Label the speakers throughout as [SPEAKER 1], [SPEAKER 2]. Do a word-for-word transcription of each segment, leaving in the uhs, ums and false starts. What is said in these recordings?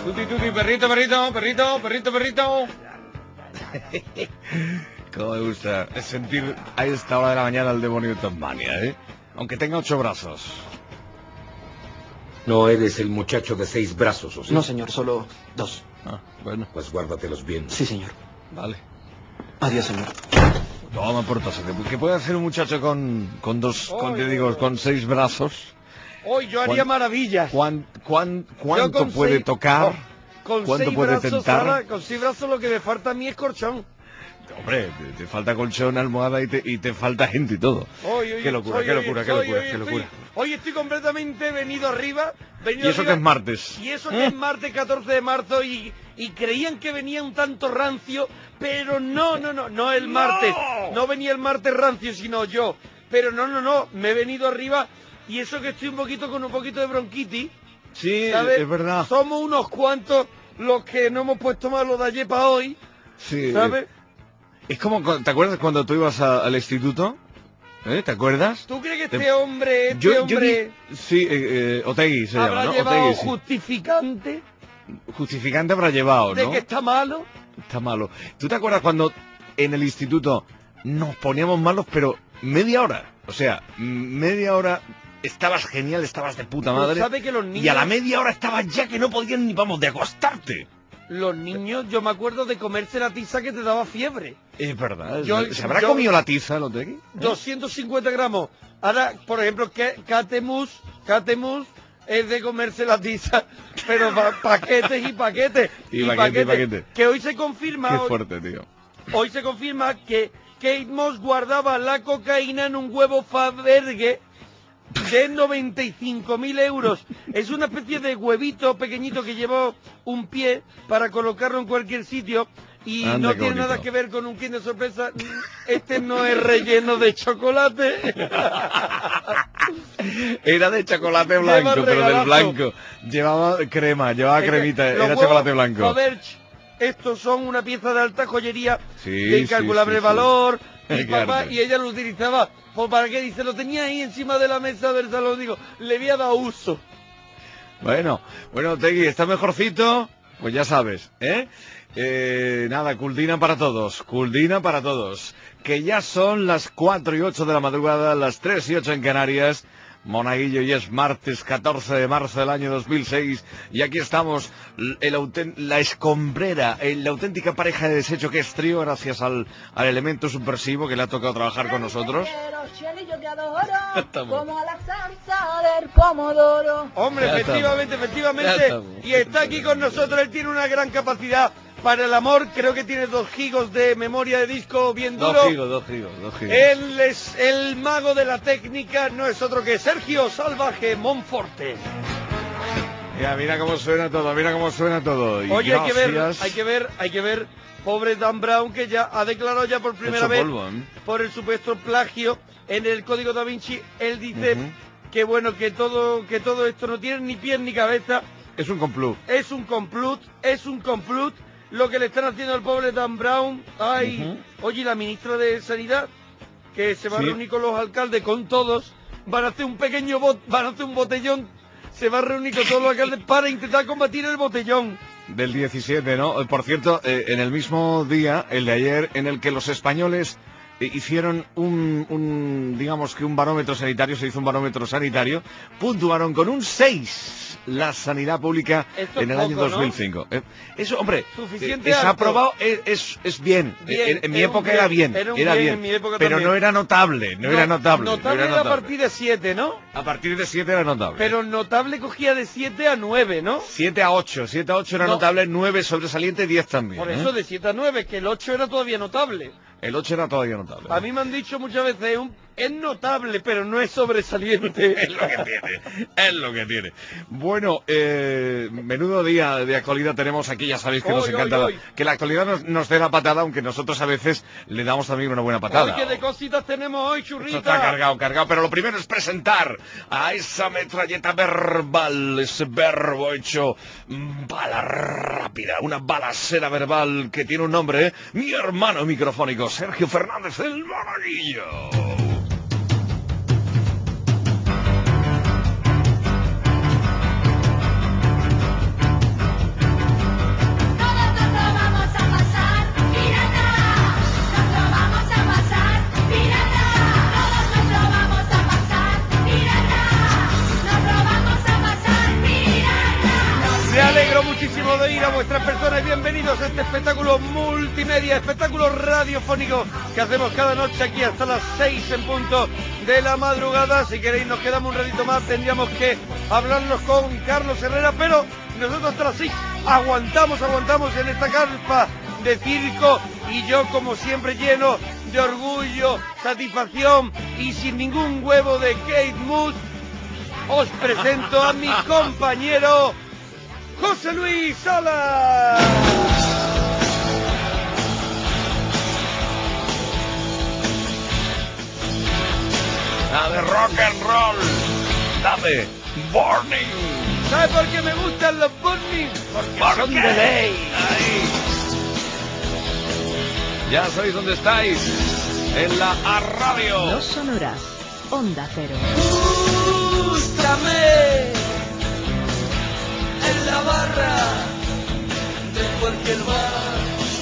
[SPEAKER 1] Tuti, tuti, perrito, perrito, perrito, perrito, perrito.
[SPEAKER 2] Cómo me gusta sentir a esta hora de la mañana el demonio de Tasmania, ¿eh? Aunque tenga ocho brazos.
[SPEAKER 3] No eres el muchacho de seis brazos, ¿o sí?
[SPEAKER 4] No, señor, solo dos.
[SPEAKER 2] Ah, bueno.
[SPEAKER 3] Pues guárdatelos bien.
[SPEAKER 4] Sí, señor.
[SPEAKER 2] Vale.
[SPEAKER 4] Adiós, señor.
[SPEAKER 2] Toma por tasete. ¿Qué puede hacer un muchacho con, con dos,
[SPEAKER 1] Oh,
[SPEAKER 2] con, te
[SPEAKER 1] oh,
[SPEAKER 2] digo,
[SPEAKER 1] oh.
[SPEAKER 2] con seis brazos?
[SPEAKER 1] Hoy yo haría
[SPEAKER 2] ¿Cuán-
[SPEAKER 1] maravillas.
[SPEAKER 2] ¿Cuán, cuán,
[SPEAKER 1] Yo
[SPEAKER 2] ¿Cuánto
[SPEAKER 1] con
[SPEAKER 2] puede
[SPEAKER 1] seis-
[SPEAKER 2] tocar?
[SPEAKER 1] oh, con
[SPEAKER 2] ¿Cuánto
[SPEAKER 1] seis
[SPEAKER 2] puede
[SPEAKER 1] brazos,
[SPEAKER 2] tentar?
[SPEAKER 1] Sara, con seis brazos lo que me falta a mí es colchón.
[SPEAKER 2] Hombre, te, te falta colchón, almohada y te, y te falta gente y todo.
[SPEAKER 1] Hoy, hoy,
[SPEAKER 2] Qué locura,
[SPEAKER 1] soy,
[SPEAKER 2] qué
[SPEAKER 1] hoy
[SPEAKER 2] locura, qué
[SPEAKER 1] estoy,
[SPEAKER 2] locura,
[SPEAKER 1] hoy
[SPEAKER 2] qué
[SPEAKER 1] estoy-
[SPEAKER 2] locura.
[SPEAKER 1] Hoy estoy completamente venido arriba. Venido
[SPEAKER 2] Y eso que
[SPEAKER 1] arriba,
[SPEAKER 2] es martes.
[SPEAKER 1] Y eso que es martes catorce de marzo y, y creían que venía un tanto rancio, pero no, no, no, no el martes. No venía el martes rancio, sino yo. Pero no, no, no, me he venido arriba y eso que estoy un poquito con un poquito de bronquitis.
[SPEAKER 2] Sí,
[SPEAKER 1] ¿Sabes?
[SPEAKER 2] es verdad.
[SPEAKER 1] Somos unos cuantos los que no hemos puesto más lo de ayer para hoy,
[SPEAKER 2] Sí.
[SPEAKER 1] ¿sabes?
[SPEAKER 2] Es como, cu- ¿te acuerdas cuando tú ibas a- al instituto? ¿Eh? ¿Te acuerdas?
[SPEAKER 1] ¿Tú crees que
[SPEAKER 2] Te-
[SPEAKER 1] este hombre, este
[SPEAKER 2] Yo, yo
[SPEAKER 1] hombre
[SPEAKER 2] di- sí, eh, eh, Otegui se
[SPEAKER 1] habrá
[SPEAKER 2] llama, ¿no?
[SPEAKER 1] llevado
[SPEAKER 2] Otegui, sí.
[SPEAKER 1] justificante
[SPEAKER 2] Justificante habrá llevado,
[SPEAKER 1] de
[SPEAKER 2] ¿no?
[SPEAKER 1] que está malo?
[SPEAKER 2] Está malo. ¿Tú te acuerdas cuando en el instituto nos poníamos malos, pero media hora? O sea, m- media hora estabas genial, estabas de puta
[SPEAKER 1] Tú
[SPEAKER 2] madre.
[SPEAKER 1] sabes que los niños,
[SPEAKER 2] Y a la media hora estabas ya que no podían ni, vamos, de acostarte.
[SPEAKER 1] los niños, yo me acuerdo de comerse la tiza que te daba fiebre.
[SPEAKER 2] Es verdad.
[SPEAKER 1] Yo-
[SPEAKER 2] ¿Se habrá
[SPEAKER 1] yo-
[SPEAKER 2] comido la tiza, el Otegui? ¿Eh?
[SPEAKER 1] doscientos cincuenta gramos. Ahora, por ejemplo, que Catemus, Catemus es de comerse la tiza, pero pa- paquetes y paquetes.
[SPEAKER 2] Y paquete, y paquete.
[SPEAKER 1] Que hoy se confirma,
[SPEAKER 2] Qué
[SPEAKER 1] hoy,
[SPEAKER 2] fuerte, tío.
[SPEAKER 1] hoy se confirma que Kate Moss guardaba la cocaína en un huevo Faberge de noventa y cinco mil euros. Es una especie de huevito pequeñito que lleva un pie para colocarlo en cualquier sitio y
[SPEAKER 2] Anda,
[SPEAKER 1] no
[SPEAKER 2] qué
[SPEAKER 1] tiene
[SPEAKER 2] bonito.
[SPEAKER 1] nada que ver con un Kinder Sorpresa. Este no es relleno de chocolate.
[SPEAKER 2] Era de chocolate
[SPEAKER 1] Lleva
[SPEAKER 2] blanco, pero del
[SPEAKER 1] regalazo.
[SPEAKER 2] blanco. Llevaba crema, llevaba
[SPEAKER 1] Es que
[SPEAKER 2] cremita,
[SPEAKER 1] los
[SPEAKER 2] era
[SPEAKER 1] huevos
[SPEAKER 2] chocolate blanco.
[SPEAKER 1] Faberge, estos son una pieza de alta joyería
[SPEAKER 2] Sí,
[SPEAKER 1] de
[SPEAKER 2] sí,
[SPEAKER 1] incalculable
[SPEAKER 2] sí, sí.
[SPEAKER 1] valor. Y,
[SPEAKER 2] Qué
[SPEAKER 1] papá,
[SPEAKER 2] arte.
[SPEAKER 1] y ella lo utilizaba. Pues para qué dice, lo tenía ahí encima de la mesa del salón. Digo, le había dado uso.
[SPEAKER 2] Bueno, bueno, Tegui, ¿está mejorcito? Pues ya sabes, ¿eh? Eh, nada, Culdina para todos, Culdina para todos. Que ya son las cuatro y ocho de la madrugada, las tres y ocho en Canarias. Monaguillo, y es martes catorce de marzo del año dos mil seis. Y aquí estamos, el auten- la escombrera, el- la auténtica pareja de desecho que es Trío, gracias al, al elemento subversivo que le ha tocado trabajar con nosotros.
[SPEAKER 5] Yo te adoro,
[SPEAKER 2] Estamos.
[SPEAKER 5] como a la salsa del pomodoro.
[SPEAKER 1] Hombre,
[SPEAKER 2] Ya
[SPEAKER 1] efectivamente,
[SPEAKER 2] estamos.
[SPEAKER 1] efectivamente.
[SPEAKER 2] Ya estamos.
[SPEAKER 1] Y está aquí con nosotros. Él tiene una gran capacidad para el amor. Creo que tiene dos gigos de memoria de disco bien duro.
[SPEAKER 2] Dos giros, dos giros, dos giros.
[SPEAKER 1] Él es el mago de la técnica. No es otro que Sergio Salvaje Monforte.
[SPEAKER 2] Mira, mira cómo suena todo, mira cómo suena todo. Y
[SPEAKER 1] Oye, hay que ver,
[SPEAKER 2] gracias.
[SPEAKER 1] hay que ver, hay que ver. Pobre Dan Brown, que ya ha declarado ya por primera
[SPEAKER 2] Hecho
[SPEAKER 1] vez
[SPEAKER 2] polvo, ¿eh?
[SPEAKER 1] por el supuesto plagio en el Código Da Vinci. Él dice
[SPEAKER 2] Ujú.
[SPEAKER 1] que bueno, que todo, que todo esto no tiene ni pies ni cabeza.
[SPEAKER 2] Es un complot.
[SPEAKER 1] Es un complot, es un complot lo que le están haciendo al pobre Dan Brown. Ay, oye, y la ministra de Sanidad, que se va
[SPEAKER 2] Sí.
[SPEAKER 1] a reunir con los alcaldes, con todos, van a hacer un pequeño bot, van a hacer un botellón, se va a reunir con todos los alcaldes para intentar combatir el botellón.
[SPEAKER 2] Del diecisiete, ¿no? Eh, Por cierto, eh, en el mismo día, el de ayer, en el que los españoles eh, hicieron un, un, digamos que un barómetro sanitario, se hizo un barómetro sanitario, puntuaron con un seis la sanidad pública
[SPEAKER 1] Esto
[SPEAKER 2] en
[SPEAKER 1] es
[SPEAKER 2] el año
[SPEAKER 1] poco,
[SPEAKER 2] dos mil cinco. Eh, Eso, hombre,
[SPEAKER 1] Suficiente
[SPEAKER 2] eh, es
[SPEAKER 1] alto.
[SPEAKER 2] aprobado, es, es, es bien.
[SPEAKER 1] Bien,
[SPEAKER 2] Eh, en, en mi
[SPEAKER 1] era un
[SPEAKER 2] época
[SPEAKER 1] bien,
[SPEAKER 2] era bien,
[SPEAKER 1] era un
[SPEAKER 2] era
[SPEAKER 1] bien
[SPEAKER 2] bien,
[SPEAKER 1] en mi época
[SPEAKER 2] pero
[SPEAKER 1] también.
[SPEAKER 2] no era notable, no, era notable. no
[SPEAKER 1] Notable
[SPEAKER 2] era
[SPEAKER 1] era a
[SPEAKER 2] notable.
[SPEAKER 1] partir de siete, ¿no?
[SPEAKER 2] A partir de siete era notable.
[SPEAKER 1] Pero notable cogía de siete a nueve, ¿no?
[SPEAKER 2] siete a ocho, siete a ocho era
[SPEAKER 1] No.
[SPEAKER 2] notable, nueve sobresaliente, diez también.
[SPEAKER 1] Por
[SPEAKER 2] ¿eh?
[SPEAKER 1] eso de siete a nueve, que el ocho era todavía notable.
[SPEAKER 2] El ocho era todavía notable.
[SPEAKER 1] A mí me han dicho muchas veces, un- es notable, pero no es sobresaliente.
[SPEAKER 2] Es lo que tiene, es lo que tiene. Bueno, eh, menudo día de actualidad tenemos aquí, ya sabéis que nos
[SPEAKER 1] Hoy,
[SPEAKER 2] encanta
[SPEAKER 1] hoy,
[SPEAKER 2] la-
[SPEAKER 1] hoy.
[SPEAKER 2] que la actualidad nos, nos dé la patada, aunque nosotros a veces le damos también una buena patada.
[SPEAKER 1] Oye, de cositas tenemos hoy,
[SPEAKER 2] Esto
[SPEAKER 1] churrita.
[SPEAKER 2] está cargado, cargado, pero lo primero es presentar a esa metralleta verbal, ese verbo hecho mm, bala rápida, una balacera verbal que tiene un nombre, ¿eh? Mi hermano microfónico, Sergio Fernández, el Monaguillo.
[SPEAKER 1] alegro muchísimo de ir a vuestras personas. Bienvenidos a este espectáculo multimedia, espectáculo radiofónico que hacemos cada noche aquí hasta las seis en punto de la madrugada. Si queréis nos quedamos un ratito más, tendríamos que hablarnos con Carlos Herrera, pero nosotros hasta las seis aguantamos, aguantamos en esta carpa de circo y yo como siempre lleno de orgullo, satisfacción y sin ningún huevo de Kate Moss, os presento a mi compañero José Luis Salas.
[SPEAKER 2] Dame rock and roll, dame Burning.
[SPEAKER 1] ¿Sabes por qué me gustan los Burning? Porque
[SPEAKER 2] ¿Por
[SPEAKER 1] son
[SPEAKER 2] qué?
[SPEAKER 1] de ley.
[SPEAKER 2] Ahí. Ya sabéis dónde estáis, en la A Radio.
[SPEAKER 6] Dos sonoras, Onda Cero.
[SPEAKER 1] Búscame en la barra de cualquier bar.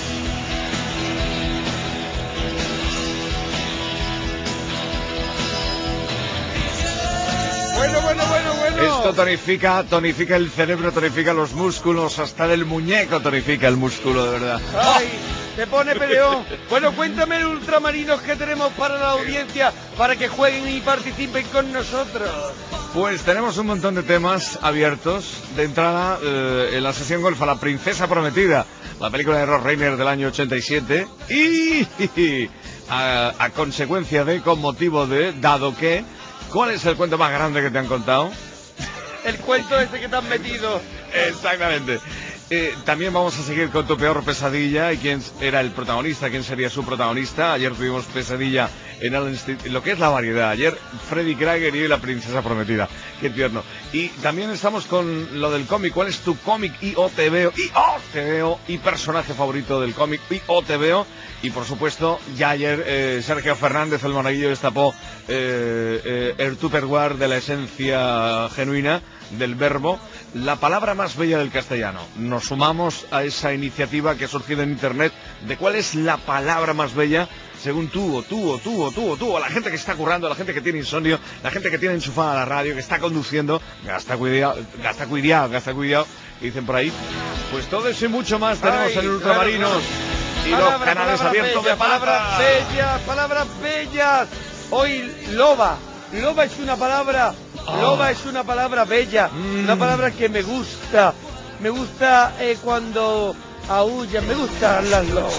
[SPEAKER 1] Bueno, bueno, bueno, bueno.
[SPEAKER 2] Esto tonifica, tonifica el cerebro, tonifica los músculos, hasta del muñeco tonifica el músculo, de verdad.
[SPEAKER 1] Ay, te pone peleón. Bueno, cuéntame el ultramarinos que tenemos para la audiencia, para que jueguen y participen con nosotros.
[SPEAKER 2] Pues tenemos un montón de temas abiertos. De entrada, eh, en la sesión golf a La Princesa Prometida, la película de Rob Reiner del año ochenta y siete. Y a, a consecuencia de, con motivo de, dado que, ¿cuál es el cuento más grande que te han contado?
[SPEAKER 1] El cuento ese que te han metido.
[SPEAKER 2] Exactamente. Eh, también vamos a seguir con tu peor pesadilla y quién era el protagonista, quién sería su protagonista. Ayer tuvimos pesadilla en Allen Street, lo que es la variedad. Ayer Freddy Krueger y La Princesa Prometida. Qué tierno. Y también estamos con lo del cómic. ¿Cuál es tu cómic y o te veo? Y o te veo y personaje favorito del cómic y o te veo. Y por supuesto, ya ayer eh, Sergio Fernández, el monaguillo, destapó eh, eh, el Tupperware de la esencia genuina del verbo, la palabra más bella del castellano. Nos sumamos a esa iniciativa que ha surgido en internet de cuál es la palabra más bella según tú, o tú, o tú, o tú, o tú, a la gente que está currando, a la gente que tiene insomnio, la gente que tiene enchufada la radio, que está conduciendo, gasta cuidado, gasta cuidado, gasta cuidado, dicen por ahí. Pues todo eso y mucho más tenemos
[SPEAKER 1] Ay,
[SPEAKER 2] en Ultramarinos.
[SPEAKER 1] claro,
[SPEAKER 2] Y
[SPEAKER 1] palabra,
[SPEAKER 2] los canales
[SPEAKER 1] palabra
[SPEAKER 2] abiertos
[SPEAKER 1] bella,
[SPEAKER 2] de pata.
[SPEAKER 1] palabras bellas, palabras bellas. Hoy loba, loba es una palabra,
[SPEAKER 2] Oh.
[SPEAKER 1] loba es una palabra bella,
[SPEAKER 2] Mm.
[SPEAKER 1] una palabra que me gusta, me gusta eh, cuando aúllan, me gustan las lobas.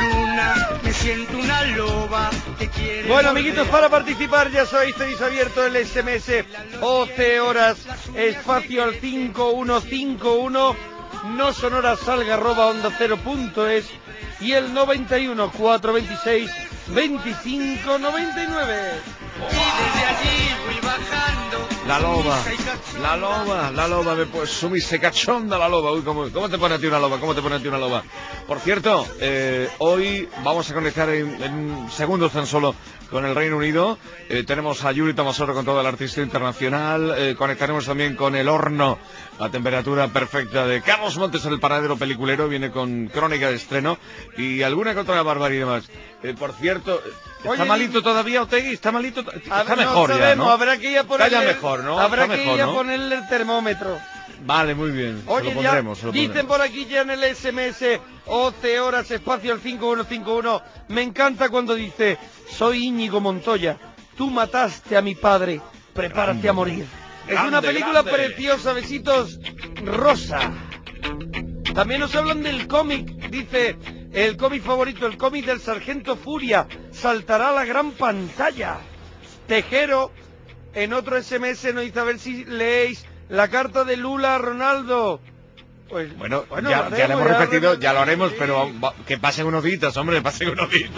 [SPEAKER 7] Me siento una loba que quiere.
[SPEAKER 1] Bueno, amiguitos, para participar ya sabéis, tenéis abierto el S M S once horas, espacio al cinco uno cinco uno, no sonoras salga arroba onda cero punto es y el noventa y uno cuatrocientos veintiséis veinticinco noventa y nueve.
[SPEAKER 7] Y desde allí voy bajando.
[SPEAKER 2] La loba, la loba, la loba, me pues sumiste cachonda la loba. Uy, ¿cómo, ¿cómo te pone a ti una loba? ¿Cómo te pone a ti una loba? Por cierto, eh, hoy vamos a conectar en, en segundos tan solo con el Reino Unido. Eh, tenemos a Yuri Tomasoro con todo el artista internacional. Eh, conectaremos también con El Horno, a temperatura perfecta de Carlos Montes, el paradero peliculero. Viene con crónica de estreno y alguna que otra barbaridad más. Eh, por cierto, ¿está
[SPEAKER 1] Oye,
[SPEAKER 2] malito todavía Otegui? ¿Está malito? Está
[SPEAKER 1] A ver,
[SPEAKER 2] mejor
[SPEAKER 1] no
[SPEAKER 2] ya,
[SPEAKER 1] sabemos,
[SPEAKER 2] ¿no?
[SPEAKER 1] habrá que ir a
[SPEAKER 2] Está
[SPEAKER 1] ponerle,
[SPEAKER 2] ya mejor, ¿no?
[SPEAKER 1] Habrá
[SPEAKER 2] Está
[SPEAKER 1] que
[SPEAKER 2] mejor,
[SPEAKER 1] ir a
[SPEAKER 2] ¿no?
[SPEAKER 1] ponerle el termómetro.
[SPEAKER 2] Vale, muy bien.
[SPEAKER 1] Oye,
[SPEAKER 2] se lo
[SPEAKER 1] ya
[SPEAKER 2] pondremos, se lo
[SPEAKER 1] dicen
[SPEAKER 2] pondremos.
[SPEAKER 1] por aquí ya en el S M S once horas, espacio al cinco uno cinco uno. Me encanta cuando dice: soy Íñigo Montoya, tú mataste a mi padre, prepárate
[SPEAKER 2] Grande,
[SPEAKER 1] a morir. Es
[SPEAKER 2] grande,
[SPEAKER 1] una película
[SPEAKER 2] grande.
[SPEAKER 1] preciosa, besitos, rosa. También nos hablan del cómic, dice: el cómic favorito, el cómic del Sargento Furia, saltará a la gran pantalla. Tejero, en otro S M S nos dice: a ver si leéis la carta de Lula a Ronaldo. Pues,
[SPEAKER 2] Bueno,
[SPEAKER 1] bueno,
[SPEAKER 2] ya,
[SPEAKER 1] lo
[SPEAKER 2] ya lo
[SPEAKER 1] haremos,
[SPEAKER 2] hemos
[SPEAKER 1] ya
[SPEAKER 2] repetido,
[SPEAKER 1] lo
[SPEAKER 2] ya lo haremos,
[SPEAKER 1] sí.
[SPEAKER 2] pero va- que pasen unos días, hombre, pasen unos días.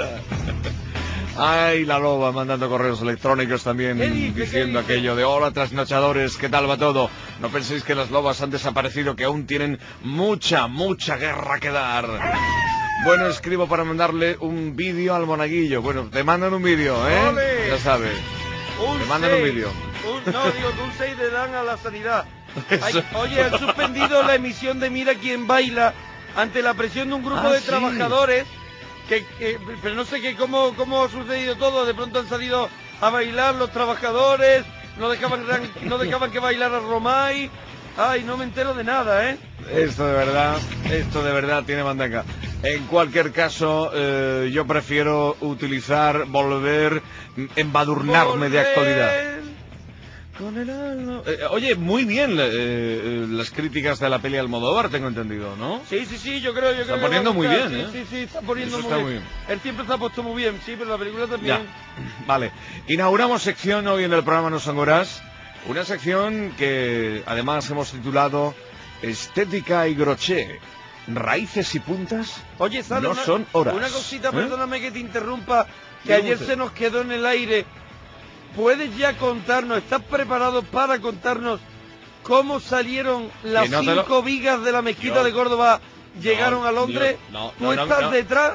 [SPEAKER 2] Ay, la loba mandando correos electrónicos también
[SPEAKER 1] ¿Qué dice?
[SPEAKER 2] diciendo
[SPEAKER 1] ¿Qué dice?
[SPEAKER 2] aquello de hola trasnochadores, ¿qué tal va todo? No penséis que las lobas han desaparecido, que aún tienen mucha, mucha guerra que dar. Bueno, escribo para mandarle un vídeo al monaguillo. Bueno, te mandan un vídeo, ¿eh?
[SPEAKER 1] ¡Ole!
[SPEAKER 2] Ya sabes.
[SPEAKER 1] Un
[SPEAKER 2] Te mandan un
[SPEAKER 1] seis.
[SPEAKER 2] vídeo.
[SPEAKER 1] Un- no, digo que un seis le dan a la sanidad. Ay,
[SPEAKER 2] Eso.
[SPEAKER 1] oye, han suspendido la emisión de Mira quién baila ante la presión de un grupo
[SPEAKER 2] Ah,
[SPEAKER 1] de
[SPEAKER 2] sí.
[SPEAKER 1] trabajadores que, que- pero no sé qué cómo cómo ha sucedido todo. De pronto han salido a bailar los trabajadores, no dejaban gran- no dejaban que bailara Romay. Ay, no me entero de nada, ¿eh?
[SPEAKER 2] Esto de verdad, esto de verdad tiene mandanga. En cualquier caso, eh, yo prefiero utilizar, volver, embadurnarme
[SPEAKER 1] Volver.
[SPEAKER 2] de actualidad. Con el alma. Eh, oye, muy bien eh, eh, las críticas de la peli Almodóvar, tengo entendido, ¿no?
[SPEAKER 1] Sí, sí, sí, yo creo, yo
[SPEAKER 2] Está
[SPEAKER 1] creo
[SPEAKER 2] poniendo
[SPEAKER 1] que va a
[SPEAKER 2] muy
[SPEAKER 1] gustar.
[SPEAKER 2] bien,
[SPEAKER 1] Sí,
[SPEAKER 2] ¿eh?
[SPEAKER 1] sí, sí, está poniendo
[SPEAKER 2] Eso
[SPEAKER 1] muy,
[SPEAKER 2] está
[SPEAKER 1] bien.
[SPEAKER 2] muy bien.
[SPEAKER 1] Él siempre se ha puesto muy bien, sí, pero la película también.
[SPEAKER 2] Ya, vale. Inauguramos sección hoy en el programa No Son Horas. Una sección que además hemos titulado Estética y Crochet. Raíces y puntas
[SPEAKER 1] Oye, ¿sabes?
[SPEAKER 2] no
[SPEAKER 1] una,
[SPEAKER 2] son horas.
[SPEAKER 1] Una cosita,
[SPEAKER 2] ¿Eh?
[SPEAKER 1] perdóname que te interrumpa, que
[SPEAKER 2] Dígame
[SPEAKER 1] ayer
[SPEAKER 2] usted.
[SPEAKER 1] se nos quedó en el aire. ¿Puedes ya contarnos, estás preparado para contarnos cómo salieron las
[SPEAKER 2] no te lo-
[SPEAKER 1] cinco vigas de la mezquita
[SPEAKER 2] Yo-
[SPEAKER 1] de Córdoba, llegaron
[SPEAKER 2] No,
[SPEAKER 1] a Londres?
[SPEAKER 2] yo- no,
[SPEAKER 1] ¿Tú
[SPEAKER 2] no, no,
[SPEAKER 1] estás
[SPEAKER 2] no.
[SPEAKER 1] detrás?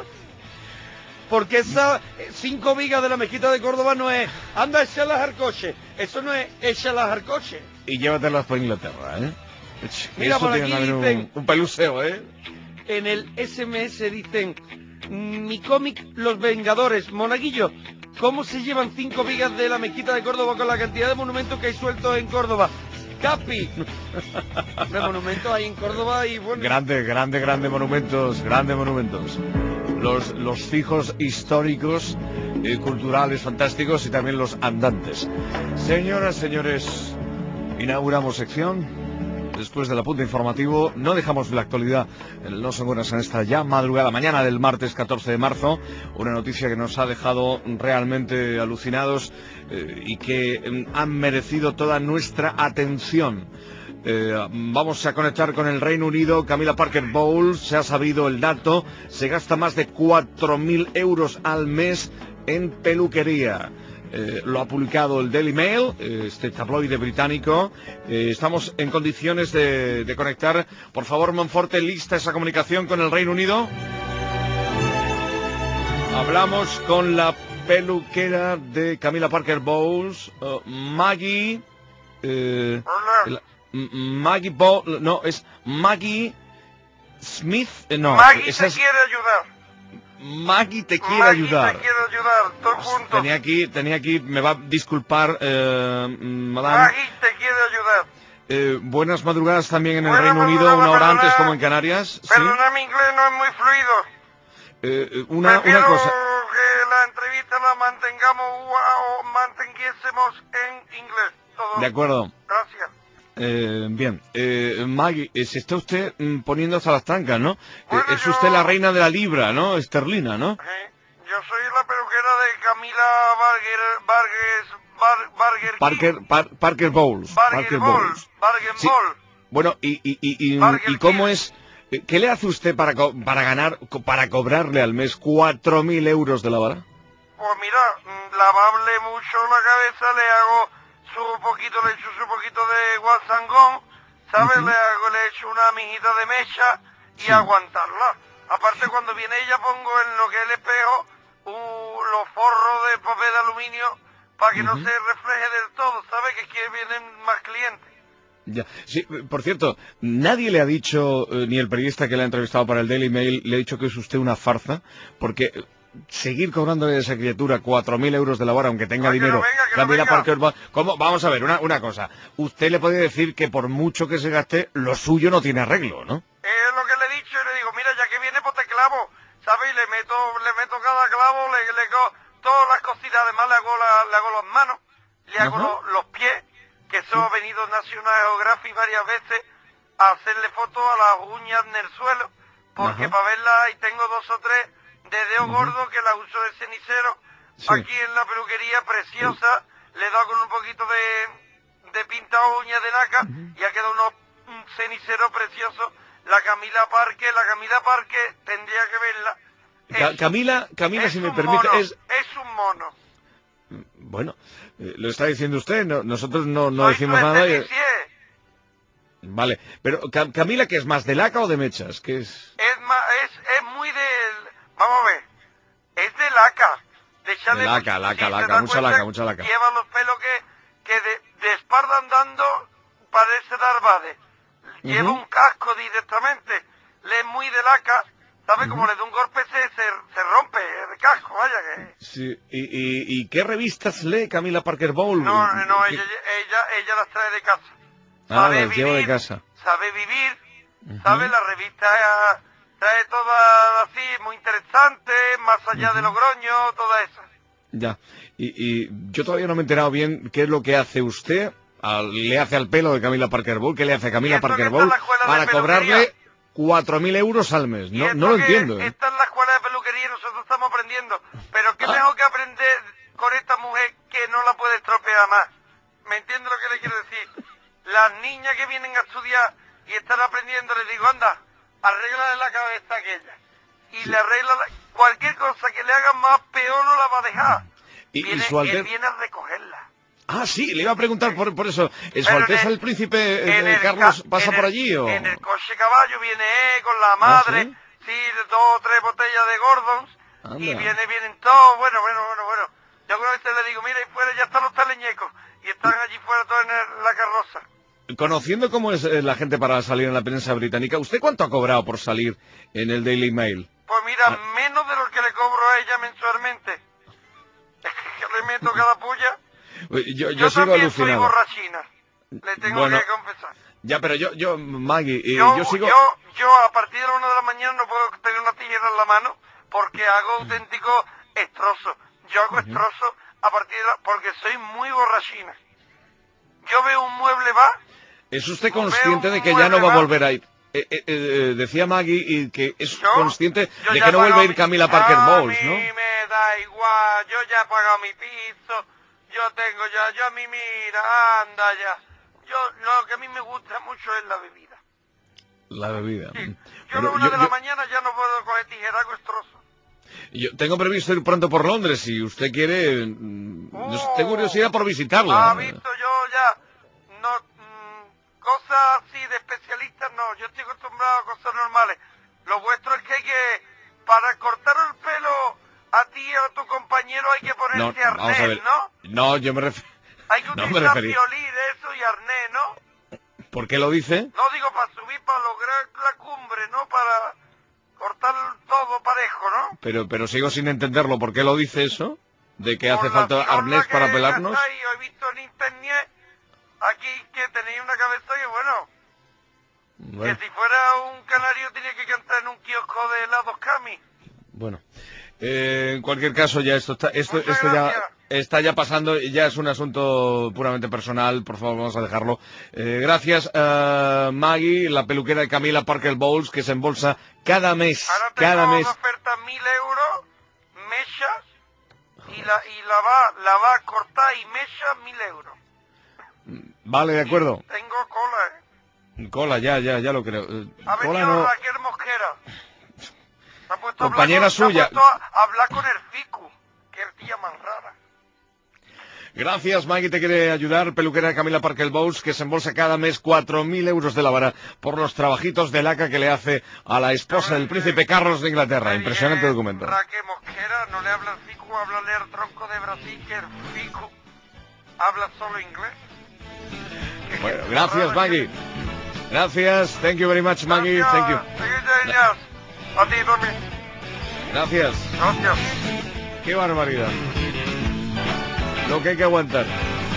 [SPEAKER 1] Porque esas eh, cinco vigas de la mezquita de Córdoba no es, anda, échalas al coche. Eso no es, échalas al coche.
[SPEAKER 2] Y llévatelas por Inglaterra, ¿eh?
[SPEAKER 1] Mira,
[SPEAKER 2] Eso
[SPEAKER 1] por
[SPEAKER 2] tiene
[SPEAKER 1] aquí
[SPEAKER 2] también
[SPEAKER 1] dicen-
[SPEAKER 2] un, un peluseo, ¿eh?
[SPEAKER 1] En el S M S dicen, mi cómic Los Vengadores, Monaguillo, ¿cómo se llevan cinco vigas de la mezquita de Córdoba con la cantidad de monumentos que hay sueltos en Córdoba? Capi. De monumentos hay en Córdoba y bueno...
[SPEAKER 2] Grandes, grandes, grandes monumentos, grandes monumentos. Los, los fijos históricos, eh, culturales, fantásticos y también los andantes. Señoras, señores, inauguramos sección. Después del apunte informativo, no dejamos la actualidad en el No Son Horas en esta ya madrugada, mañana del martes catorce de marzo, una noticia que nos ha dejado realmente alucinados eh, y que eh, han merecido toda nuestra atención. Eh, vamos a conectar con el Reino Unido. Camila Parker Bowles, se ha sabido el dato, se gasta más de cuatro mil euros al mes en peluquería. Eh, lo ha publicado el Daily Mail, eh, este tabloide británico. Eh, estamos en condiciones de, de conectar. Por favor, Monforte, lista esa comunicación con el Reino Unido. Hablamos con la peluquera de Camila Parker Bowles, uh, Maggie... Eh, la- M- Maggie Bowles, no, es Maggie Smith, eh, no,
[SPEAKER 1] Maggie
[SPEAKER 2] esa
[SPEAKER 1] te
[SPEAKER 2] es-
[SPEAKER 1] quiere ayudar.
[SPEAKER 2] Maggie te quiere
[SPEAKER 1] Maggie
[SPEAKER 2] ayudar.
[SPEAKER 1] te quiere ayudar, todos juntos.
[SPEAKER 2] Tenía aquí, tenía aquí, me va a disculpar, eh, madame.
[SPEAKER 1] Maggie te quiere ayudar.
[SPEAKER 2] Eh, buenas madrugadas también en el
[SPEAKER 1] Buenas
[SPEAKER 2] Reino Unido,
[SPEAKER 1] madrugadas,
[SPEAKER 2] una hora
[SPEAKER 1] perdona.
[SPEAKER 2] antes como en Canarias. Sí.
[SPEAKER 1] Perdona, mi inglés no es muy fluido.
[SPEAKER 2] Eh, eh, una,
[SPEAKER 1] Prefiero
[SPEAKER 2] una cosa.
[SPEAKER 1] que la entrevista la mantengamos o mantengiésemos en inglés. Todo.
[SPEAKER 2] De acuerdo.
[SPEAKER 1] Gracias.
[SPEAKER 2] Eh, bien, eh, Maggie, eh, se está usted mm, poniendo hasta las trancas, ¿no?
[SPEAKER 1] Bueno,
[SPEAKER 2] Eh, es
[SPEAKER 1] yo-
[SPEAKER 2] usted la reina de la libra, ¿no? Esterlina, ¿no?
[SPEAKER 1] ¿Eh? Yo soy la peluquera de Camila Barger, Vargas, Bar, Barger King.
[SPEAKER 2] Parker, Par- Parker Bowles.
[SPEAKER 1] Barger
[SPEAKER 2] Parker
[SPEAKER 1] Ball,
[SPEAKER 2] Bowles.
[SPEAKER 1] Barger
[SPEAKER 2] Sí.
[SPEAKER 1] Ball.
[SPEAKER 2] Bueno, y, y, y, y,
[SPEAKER 1] Parker
[SPEAKER 2] y cómo
[SPEAKER 1] King.
[SPEAKER 2] es, eh, ¿qué le hace usted para, co- para ganar, co- para cobrarle al mes cuatro mil euros de la vara?
[SPEAKER 1] Pues mira, mm, lavarle mucho la cabeza, le hago su poquito, le echo su poquito de guasangón, ¿sabes?
[SPEAKER 2] Ujú.
[SPEAKER 1] Le hago, le echo una mijita de mecha y
[SPEAKER 2] Sí.
[SPEAKER 1] aguantarla. Aparte, cuando viene ella pongo en lo que es el espejo uh, los forros de papel de aluminio para que no
[SPEAKER 2] Ujú.
[SPEAKER 1] se refleje del todo, ¿sabes? Que aquí vienen más clientes.
[SPEAKER 2] Ya. Sí, por cierto, nadie le ha dicho, eh, ni el periodista que le ha entrevistado para el Daily Mail, le ha dicho que es usted una farsa, porque eh, seguir cobrándole a esa criatura cuatro mil euros de la vara, aunque tenga
[SPEAKER 1] Ah, que no
[SPEAKER 2] dinero,
[SPEAKER 1] venga, que no
[SPEAKER 2] Camila
[SPEAKER 1] venga.
[SPEAKER 2] Parker Bowles- ¿cómo? Vamos a ver, una, una cosa, usted le puede decir que por mucho que se gaste, lo suyo no tiene arreglo, ¿no?
[SPEAKER 1] Es lo que le he dicho y le digo, mira, ya que viene, pues te clavo, ¿sabes? Y le meto, le meto cada clavo, le, le hago todas las cositas, además le hago, la, le hago las manos, le hago
[SPEAKER 2] Ajá.
[SPEAKER 1] lo- los pies, que eso ha venido National Geographic varias veces a hacerle fotos a las uñas en el suelo, porque
[SPEAKER 2] Ajá.
[SPEAKER 1] para verlas, y tengo dos o tres de dedo
[SPEAKER 2] Ujú.
[SPEAKER 1] gordo que las uso de cenicero,
[SPEAKER 2] Sí.
[SPEAKER 1] aquí en la peluquería preciosa, le he dado con un poquito de, de pinta uña de laca, y ha quedado unos, un cenicero precioso. La Camila Parque, la Camila Parque tendría que verla.
[SPEAKER 2] Ca-
[SPEAKER 1] Es-
[SPEAKER 2] Camila, Camila,
[SPEAKER 1] es
[SPEAKER 2] si me
[SPEAKER 1] un
[SPEAKER 2] permite,
[SPEAKER 1] mono,
[SPEAKER 2] es...
[SPEAKER 1] es un mono.
[SPEAKER 2] Bueno, eh, lo está diciendo usted, no- nosotros no, no
[SPEAKER 1] Soy
[SPEAKER 2] decimos
[SPEAKER 1] su
[SPEAKER 2] nada. y-
[SPEAKER 1] especialier.
[SPEAKER 2] Vale, pero Ca- Camila, ¿qué es más, de laca o de mechas? ¿Qué es?
[SPEAKER 1] Es, ma- es, es muy del... Vamos a ver. Es de laca. De, echarle
[SPEAKER 2] De laca,
[SPEAKER 1] mucho-
[SPEAKER 2] laca,
[SPEAKER 1] si se
[SPEAKER 2] laca,
[SPEAKER 1] da
[SPEAKER 2] mucha
[SPEAKER 1] cuenta,
[SPEAKER 2] laca, mucha laca.
[SPEAKER 1] Lleva los pelos que, que de, de espalda andando parece Darvade. Lleva
[SPEAKER 2] Ujú.
[SPEAKER 1] un casco directamente. Le es muy de laca. ¿Sabe? Como
[SPEAKER 2] Ujú.
[SPEAKER 1] le da un golpe se, se, se rompe el casco, vaya que...
[SPEAKER 2] Sí, y, y, ¿y qué revistas lee Camila Parker Bowles?
[SPEAKER 1] No, no,
[SPEAKER 2] ¿Qué-
[SPEAKER 1] ella, ella, ella las trae de casa.
[SPEAKER 2] Ah,
[SPEAKER 1] Sabe
[SPEAKER 2] las llevo de
[SPEAKER 1] vivir,
[SPEAKER 2] casa.
[SPEAKER 1] Sabe vivir,
[SPEAKER 2] Ujú.
[SPEAKER 1] ¿sabes? La revista eh, trae toda así, muy interesante, más allá de Logroño, toda esa.
[SPEAKER 2] Ya. Y, y yo todavía no me he enterado bien qué es lo que hace usted, al- le hace al pelo de Camila Parker Bowles, qué le hace a
[SPEAKER 1] Y
[SPEAKER 2] Camila
[SPEAKER 1] esto que
[SPEAKER 2] Parker
[SPEAKER 1] está en
[SPEAKER 2] Bowles
[SPEAKER 1] la escuela de
[SPEAKER 2] para
[SPEAKER 1] peluquería.
[SPEAKER 2] cobrarle cuatro mil euros al mes.
[SPEAKER 1] Y
[SPEAKER 2] No,
[SPEAKER 1] esto
[SPEAKER 2] no lo
[SPEAKER 1] que
[SPEAKER 2] entiendo. ¿eh?
[SPEAKER 1] está en la escuela de peluquería y nosotros estamos aprendiendo. Pero qué
[SPEAKER 2] Ah.
[SPEAKER 1] mejor que aprender con esta mujer que no la puede estropear más. ¿Me entiende lo que le quiero decir? Las niñas que vienen a estudiar y están aprendiendo, les digo, anda, arréglale la cabeza a aquella. Y
[SPEAKER 2] Sí.
[SPEAKER 1] le arregla la- cualquier cosa que le hagan más peor no la va a dejar.
[SPEAKER 2] Y, y
[SPEAKER 1] Viene,
[SPEAKER 2] su
[SPEAKER 1] él
[SPEAKER 2] alter...
[SPEAKER 1] viene a recogerla.
[SPEAKER 2] Ah, sí, le iba a preguntar por, por eso. ¿Su
[SPEAKER 1] Pero en
[SPEAKER 2] Alteza
[SPEAKER 1] el-
[SPEAKER 2] el Príncipe eh,
[SPEAKER 1] en el
[SPEAKER 2] Carlos
[SPEAKER 1] ca-
[SPEAKER 2] pasa
[SPEAKER 1] en
[SPEAKER 2] por
[SPEAKER 1] el-
[SPEAKER 2] allí o...?
[SPEAKER 1] En el coche caballo viene él con la
[SPEAKER 2] Ah,
[SPEAKER 1] madre,
[SPEAKER 2] ¿sí?
[SPEAKER 1] sí, de dos o tres botellas de Gordons, y
[SPEAKER 2] Anda.
[SPEAKER 1] viene, vienen todos, bueno, bueno, bueno, bueno. Yo alguna vez le digo, mira, ahí fuera ya están los teleñecos, y están allí fuera todos en el- la carroza.
[SPEAKER 2] Conociendo cómo es eh, la gente para salir en la prensa británica, ¿usted cuánto ha cobrado por salir en el Daily Mail?
[SPEAKER 1] Pues mira,
[SPEAKER 2] Ah.
[SPEAKER 1] menos de lo que le cobro a ella mensualmente. Es que le meto cada puya.
[SPEAKER 2] Yo, yo,
[SPEAKER 1] Yo,
[SPEAKER 2] sigo
[SPEAKER 1] también soy
[SPEAKER 2] alucinado.
[SPEAKER 1] borrachina, le tengo
[SPEAKER 2] Bueno,
[SPEAKER 1] que confesar.
[SPEAKER 2] Ya, pero yo, yo, Maggie, eh,
[SPEAKER 1] Yo,
[SPEAKER 2] yo sigo...
[SPEAKER 1] yo, yo a partir de la una de la mañana no puedo tener una tijera en la mano porque hago auténtico estrozo. Yo hago estrozo a partir de la... porque soy muy borrachina. Yo veo un mueble va,
[SPEAKER 2] ¿Es usted
[SPEAKER 1] veo
[SPEAKER 2] consciente
[SPEAKER 1] un
[SPEAKER 2] de que ya no
[SPEAKER 1] mueble
[SPEAKER 2] va a
[SPEAKER 1] va.
[SPEAKER 2] volver a ir? Eh, eh, eh, decía Maggie y que es
[SPEAKER 1] Yo,
[SPEAKER 2] consciente
[SPEAKER 1] yo
[SPEAKER 2] de
[SPEAKER 1] ya
[SPEAKER 2] que
[SPEAKER 1] he
[SPEAKER 2] no vuelve a
[SPEAKER 1] pagado
[SPEAKER 2] ir
[SPEAKER 1] mi-
[SPEAKER 2] Camila Parker
[SPEAKER 1] a
[SPEAKER 2] Bowles,
[SPEAKER 1] mí
[SPEAKER 2] ¿no?
[SPEAKER 1] me da igual, yo ya he pagado mi piso, yo tengo ya, yo a mí mira, anda ya. Yo, lo que a mí me gusta mucho es la bebida.
[SPEAKER 2] La bebida.
[SPEAKER 1] Sí. Yo a
[SPEAKER 2] Bueno,
[SPEAKER 1] la una
[SPEAKER 2] yo-
[SPEAKER 1] de la
[SPEAKER 2] yo-
[SPEAKER 1] mañana ya no puedo coger tijera, hago estrozo.
[SPEAKER 2] Yo tengo previsto ir pronto por Londres, si usted quiere, mm, no sé, tengo
[SPEAKER 1] Oh.
[SPEAKER 2] curiosidad por
[SPEAKER 1] Ha
[SPEAKER 2] visitarla.
[SPEAKER 1] visto yo ya, no, mm, cosas así de especialistas no, yo estoy acostumbrado a cosas normales. Lo vuestro es que hay que, para cortar el pelo a ti y a tu compañero hay que
[SPEAKER 2] No,
[SPEAKER 1] ponerse
[SPEAKER 2] vamos a
[SPEAKER 1] arnés,
[SPEAKER 2] ver.
[SPEAKER 1] ¿no?
[SPEAKER 2] No, yo me refiero...
[SPEAKER 1] Hay que
[SPEAKER 2] No me
[SPEAKER 1] utilizar
[SPEAKER 2] referí.
[SPEAKER 1] violín, eso y arnés, ¿no?
[SPEAKER 2] ¿Por qué lo dice?
[SPEAKER 1] No digo para subir, para lograr la cumbre, ¿no? Para cortar todo parejo, ¿no?
[SPEAKER 2] Pero, pero sigo sin entenderlo. ¿Por qué lo dice eso? ¿De que hace
[SPEAKER 1] Por la
[SPEAKER 2] falta
[SPEAKER 1] figura
[SPEAKER 2] arnés
[SPEAKER 1] que
[SPEAKER 2] para pelarnos?
[SPEAKER 1] gastáis, he visto en internet aquí que tenéis una cabeza y bueno,
[SPEAKER 2] Bueno,
[SPEAKER 1] que si fuera un canario tenía que cantar en un kiosco de helados Cami.
[SPEAKER 2] bueno. Eh, en cualquier caso, ya esto está, esto,
[SPEAKER 1] Muchas
[SPEAKER 2] esto ya
[SPEAKER 1] gracias.
[SPEAKER 2] está ya pasando y ya es un asunto puramente personal. Por favor, vamos a dejarlo. Eh, gracias, eh, Maggie, la peluquera de Camila Parker Bowles, que se embolsa cada mes,
[SPEAKER 1] Ahora tengo
[SPEAKER 2] cada mes.
[SPEAKER 1] de oferta mil euros, mechas, y la, y la va, la va a cortar y mecha mil euros.
[SPEAKER 2] Vale, de acuerdo.
[SPEAKER 1] Tengo cola, ¿eh?
[SPEAKER 2] Cola, ya, ya, ya lo creo. Eh,
[SPEAKER 1] Ha
[SPEAKER 2] Cola
[SPEAKER 1] venido
[SPEAKER 2] no.
[SPEAKER 1] Raquel Mosquera. Se ha puesto a hablar
[SPEAKER 2] Compañera
[SPEAKER 1] con- se ha
[SPEAKER 2] suya.
[SPEAKER 1] puesto a hablar con el Ficu, que es tía más rara.
[SPEAKER 2] Gracias, Maggie, te quiere ayudar. Peluquera de Camila Parker Bowles, que se embolsa cada mes cuatro mil euros de la vara por los trabajitos de laca que le hace a la esposa del príncipe Carlos de Inglaterra.
[SPEAKER 1] Le
[SPEAKER 2] Impresionante
[SPEAKER 1] dije,
[SPEAKER 2] documento.
[SPEAKER 1] Raquel Mosquera, no le habla al Ficu, háblale al tronco de Brasil, que el Ficu habla solo inglés. Que
[SPEAKER 2] Bueno,
[SPEAKER 1] gente
[SPEAKER 2] gracias,
[SPEAKER 1] rara,
[SPEAKER 2] Maggie. Gracias, thank you very much, Maggie.
[SPEAKER 1] Gracias,
[SPEAKER 2] Thank you.
[SPEAKER 1] gracias. A ti también.
[SPEAKER 2] Gracias.
[SPEAKER 1] Gracias.
[SPEAKER 2] Qué barbaridad. Lo que hay que aguantar.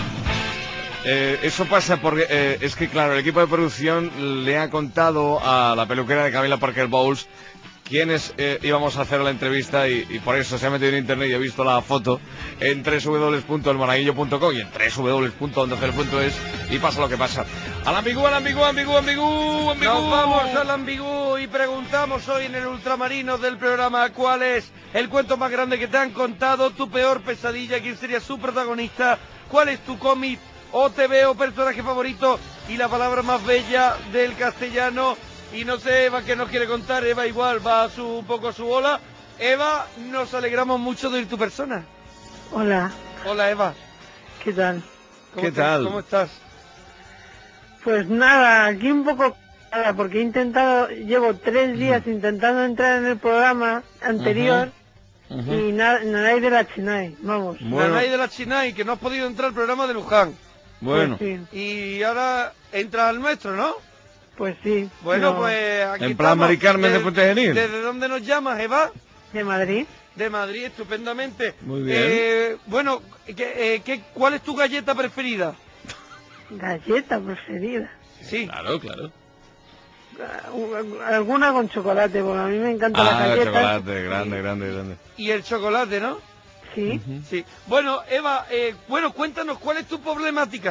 [SPEAKER 2] Eh, eso pasa porque eh, es que, claro, el equipo de producción le ha contado a la peluquera de Camila Parker Bowles quiénes eh, íbamos a hacer la entrevista y, y por eso se ha metido en internet y ha visto la foto en doble u doble u doble u punto el monaguillo punto com y en doble u doble u doble u punto onda cero punto es y pasa lo que pasa. Al ambigú, al ambigú, ambigú, ambigú, ambigú.
[SPEAKER 1] Nos vamos al ambigú y preguntamos hoy en el ultramarino del programa cuál es el cuento más grande que te han contado, tu peor pesadilla, quién sería su protagonista, cuál es tu cómic o T V o personaje favorito y la palabra más bella del castellano. Y no sé, Eva, qué nos quiere contar. Eva igual va a su, un poco a su bola. Eva, nos alegramos mucho de ir tu persona.
[SPEAKER 8] Hola,
[SPEAKER 1] Hola, Eva.
[SPEAKER 8] ¿qué tal?
[SPEAKER 1] ¿Cómo
[SPEAKER 2] ¿Qué
[SPEAKER 1] te-
[SPEAKER 2] tal?
[SPEAKER 1] ¿Cómo estás?
[SPEAKER 8] Pues nada, aquí un poco c***ada, porque he intentado, llevo tres días intentando entrar en el programa anterior
[SPEAKER 2] Ujú.
[SPEAKER 8] y nada, nada hay de la Chinay, vamos.
[SPEAKER 2] Bueno.
[SPEAKER 1] Nanay de la Chinay, que no has podido entrar al programa de Luján.
[SPEAKER 2] Bueno,
[SPEAKER 8] Pues sí,
[SPEAKER 1] Y ahora entras al nuestro, ¿no?
[SPEAKER 8] pues sí.
[SPEAKER 1] Bueno,
[SPEAKER 8] pero
[SPEAKER 1] pues aquí
[SPEAKER 2] En plan
[SPEAKER 1] estamos.
[SPEAKER 2] Mari Carmen de
[SPEAKER 1] ¿De-
[SPEAKER 2] Puente Genil?
[SPEAKER 1] ¿Desde dónde nos llamas, Eva?
[SPEAKER 8] De Madrid,
[SPEAKER 1] De Madrid, estupendamente.
[SPEAKER 2] Muy bien.
[SPEAKER 1] Eh, bueno, ¿qué, eh, qué- ¿cuál es tu galleta preferida?
[SPEAKER 8] galleta preferida.
[SPEAKER 1] Sí.
[SPEAKER 2] Claro, claro.
[SPEAKER 8] Alguna con chocolate, porque a mí me encanta la
[SPEAKER 2] Ah,
[SPEAKER 8] galleta.
[SPEAKER 2] chocolate, grande, grande, grande.
[SPEAKER 1] Y el chocolate, ¿no?
[SPEAKER 8] Sí.
[SPEAKER 1] Sí. Bueno, Eva, eh, bueno, cuéntanos, ¿cuál es tu problemática?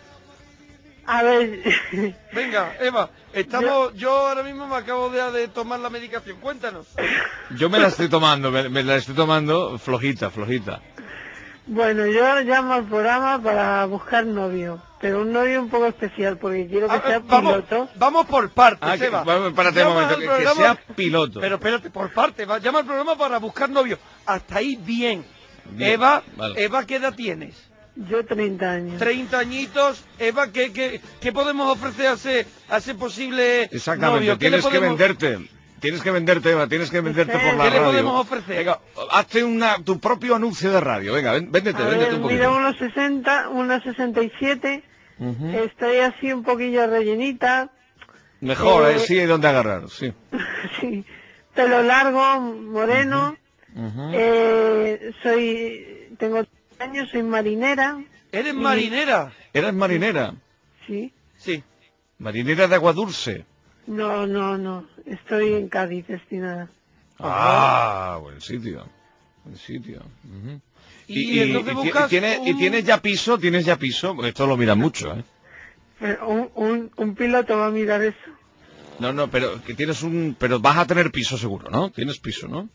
[SPEAKER 8] A ver,
[SPEAKER 1] Venga, Eva, estamos, yo, ahora mismo me acabo de, de tomar la medicación, cuéntanos.
[SPEAKER 2] Yo me la estoy tomando, me, me la estoy tomando flojita, flojita.
[SPEAKER 8] bueno, yo llamo al programa para buscar novio, pero un novio un poco especial, porque quiero que
[SPEAKER 1] Ah,
[SPEAKER 8] sea
[SPEAKER 1] eh, vamos,
[SPEAKER 8] piloto.
[SPEAKER 1] vamos por partes,
[SPEAKER 2] Ah, que,
[SPEAKER 1] Eva.
[SPEAKER 2] vamos, espérate un
[SPEAKER 1] Llamas
[SPEAKER 2] momento,
[SPEAKER 1] al
[SPEAKER 2] que, que
[SPEAKER 1] programa-
[SPEAKER 2] sea piloto.
[SPEAKER 1] Pero espérate, por partes, va, llama al programa para buscar novio. Hasta ahí bien.
[SPEAKER 2] Bien,
[SPEAKER 1] Eva,
[SPEAKER 2] vale.
[SPEAKER 1] Eva, ¿qué edad tienes?
[SPEAKER 8] Yo treinta años.
[SPEAKER 1] treinta añitos. Eva, ¿qué, qué, qué podemos ofrecer a ese, a ese posible
[SPEAKER 2] Exactamente,
[SPEAKER 1] novio? ¿Qué le
[SPEAKER 2] tienes que
[SPEAKER 1] podemos-
[SPEAKER 2] venderte. Tienes que venderte, Eva, tienes que venderte por la
[SPEAKER 1] ¿Qué le
[SPEAKER 2] radio.
[SPEAKER 1] podemos ofrecer?
[SPEAKER 2] Venga, hazte una, tu propio anuncio de radio. Venga, ven- véndete,
[SPEAKER 8] A
[SPEAKER 2] véndete
[SPEAKER 8] ver,
[SPEAKER 2] un poquito.
[SPEAKER 8] mira, unos sesenta, unos sesenta y siete.
[SPEAKER 2] Ujú.
[SPEAKER 8] Estoy así un poquillo rellenita.
[SPEAKER 2] Mejor,
[SPEAKER 8] eh,
[SPEAKER 2] eh, sí hay donde agarrar, sí.
[SPEAKER 8] sí. Pelo largo, moreno.
[SPEAKER 2] Ujú.
[SPEAKER 8] eh, soy, tengo años, soy marinera.
[SPEAKER 1] ¿Eres
[SPEAKER 8] y-
[SPEAKER 1] marinera?
[SPEAKER 2] ¿Eres marinera?
[SPEAKER 8] Sí.
[SPEAKER 1] Sí.
[SPEAKER 2] Marinera de agua dulce.
[SPEAKER 8] No, no, no. Estoy en Cádiz destinada.
[SPEAKER 2] Ah, buen sitio. Buen sitio. Ujú.
[SPEAKER 1] Y entonces
[SPEAKER 2] ti-
[SPEAKER 1] buscas
[SPEAKER 2] tiene-
[SPEAKER 1] un-
[SPEAKER 2] y tienes ya piso, tienes ya piso. Esto lo miran mucho, ¿eh?
[SPEAKER 8] Pero un, un, un piloto va a mirar eso.
[SPEAKER 2] No, no, pero que tienes un, pero vas a tener piso seguro, ¿no? Tienes piso, ¿no?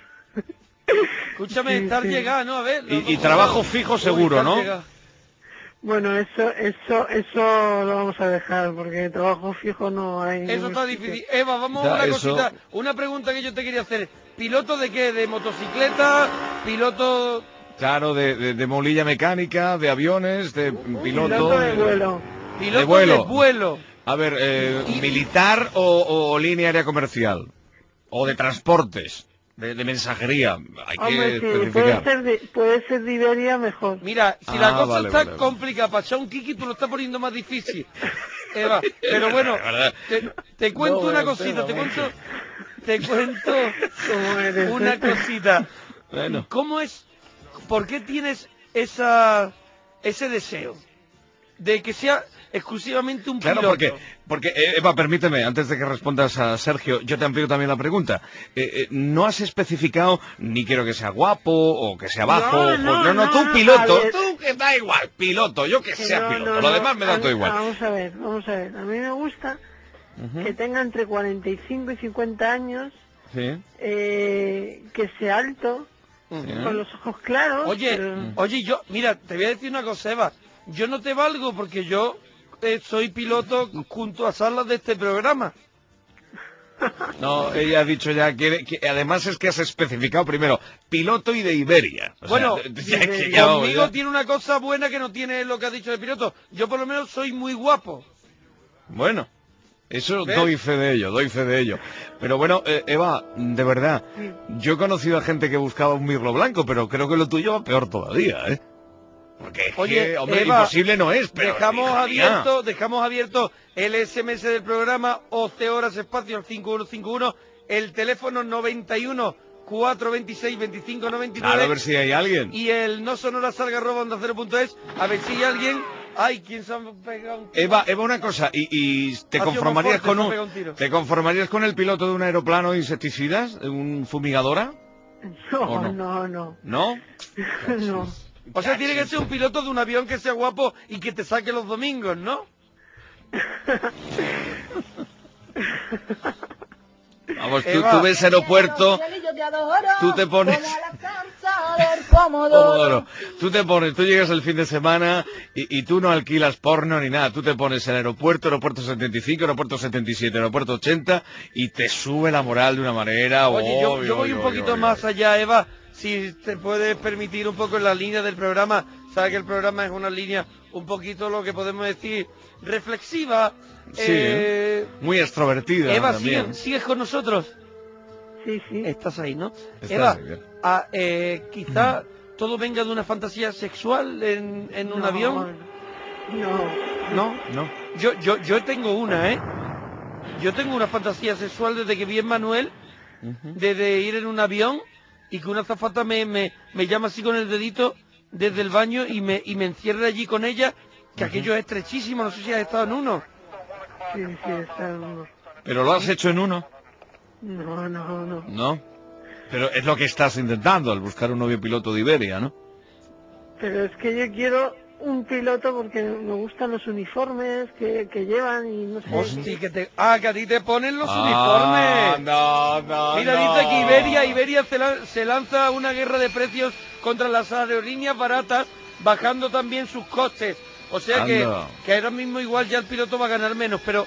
[SPEAKER 1] Escúchame,
[SPEAKER 8] Sí,
[SPEAKER 1] estar
[SPEAKER 8] sí.
[SPEAKER 1] llegada, ¿no? A ver.
[SPEAKER 2] Y-
[SPEAKER 1] los
[SPEAKER 2] y
[SPEAKER 1] dos
[SPEAKER 2] trabajo
[SPEAKER 1] juegos.
[SPEAKER 2] fijo
[SPEAKER 1] Uy,
[SPEAKER 2] seguro,
[SPEAKER 1] estar
[SPEAKER 2] ¿no?
[SPEAKER 1] llegada.
[SPEAKER 8] Bueno, eso, eso, eso lo vamos a dejar, porque trabajo fijo no hay. en
[SPEAKER 1] Eso
[SPEAKER 8] ningún
[SPEAKER 1] está
[SPEAKER 8] sitio.
[SPEAKER 1] difícil. Eva, vamos
[SPEAKER 2] Ya,
[SPEAKER 1] a una
[SPEAKER 2] eso-
[SPEAKER 1] cosita, una pregunta que yo te quería hacer. ¿Piloto de qué? ¿De motocicleta? ¿Piloto...?
[SPEAKER 2] Claro, de, de, de molilla mecánica, de aviones, de piloto.
[SPEAKER 8] Piloto de vuelo.
[SPEAKER 1] Piloto
[SPEAKER 2] De vuelo.
[SPEAKER 1] de vuelo.
[SPEAKER 2] A ver, eh, militar o, o línea aérea comercial. O de transportes, de, de mensajería. Hay que
[SPEAKER 8] Hombre, sí, puede
[SPEAKER 2] especificar.
[SPEAKER 8] ser, de, puede ser de Iberia mejor.
[SPEAKER 1] Mira, si
[SPEAKER 2] Ah,
[SPEAKER 1] la cosa
[SPEAKER 2] vale,
[SPEAKER 1] está
[SPEAKER 2] vale, vale.
[SPEAKER 1] complicada para echar un kiki, tú lo estás poniendo más difícil. Eva, pero bueno, te, te cuento
[SPEAKER 2] No,
[SPEAKER 1] una
[SPEAKER 2] buen
[SPEAKER 1] cosita,
[SPEAKER 2] tema,
[SPEAKER 1] te
[SPEAKER 2] mucho.
[SPEAKER 1] cuento, te cuento
[SPEAKER 8] ¿Cómo eres?
[SPEAKER 1] una
[SPEAKER 8] eh?
[SPEAKER 1] cosita.
[SPEAKER 2] Bueno.
[SPEAKER 1] ¿Cómo es, por qué tienes esa, ese deseo de que sea exclusivamente un
[SPEAKER 2] Claro,
[SPEAKER 1] piloto?
[SPEAKER 2] porque, porque eh, Eva, permíteme, antes de que respondas a Sergio, yo te amplío también la pregunta. Eh, eh, no has especificado ni quiero que sea guapo o que sea bajo.
[SPEAKER 8] No,
[SPEAKER 2] o-
[SPEAKER 8] no,
[SPEAKER 2] no, no,
[SPEAKER 8] no,
[SPEAKER 2] tú
[SPEAKER 8] no,
[SPEAKER 2] piloto,
[SPEAKER 8] a ver.
[SPEAKER 2] tú que da igual, piloto, yo que
[SPEAKER 8] Que
[SPEAKER 2] sea
[SPEAKER 8] no,
[SPEAKER 2] piloto,
[SPEAKER 8] no,
[SPEAKER 2] lo
[SPEAKER 8] no,
[SPEAKER 2] demás me da
[SPEAKER 8] a
[SPEAKER 2] todo
[SPEAKER 8] mí-
[SPEAKER 2] igual.
[SPEAKER 8] Vamos a ver, vamos a ver. A mí me gusta que tenga entre cuarenta y cinco y cincuenta años,
[SPEAKER 2] Sí.
[SPEAKER 8] eh, que sea alto, con los ojos claros.
[SPEAKER 1] Oye,
[SPEAKER 8] pero-
[SPEAKER 1] oye, yo, mira, te voy a decir una cosa, Eva. Yo no te valgo porque yo eh, soy piloto junto a Salas de este programa.
[SPEAKER 2] No, ella ha dicho ya que, que además es que has especificado primero piloto y de Iberia. O sea,
[SPEAKER 1] Bueno,
[SPEAKER 2] de- de- que ya,
[SPEAKER 1] conmigo
[SPEAKER 2] ya-
[SPEAKER 1] tiene una cosa buena que no tiene lo que ha dicho el piloto. Yo por lo menos soy muy guapo.
[SPEAKER 2] Bueno, eso
[SPEAKER 1] ¿Ves?
[SPEAKER 2] doy fe de ello, doy fe de ello. Pero bueno, eh, Eva, de verdad, yo he conocido a gente que buscaba un mirlo blanco, pero creo que lo tuyo va peor todavía, ¿eh? Porque es
[SPEAKER 1] Oye,
[SPEAKER 2] que, hombre,
[SPEAKER 1] Eva,
[SPEAKER 2] imposible no es, pero...
[SPEAKER 1] dejamos
[SPEAKER 2] hija mía.
[SPEAKER 1] abierto, dejamos abierto el S M S del programa once horas espacio al cinco uno cinco uno, el teléfono noventa y uno, cuatrocientos veintiséis, veinticinco noventa y nueve
[SPEAKER 2] Claro, a ver si hay alguien.
[SPEAKER 1] y el no sonora salga arroba onda cero punto es, a ver si hay alguien. Ay, ¿quién se ha pegado un tiro?
[SPEAKER 2] Eva, Eva, una cosa, ¿y, y te
[SPEAKER 1] Ha sido
[SPEAKER 2] conformarías
[SPEAKER 1] muy fuerte,
[SPEAKER 2] con
[SPEAKER 1] se ha
[SPEAKER 2] un,
[SPEAKER 1] pegado un tiro.
[SPEAKER 2] te conformarías con el piloto de un aeroplano de insecticidas, de un fumigadora?
[SPEAKER 8] No,
[SPEAKER 2] ¿O no?
[SPEAKER 8] no, no,
[SPEAKER 2] ¿No?
[SPEAKER 8] no.
[SPEAKER 1] O sea, tiene que ser un piloto de un avión que sea guapo y que te saque los domingos, ¿no?
[SPEAKER 2] Vamos, tú,
[SPEAKER 1] Eva.
[SPEAKER 2] tú ves aeropuerto,
[SPEAKER 5] Cielillo te adoro,
[SPEAKER 2] tú te pones-
[SPEAKER 5] como a la salsa del pomodoro.
[SPEAKER 2] Pomodoro. Tú te pones, tú llegas el fin de semana y, y tú no alquilas porno ni nada. Tú te pones el aeropuerto, aeropuerto setenta y cinco, aeropuerto setenta y siete, aeropuerto ochenta y te sube la moral de una manera.
[SPEAKER 1] Oye, yo,
[SPEAKER 2] Oy,
[SPEAKER 1] yo voy
[SPEAKER 2] oy,
[SPEAKER 1] un
[SPEAKER 2] oy,
[SPEAKER 1] poquito
[SPEAKER 2] oy,
[SPEAKER 1] más
[SPEAKER 2] oy.
[SPEAKER 1] allá, Eva, si te puedes permitir un poco en la línea del programa. Sabes que el programa es una línea un poquito, lo que podemos decir, reflexiva.
[SPEAKER 2] Sí,
[SPEAKER 1] Eh,
[SPEAKER 2] muy extrovertida
[SPEAKER 1] Eva,
[SPEAKER 2] también.
[SPEAKER 1] ¿sigues, sigues con nosotros?
[SPEAKER 8] Sí, sí.
[SPEAKER 1] Estás ahí, ¿no?
[SPEAKER 2] Estás
[SPEAKER 1] Eva,
[SPEAKER 2] ahí, bien.
[SPEAKER 1] ah, eh, quizá todo venga de una fantasía sexual en, en un
[SPEAKER 8] No,
[SPEAKER 1] avión.
[SPEAKER 8] No.
[SPEAKER 1] ¿No?
[SPEAKER 2] ¿No?
[SPEAKER 1] Yo, yo, yo tengo una, ¿eh? Yo tengo una fantasía sexual desde que vi a Manuel, desde ir en un avión y que una azafata me, me, me llama así con el dedito desde el baño y me, y me encierra allí con ella, que aquello es estrechísimo, no sé si has estado en uno.
[SPEAKER 8] Sí, sí, está en uno.
[SPEAKER 2] ¿Pero lo has hecho en uno?
[SPEAKER 8] No, no, no.
[SPEAKER 2] ¿No? Pero es lo que estás intentando, al buscar un novio piloto de Iberia, ¿no?
[SPEAKER 8] Pero es que yo quiero un piloto porque me gustan los uniformes que, que llevan y no sé.
[SPEAKER 1] Hostia, que te... Ah, que a ti te ponen los
[SPEAKER 2] Ah,
[SPEAKER 1] uniformes.
[SPEAKER 2] no, no,
[SPEAKER 1] Mira,
[SPEAKER 2] no.
[SPEAKER 1] dice que Iberia, Iberia se, la- se lanza una guerra de precios contra las aerolíneas baratas, bajando también sus costes. O sea que,
[SPEAKER 2] Anda.
[SPEAKER 1] que ahora mismo igual ya el piloto va a ganar menos, pero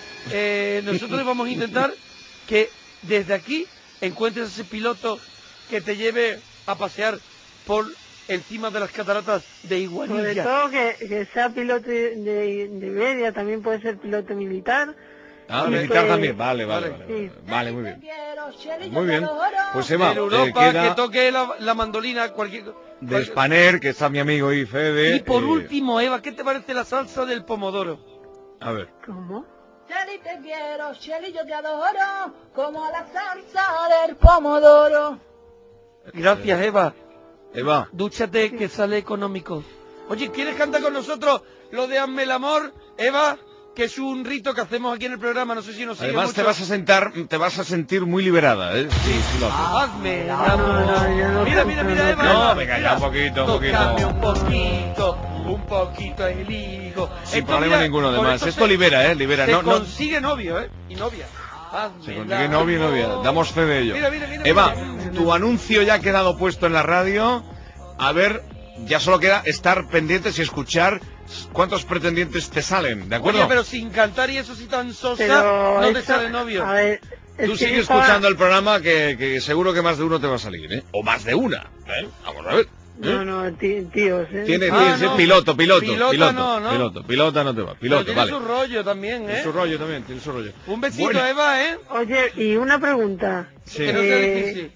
[SPEAKER 1] eh, nosotros vamos a intentar que desde aquí encuentres ese piloto que te lleve a pasear por encima de las cataratas de
[SPEAKER 8] Sobre
[SPEAKER 1] Iguanilla.
[SPEAKER 8] todo que, que sea piloto de, de, de Iberia, también puede ser piloto militar.
[SPEAKER 2] Ah,
[SPEAKER 8] Y
[SPEAKER 2] militar
[SPEAKER 8] que-
[SPEAKER 2] también, vale, vale,
[SPEAKER 1] Vale.
[SPEAKER 2] vale, vale, vale, muy bien.
[SPEAKER 5] Muy
[SPEAKER 2] Muy bien, pues Eva,
[SPEAKER 1] En
[SPEAKER 2] eh,
[SPEAKER 1] Europa,
[SPEAKER 2] queda
[SPEAKER 1] que toque la, la mandolina, cualquier...
[SPEAKER 2] de
[SPEAKER 1] cualquier-
[SPEAKER 2] Spaner, que está mi amigo ahí, Fede.
[SPEAKER 1] Y por
[SPEAKER 2] eh,
[SPEAKER 1] último, Eva, ¿qué te parece la salsa del pomodoro?
[SPEAKER 2] A ver.
[SPEAKER 8] ¿Cómo?
[SPEAKER 5] Shelly te quiero, Shelly yo te adoro, como la salsa del pomodoro.
[SPEAKER 1] Gracias, Eva.
[SPEAKER 2] Eva,
[SPEAKER 1] Dúchate, que sale económico. Oye, ¿quieres cantar con nosotros lo de Hazme el amor, Eva? Que es un rito que hacemos aquí en el programa, no sé si nos sigue
[SPEAKER 2] además
[SPEAKER 1] mucho.
[SPEAKER 2] te vas a sentar, te vas a sentir muy liberada, ¿eh? Sí, sí lo haces.
[SPEAKER 1] Hazme el
[SPEAKER 8] No,
[SPEAKER 1] amor.
[SPEAKER 8] no, yo no
[SPEAKER 1] Mira,
[SPEAKER 8] canto,
[SPEAKER 1] mira, mira,
[SPEAKER 8] no
[SPEAKER 1] Eva.
[SPEAKER 2] No,
[SPEAKER 1] Eva,
[SPEAKER 2] venga,
[SPEAKER 1] mira.
[SPEAKER 2] ya, un poquito, un poquito.
[SPEAKER 1] Tócame un poquito, un poquito el higo.
[SPEAKER 2] Sin
[SPEAKER 1] Esto,
[SPEAKER 2] problema
[SPEAKER 1] mira,
[SPEAKER 2] ninguno,
[SPEAKER 1] con
[SPEAKER 2] además.
[SPEAKER 1] esto
[SPEAKER 2] Esto
[SPEAKER 1] se-
[SPEAKER 2] libera, ¿eh? Libera.
[SPEAKER 1] Se
[SPEAKER 2] No, no,
[SPEAKER 1] consigue novio, ¿eh? Y novia. Hazme
[SPEAKER 2] se
[SPEAKER 1] el
[SPEAKER 2] consigue novio y novia.
[SPEAKER 1] amor.
[SPEAKER 2] Damos fe de ello.
[SPEAKER 1] Mira, mira, mira,
[SPEAKER 2] Eva,
[SPEAKER 1] mira.
[SPEAKER 2] tu anuncio ya ha quedado puesto en la radio. A ver, ya solo queda estar pendientes y escuchar cuántos pretendientes te salen, ¿de acuerdo?
[SPEAKER 1] Oye, pero sin cantar y eso sí tan sosa,
[SPEAKER 8] Pero
[SPEAKER 1] no te
[SPEAKER 8] eso-
[SPEAKER 1] sale novio.
[SPEAKER 8] A ver, es
[SPEAKER 2] Tú
[SPEAKER 8] que
[SPEAKER 2] sigue
[SPEAKER 8] yo estaba-
[SPEAKER 2] escuchando el programa que, que seguro que más de uno te va a salir, ¿eh? O más de una, ¿eh? Vamos a ver. ¿eh?
[SPEAKER 8] No, no, tí- tíos, ¿eh?
[SPEAKER 2] Tiene,
[SPEAKER 1] Ah,
[SPEAKER 2] tiene-
[SPEAKER 1] no.
[SPEAKER 2] piloto, piloto,
[SPEAKER 1] Pilota
[SPEAKER 2] piloto,
[SPEAKER 1] no, ¿no?
[SPEAKER 2] piloto, pilota no te va,
[SPEAKER 1] Pero
[SPEAKER 2] piloto,
[SPEAKER 1] tiene
[SPEAKER 2] vale.
[SPEAKER 1] su rollo también,
[SPEAKER 2] Tiene
[SPEAKER 1] ¿eh?
[SPEAKER 2] su rollo también, tiene su rollo.
[SPEAKER 1] Un besito,
[SPEAKER 2] Bueno.
[SPEAKER 1] Eva, ¿eh?
[SPEAKER 8] Oye, y una pregunta.
[SPEAKER 2] Sí.
[SPEAKER 1] Que no sea
[SPEAKER 8] Eh,
[SPEAKER 1] difícil.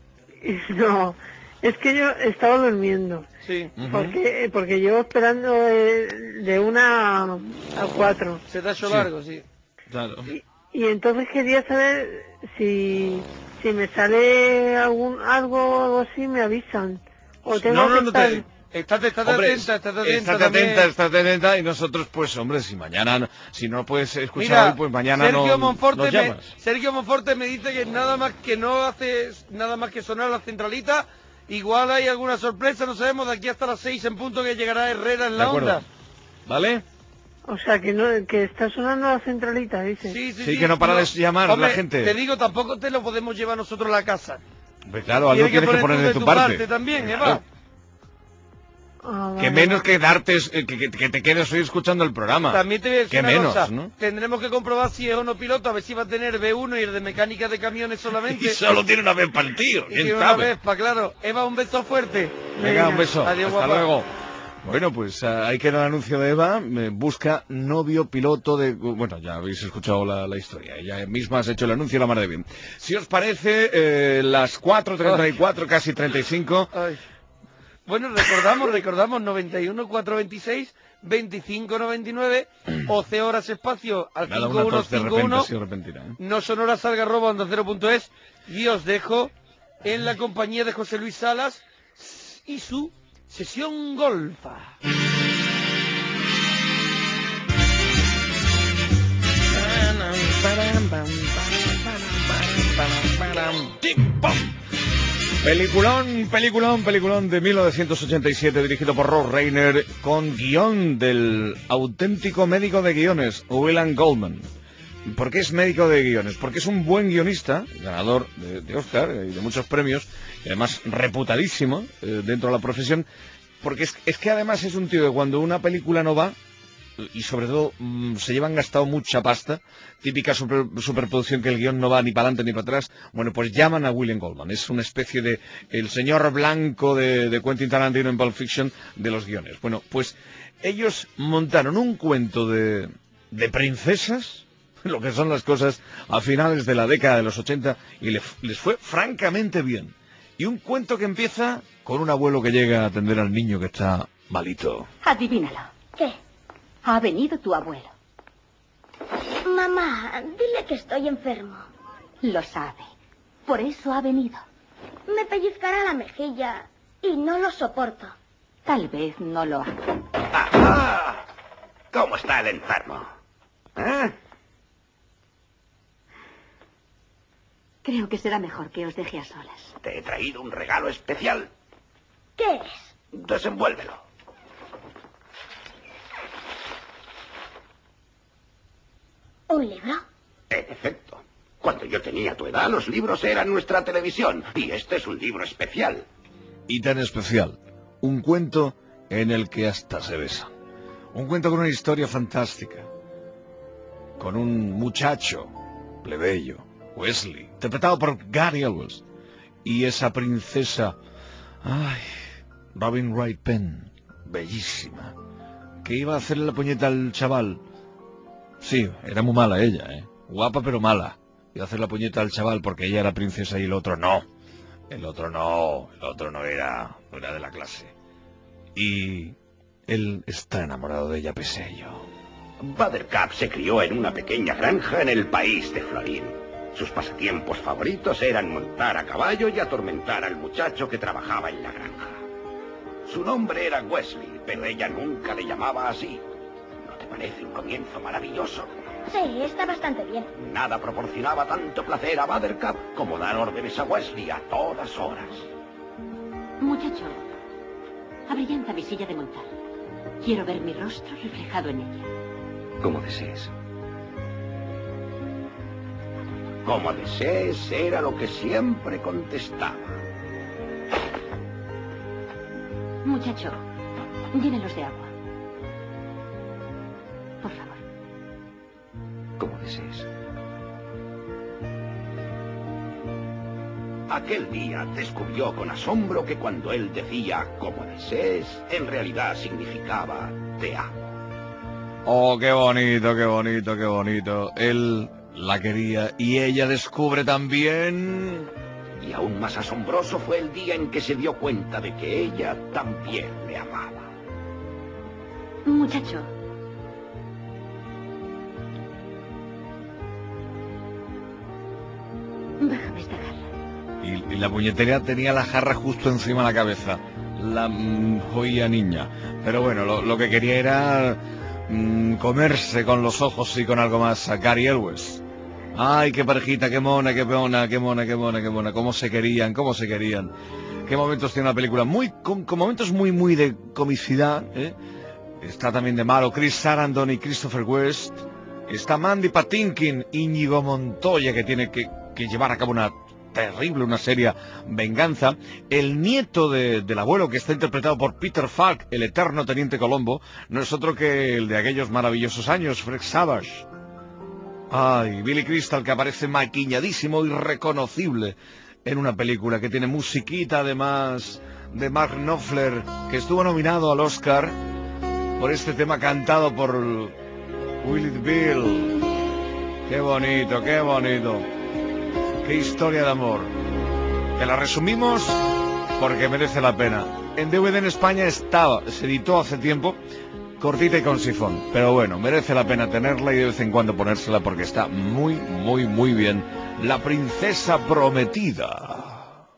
[SPEAKER 8] No, es que yo estaba durmiendo.
[SPEAKER 1] Sí.
[SPEAKER 2] Ujú.
[SPEAKER 8] Porque, porque llevo esperando de, de una a cuatro.
[SPEAKER 1] Se te ha hecho
[SPEAKER 2] Sí.
[SPEAKER 1] largo, sí.
[SPEAKER 2] Claro.
[SPEAKER 8] Y, y entonces quería saber si, si me sale algún algo o algo así, me avisan. O tengo
[SPEAKER 2] No, no,
[SPEAKER 8] que
[SPEAKER 2] no
[SPEAKER 8] estar...
[SPEAKER 2] te...
[SPEAKER 1] Estate, estate
[SPEAKER 2] Hombre,
[SPEAKER 1] atenta, estate atenta
[SPEAKER 2] estate
[SPEAKER 1] también.
[SPEAKER 2] atenta, estate atenta y nosotros, pues, hombre, si mañana, no- si no puedes escuchar
[SPEAKER 1] Mira,
[SPEAKER 2] hoy, pues mañana
[SPEAKER 1] Sergio
[SPEAKER 2] no
[SPEAKER 1] Monforte
[SPEAKER 2] nos
[SPEAKER 1] me,
[SPEAKER 2] llamas.
[SPEAKER 1] Sergio Monforte me dice que nada más que no hace nada más que sonar la centralita. Igual hay alguna sorpresa, no sabemos, de aquí hasta las seis en punto que llegará Herrera en
[SPEAKER 2] De
[SPEAKER 1] la
[SPEAKER 2] acuerdo.
[SPEAKER 1] onda.
[SPEAKER 2] ¿Vale?
[SPEAKER 8] O sea, que no que está sonando la centralita, dice.
[SPEAKER 1] Sí, sí,
[SPEAKER 2] Sí, que no para de llamar
[SPEAKER 1] Hombre,
[SPEAKER 2] la gente.
[SPEAKER 1] Te digo, tampoco te lo podemos llevar nosotros a la casa.
[SPEAKER 2] Pues claro, algo tienes que poner
[SPEAKER 1] tú
[SPEAKER 2] de tu parte.
[SPEAKER 1] también, Eva.
[SPEAKER 2] Claro.
[SPEAKER 8] Ah,
[SPEAKER 2] Que
[SPEAKER 8] vale,
[SPEAKER 2] menos
[SPEAKER 8] vale.
[SPEAKER 2] que darte, eh, que, que- que te quedes hoy escuchando el programa.
[SPEAKER 1] También te voy a decir
[SPEAKER 2] Que
[SPEAKER 1] una
[SPEAKER 2] menos,
[SPEAKER 1] cosa.
[SPEAKER 2] ¿no?
[SPEAKER 1] Tendremos que comprobar si es o no piloto, a ver si va a tener B uno y el de mecánica de camiones solamente.
[SPEAKER 2] Y solo tiene una vez para el tío,
[SPEAKER 1] Y
[SPEAKER 2] ¿quién
[SPEAKER 1] tiene una
[SPEAKER 2] sabe?
[SPEAKER 1] Vespa, claro. Eva, un beso fuerte.
[SPEAKER 2] Venga, un beso.
[SPEAKER 1] Adiós,
[SPEAKER 2] Hasta
[SPEAKER 1] guapa.
[SPEAKER 2] luego. Bueno, pues ah, ahí queda el anuncio de Eva. Me busca novio piloto de... Bueno, ya habéis escuchado la, la historia. Ella misma has hecho el anuncio la mar de bien. Si os parece, eh, las cuatro treinta y cuatro, casi treinta y cinco...
[SPEAKER 1] Ay. Bueno, recordamos, recordamos, noventa y uno, cuatrocientos veintiséis, veinticinco noventa y nueve, o C horas espacio al
[SPEAKER 2] Nada,
[SPEAKER 1] cinco
[SPEAKER 2] una
[SPEAKER 1] uno
[SPEAKER 2] tos de
[SPEAKER 1] cinco
[SPEAKER 2] repente,
[SPEAKER 1] uno,
[SPEAKER 2] ha sido repentina, ¿eh?
[SPEAKER 1] no sonoras algarroba onda cero punto es, y os dejo en la compañía de José Luis Salas y su sesión golfa.
[SPEAKER 2] ¡Tim, pam! Peliculón, peliculón, peliculón de mil novecientos ochenta y siete dirigido por Rob Reiner con guión del auténtico médico de guiones, William Goldman. ¿Por qué es médico de guiones? Porque es un buen guionista, ganador de, de Oscar y de muchos premios, y además reputadísimo eh, dentro de la profesión, porque es, es que además es un tío que cuando una película no va, y sobre todo mmm, se llevan gastado mucha pasta, típica super, superproducción que el guión no va ni para adelante ni para atrás, bueno, pues llaman a William Goldman, es una especie de el señor blanco de, de Quentin Tarantino en Pulp Fiction de los guiones. Bueno, pues ellos montaron un cuento de, de princesas, lo que son las cosas, a finales de la década de los ochenta, y le, les fue francamente bien. Y un cuento que empieza con un abuelo que llega a atender al niño que está malito.
[SPEAKER 9] Adivínalo.
[SPEAKER 5] ¿Qué?
[SPEAKER 9] Ha venido tu abuelo.
[SPEAKER 5] Mamá, dile que estoy enfermo.
[SPEAKER 9] Lo sabe. Por eso ha venido.
[SPEAKER 5] Me pellizcará la mejilla y no lo soporto.
[SPEAKER 9] Tal vez no lo haga.
[SPEAKER 10] ¡Ajá! ¿Cómo está el enfermo? ¿Eh?
[SPEAKER 9] Creo que será mejor que os deje a solas.
[SPEAKER 10] Te he traído un regalo especial.
[SPEAKER 5] ¿Qué es?
[SPEAKER 10] Desenvuélvelo.
[SPEAKER 5] ¿Un libro?
[SPEAKER 10] En efecto. Cuando yo tenía tu edad, los libros eran nuestra televisión. Y este es un libro especial.
[SPEAKER 2] Y tan especial. Un cuento en el que hasta se besan. Un cuento con una historia fantástica. Con un muchacho plebeyo, Wesley, interpretado por Gary Elwes. Y esa princesa, ay, Robin Wright Penn, bellísima, que iba a hacerle la puñeta al chaval. Sí, era muy mala ella, ¿eh? Guapa pero mala. Iba a hacer la puñeta al chaval porque ella era princesa y el otro no. El otro no, el otro no era, no era de la clase. Y él está enamorado de ella pese a ello.
[SPEAKER 10] Buttercup se crió en una pequeña granja en el país de Florín. Sus pasatiempos favoritos eran montar a caballo y atormentar al muchacho que trabajaba en la granja. Su nombre era Wesley, pero ella nunca le llamaba así. ¿No te parece un comienzo maravilloso?
[SPEAKER 5] Sí, está bastante bien.
[SPEAKER 10] Nada proporcionaba tanto placer a Buttercup como dar órdenes a Wesley a todas horas.
[SPEAKER 9] Muchacho, abrillanta mi silla de montar. Quiero ver mi rostro reflejado en ella.
[SPEAKER 3] Como desees.
[SPEAKER 10] Como desees era lo que siempre contestaba.
[SPEAKER 9] Muchacho, llénelos de agua. Por favor.
[SPEAKER 3] Como desees.
[SPEAKER 10] Aquel día descubrió con asombro que cuando él decía como desees, en realidad significaba te amo.
[SPEAKER 2] Oh, qué bonito, qué bonito, qué bonito. Él la quería y ella descubre también...
[SPEAKER 10] Y aún más asombroso fue el día en que se dio cuenta de que ella también le amaba.
[SPEAKER 9] Muchacho. Bájame esta jarra.
[SPEAKER 2] Y, y la puñetera tenía la jarra justo encima de la cabeza. La mm, joya niña. Pero bueno, lo, lo que quería era mm, comerse con los ojos y con algo más a Gary Elwes. Ay, qué parejita, qué mona, qué mona, qué mona, qué mona, qué mona. Cómo se querían, cómo se querían. Qué momentos tiene la película. Muy, con, con momentos muy, muy de comicidad, ¿eh? Está también de malo Chris Sarandon y Christopher West. Está Mandy Patinkin, Íñigo Montoya, que tiene que, que llevar a cabo una terrible, una seria venganza. El nieto de, del abuelo, que está interpretado por Peter Falk, el eterno teniente Colombo, no es otro que el de aquellos maravillosos años, Fred Savage. Ay, Billy Crystal, que aparece maquilladísimo y reconocible en una película que tiene musiquita además de Mark Knopfler, que estuvo nominado al Oscar por este tema cantado por Willie Bill. Qué bonito, qué bonito. Qué historia de amor. Que la resumimos porque merece la pena. En D V D en España estaba, se editó hace tiempo, cortita y con sifón. Pero bueno, merece la pena tenerla y de vez en cuando ponérsela porque está muy, muy, muy bien. La princesa prometida.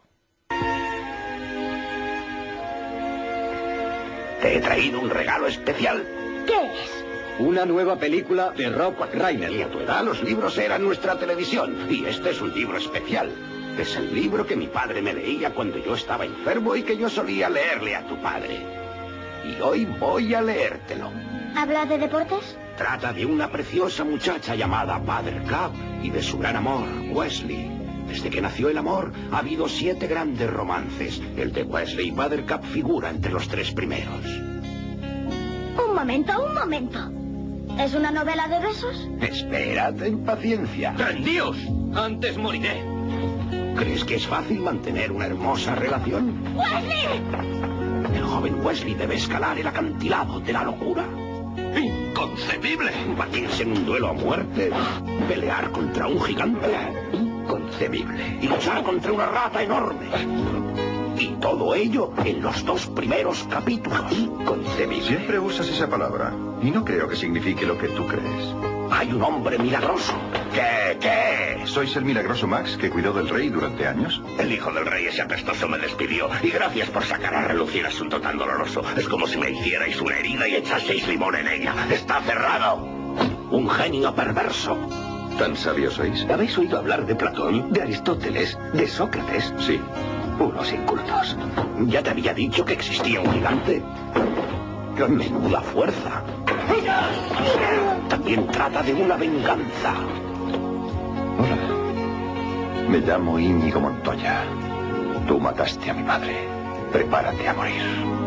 [SPEAKER 10] Te he traído un regalo especial.
[SPEAKER 5] ¿Qué es?
[SPEAKER 10] Una nueva película de Rob Reiner. Y a tu edad los libros eran nuestra televisión. Y este es un libro especial. Es el libro que mi padre me leía cuando yo estaba enfermo y que yo solía leerle a tu padre. Y hoy voy a leértelo.
[SPEAKER 5] ¿Habla de deportes?
[SPEAKER 10] Trata de una preciosa muchacha llamada Buttercup y de su gran amor, Wesley. Desde que nació el amor, ha habido siete grandes romances. El de Wesley y Buttercup figura entre los tres primeros.
[SPEAKER 5] Un momento, un momento. ¿Es una novela de besos?
[SPEAKER 10] Espera, ten paciencia. ¡Rendíos! Antes moriré. ¿Crees que es fácil mantener una hermosa relación?
[SPEAKER 5] ¡Wesley!
[SPEAKER 10] El joven Wesley debe escalar el acantilado de la locura. ¡Inconcebible! Batirse en un duelo a muerte. Pelear contra un gigante. Inconcebible. Y luchar contra una rata enorme. Y todo ello en los dos primeros capítulos. Inconcebible.
[SPEAKER 11] Siempre usas esa palabra. Y no creo que signifique lo que tú crees.
[SPEAKER 10] Hay un hombre milagroso. ¿Qué? ¿Qué?
[SPEAKER 11] ¿Sois el milagroso Max que cuidó del rey durante años?
[SPEAKER 10] El hijo del rey, ese apestoso, me despidió. Y gracias por sacar a relucir asunto tan doloroso. Es como si me hicierais una herida y echaseis limón en ella. Está cerrado. Un genio perverso.
[SPEAKER 11] ¿Tan sabios sois?
[SPEAKER 10] ¿Habéis oído hablar de Platón, de Aristóteles, de Sócrates?
[SPEAKER 11] Sí.
[SPEAKER 10] Unos incultos. Ya te había dicho que existía un gigante. Menuda fuerza. También trata de una venganza.
[SPEAKER 11] Hola. Me llamo Íñigo Montoya. Tú mataste a mi padre. Prepárate a morir.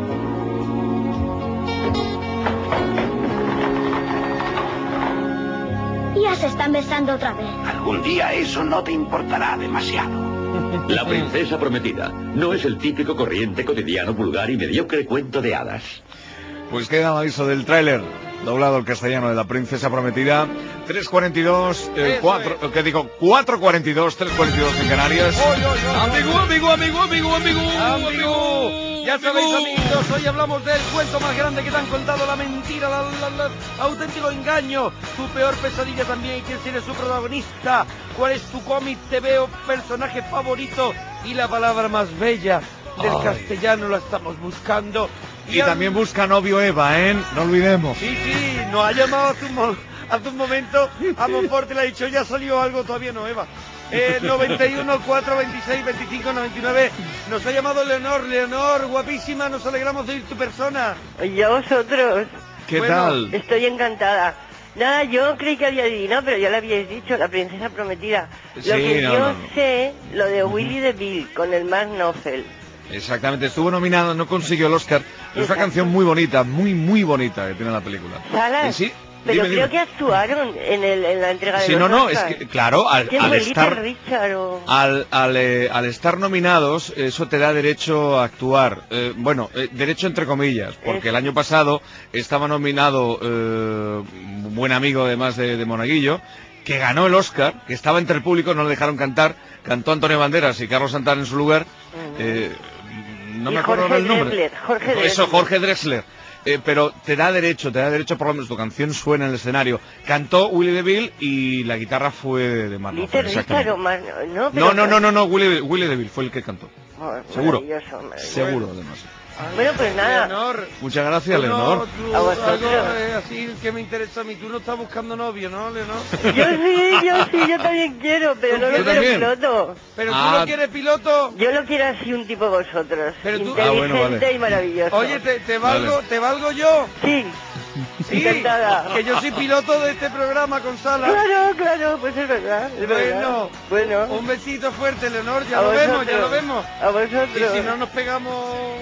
[SPEAKER 12] Ya se están besando otra vez.
[SPEAKER 10] Algún día eso no te importará demasiado.
[SPEAKER 13] La princesa prometida no es el típico corriente cotidiano vulgar y mediocre cuento de hadas.
[SPEAKER 2] Pues queda el aviso del tráiler, doblado al castellano, de La princesa prometida. tres cuarenta y dos, eh, cuatro, es. ¿Qué digo? cuatro cuarenta y dos, tres cuarenta y dos en Canarias.
[SPEAKER 1] Oy, oy, oy,
[SPEAKER 2] amigo, amigo, amigo, amigo, amigo,
[SPEAKER 1] amigo. Ya sabéis, amiguitos, hoy hablamos del cuento más grande que te han contado, la mentira, la, la, la, auténtico engaño, tu peor pesadilla también, y quién es su protagonista, cuál es tu cómic, te veo, personaje favorito y la palabra más bella del Ay. castellano la estamos buscando.
[SPEAKER 2] Y, y también al... busca novio Eva, ¿eh? No olvidemos.
[SPEAKER 1] Sí, sí, nos ha llamado hace un, mo... hace un momento a Monforte y le ha dicho, ya salió algo, todavía no, Eva. Eh, noventa y uno, cuatro, veintiséis, veinticinco, noventa y nueve. Nos ha llamado Leonor. Leonor, guapísima, nos alegramos de ir tu persona.
[SPEAKER 8] Y a vosotros.
[SPEAKER 2] ¿Qué bueno, tal?
[SPEAKER 8] Estoy encantada. Nada, yo creí que había adivinado, pero ya lo habíais dicho, La princesa prometida.
[SPEAKER 2] Sí,
[SPEAKER 8] lo que
[SPEAKER 2] no,
[SPEAKER 8] yo
[SPEAKER 2] no, no.
[SPEAKER 8] sé, lo de Willy DeVille con el Mark Knopfler.
[SPEAKER 2] Exactamente, estuvo nominado, no consiguió el Oscar. Es una canción muy bonita, muy, muy bonita que tiene la película.
[SPEAKER 8] ¿Salas?
[SPEAKER 2] Sí,
[SPEAKER 8] pero
[SPEAKER 2] dime,
[SPEAKER 8] creo
[SPEAKER 2] dime.
[SPEAKER 8] que actuaron en, el, en la entrega de
[SPEAKER 2] sí,
[SPEAKER 8] los
[SPEAKER 2] no, no,
[SPEAKER 8] Oscars.
[SPEAKER 2] es que, claro, al,
[SPEAKER 8] ¿Quién
[SPEAKER 2] al
[SPEAKER 8] fue,
[SPEAKER 2] estar...
[SPEAKER 8] Richard o...?
[SPEAKER 2] Al, al, eh, al estar nominados, eso te da derecho a actuar. Eh, bueno, eh, derecho entre comillas, porque eso. El año pasado estaba nominado eh, un buen amigo además de, de Monaguillo, que ganó el Oscar, que estaba entre el público, no le dejaron cantar, cantó Antonio Banderas y Carlos Santana en su lugar. Uh-huh. eh, no
[SPEAKER 8] y
[SPEAKER 2] me acuerdo
[SPEAKER 8] Jorge
[SPEAKER 2] el nombre.
[SPEAKER 8] Drexler, Jorge Drexler.
[SPEAKER 2] Eso, Jorge Drexler. Eh, pero te da derecho, te da derecho, por lo menos tu canción suena en el escenario. Cantó Willy DeVille y la guitarra fue de Mark Knopfler, exactamente.
[SPEAKER 8] Man, no,
[SPEAKER 2] no, no, no, no, no, Willy, Willy DeVille fue el que cantó.
[SPEAKER 8] Oh,
[SPEAKER 2] seguro,
[SPEAKER 8] maravilloso, maravilloso.
[SPEAKER 2] seguro además.
[SPEAKER 8] Bueno, pues nada.
[SPEAKER 1] Leonor,
[SPEAKER 2] muchas gracias,
[SPEAKER 1] no,
[SPEAKER 2] Leonor.
[SPEAKER 1] Tú,
[SPEAKER 8] a vosotros.
[SPEAKER 1] Algo eh, así que me interesa a mí. Tú no estás buscando novio, ¿no, Leonor?
[SPEAKER 8] Yo sí, yo sí, yo también quiero, pero no lo quiero piloto.
[SPEAKER 1] ¿Pero
[SPEAKER 2] ah,
[SPEAKER 1] tú lo quieres piloto?
[SPEAKER 8] Yo lo quiero así, un tipo vosotros.
[SPEAKER 1] Pero tú...
[SPEAKER 8] Inteligente
[SPEAKER 2] ah, bueno, vale.
[SPEAKER 8] y maravilloso.
[SPEAKER 1] Oye, ¿te, te, valgo,
[SPEAKER 2] vale.
[SPEAKER 1] ¿te valgo yo?
[SPEAKER 8] Sí.
[SPEAKER 1] Sí,
[SPEAKER 8] encantada.
[SPEAKER 1] Que yo soy piloto de este programa con Sala.
[SPEAKER 8] Claro, claro, pues es verdad. Es
[SPEAKER 1] bueno,
[SPEAKER 8] verdad.
[SPEAKER 1] bueno, un besito fuerte, Leonor. Ya
[SPEAKER 8] a
[SPEAKER 1] lo
[SPEAKER 8] vosotros.
[SPEAKER 1] vemos, ya lo vemos.
[SPEAKER 8] A vosotros.
[SPEAKER 1] Y si no nos pegamos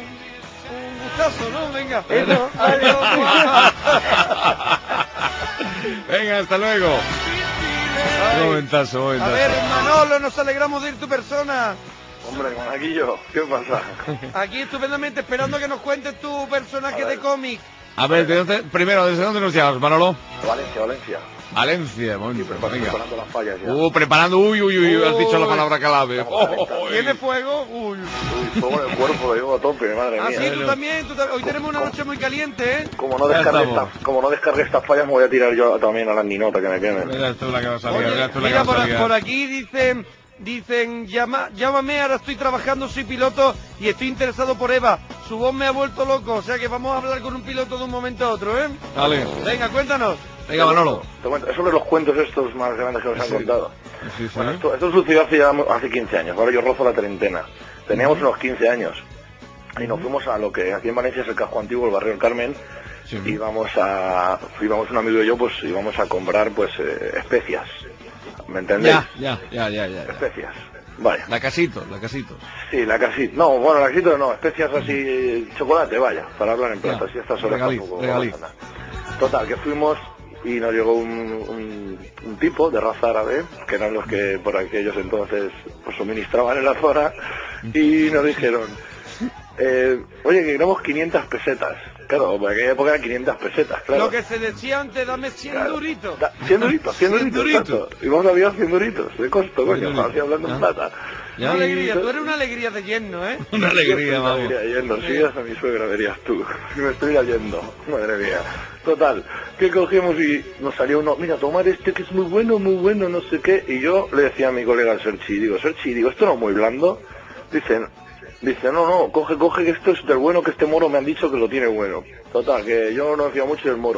[SPEAKER 1] un gustazo, ¿no? Venga.
[SPEAKER 8] Eso,
[SPEAKER 1] adiós.
[SPEAKER 2] Venga, hasta luego.
[SPEAKER 1] Ay.
[SPEAKER 2] Momentazo, momentazo.
[SPEAKER 1] A ver, Manolo, nos alegramos de ir tu persona.
[SPEAKER 14] Hombre, Monaguillo, ¿qué pasa?
[SPEAKER 1] Aquí estupendamente esperando que nos cuentes tu personaje de cómic.
[SPEAKER 2] A ver, ¿de dónde, primero, ¿desde dónde nos llamas, Manolo?
[SPEAKER 14] Valencia, Valencia.
[SPEAKER 2] Valencia, momento,
[SPEAKER 14] sí, preparando,
[SPEAKER 2] venga.
[SPEAKER 14] preparando las fallas ya.
[SPEAKER 2] Uh, preparando, uy, uy, uy, uy, has dicho la palabra clave.
[SPEAKER 14] Oh, oh,
[SPEAKER 1] ¿Tiene fuego? Uy.
[SPEAKER 14] Uy, fuego en el cuerpo, lo llevo a tope, madre
[SPEAKER 1] ah,
[SPEAKER 14] mía.
[SPEAKER 1] Ah, sí, tú también, tú también. Hoy tenemos una noche muy caliente, ¿eh?
[SPEAKER 14] Como no descargue estas, como no descargue estas fallas, me voy a tirar yo también a las ninotas que me queden.
[SPEAKER 2] Mira tú la que va a salir,
[SPEAKER 1] Oye,
[SPEAKER 2] mira tú la
[SPEAKER 1] mira,
[SPEAKER 2] que va a salir.
[SPEAKER 1] Por, por aquí dicen... Dicen, llama, llámame, ahora estoy trabajando, soy piloto y estoy interesado por Eva. Su voz me ha vuelto loco, o sea que vamos a hablar con un piloto de un momento a otro, ¿eh?
[SPEAKER 2] Vale.
[SPEAKER 1] Venga, cuéntanos.
[SPEAKER 2] Venga, Manolo.
[SPEAKER 14] Te cuento, eso de los cuentos estos más grandes que nos
[SPEAKER 2] sí.
[SPEAKER 14] han contado.
[SPEAKER 2] Sí, sí.
[SPEAKER 14] Bueno, esto, esto sucedió hace, ya, hace quince años, ahora yo rozo la treintena. Teníamos uh-huh. unos quince años y nos fuimos a lo que aquí en Valencia es el Casco Antiguo, el barrio del Carmen. Sí. Íbamos a, íbamos un amigo y yo, pues íbamos a comprar pues eh, especias. ¿Me entendéis?
[SPEAKER 2] Ya, ya, ya, ya, ya.
[SPEAKER 14] Especias. Vaya.
[SPEAKER 2] La casito, la casito.
[SPEAKER 14] Sí, la casito. No, bueno, la casito no, especias así, chocolate, vaya, para hablar en plata, así estas horas tampoco. Total, que fuimos y nos llegó un, un, un tipo de raza árabe, que eran los que por aquellos entonces pues, suministraban en la zona, y nos dijeron, eh, oye, que queremos quinientas pesetas. Claro, en aquella época eran quinientas pesetas, claro.
[SPEAKER 1] Lo que se decía antes, dame cien claro. duritos.
[SPEAKER 14] Da, cien duritos, cien duritos, duritos. Y vos habías cien duritos, de costo, coño, estaba así hablando en plata.
[SPEAKER 1] Una alegría, tú eres una alegría de yerno, ¿eh?
[SPEAKER 2] Una alegría,
[SPEAKER 14] vamos. Una alegría de yerno, si ibas a mi suegra verías tú, que me estoy yendo, madre mía. Total, que cogimos y nos salió uno, mira, tomar este que es muy bueno, muy bueno, no sé qué. Y yo le decía a mi colega el Serchi, digo, Serchi, digo, ¿esto no es muy blando? Dicen... Dice, no, no, coge, coge, que esto es del bueno, que este moro me han dicho que lo tiene bueno. Total, que yo no me fío mucho del moro.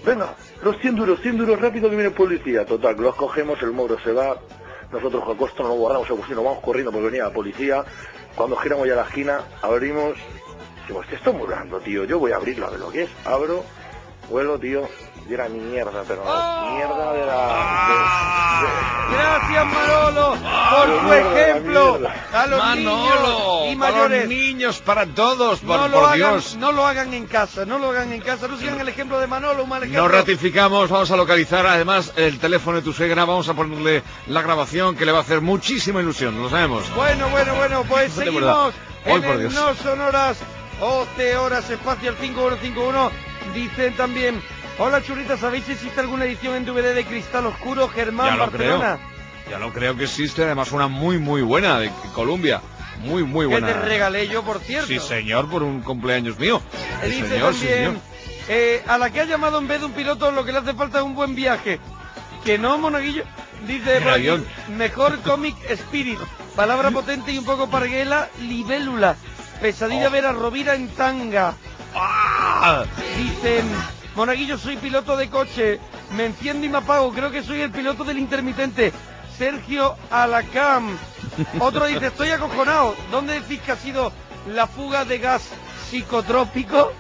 [SPEAKER 14] venga, los cien duros, cien duros rápido que viene el policía. Total, que los cogemos, el moro se va, nosotros con Costa nos borramos el fusil, nos vamos corriendo porque venía la policía. Cuando giramos ya la esquina, abrimos, digo, ¿qué estoy murando, tío? Yo voy a abrirlo, a ver lo que es, abro, vuelo, tío, y era mierda, pero no,
[SPEAKER 1] ¡Oh!
[SPEAKER 14] mierda de la... De, de...
[SPEAKER 1] Gracias, Manolo, por
[SPEAKER 14] de
[SPEAKER 1] tu
[SPEAKER 14] mierda,
[SPEAKER 1] ejemplo.
[SPEAKER 14] mierda.
[SPEAKER 1] A los
[SPEAKER 2] Manolo,
[SPEAKER 1] niños y
[SPEAKER 2] para
[SPEAKER 1] mayores.
[SPEAKER 2] los niños, para todos, por,
[SPEAKER 1] No lo,
[SPEAKER 2] por
[SPEAKER 1] hagan,
[SPEAKER 2] Dios.
[SPEAKER 1] no lo hagan en casa, no lo hagan en casa, no sigan el ejemplo de Manolo, un mal ejemplo.
[SPEAKER 2] Nos ratificamos, vamos a localizar además el teléfono de tu suegra, vamos a ponerle la grabación que le va a hacer muchísima ilusión, lo sabemos.
[SPEAKER 1] Bueno, bueno, bueno, pues
[SPEAKER 2] De
[SPEAKER 1] seguimos
[SPEAKER 2] Hoy,
[SPEAKER 1] en
[SPEAKER 2] por
[SPEAKER 1] el
[SPEAKER 2] Dios.
[SPEAKER 1] No Sonoras, once horas, espacio al cinco uno cinco uno. Dicen también, hola churritas, ¿sabéis si existe alguna edición en D V D de Cristal Oscuro, Germán,
[SPEAKER 2] Ya lo
[SPEAKER 1] Barcelona?
[SPEAKER 2] creo. Ya lo creo que existe, además una muy muy buena de Colombia, muy muy
[SPEAKER 1] Que
[SPEAKER 2] buena.
[SPEAKER 1] te regalé yo, por cierto.
[SPEAKER 2] Sí señor, por un cumpleaños mío.
[SPEAKER 1] Eh,
[SPEAKER 2] Sí,
[SPEAKER 1] Dice
[SPEAKER 2] señor, sí,
[SPEAKER 1] también,
[SPEAKER 2] señor.
[SPEAKER 1] eh, a la que ha llamado en vez de un piloto lo que le hace falta es un buen viaje. Que no, monaguillo. Dice
[SPEAKER 2] El
[SPEAKER 1] por aquí,
[SPEAKER 2] avión.
[SPEAKER 1] mejor comic spirit, palabra potente y un poco parguela, libélula. Pesadilla
[SPEAKER 2] Oh.
[SPEAKER 1] ver a Rovira en tanga.
[SPEAKER 2] ¡Ah!
[SPEAKER 1] Dicen, monaguillo, soy piloto de coche, me enciendo y me apago, creo que soy el piloto del intermitente. Sergio Alacam. Otro dice, estoy acojonado, ¿dónde decís que ha sido la fuga de gas psicotrópico?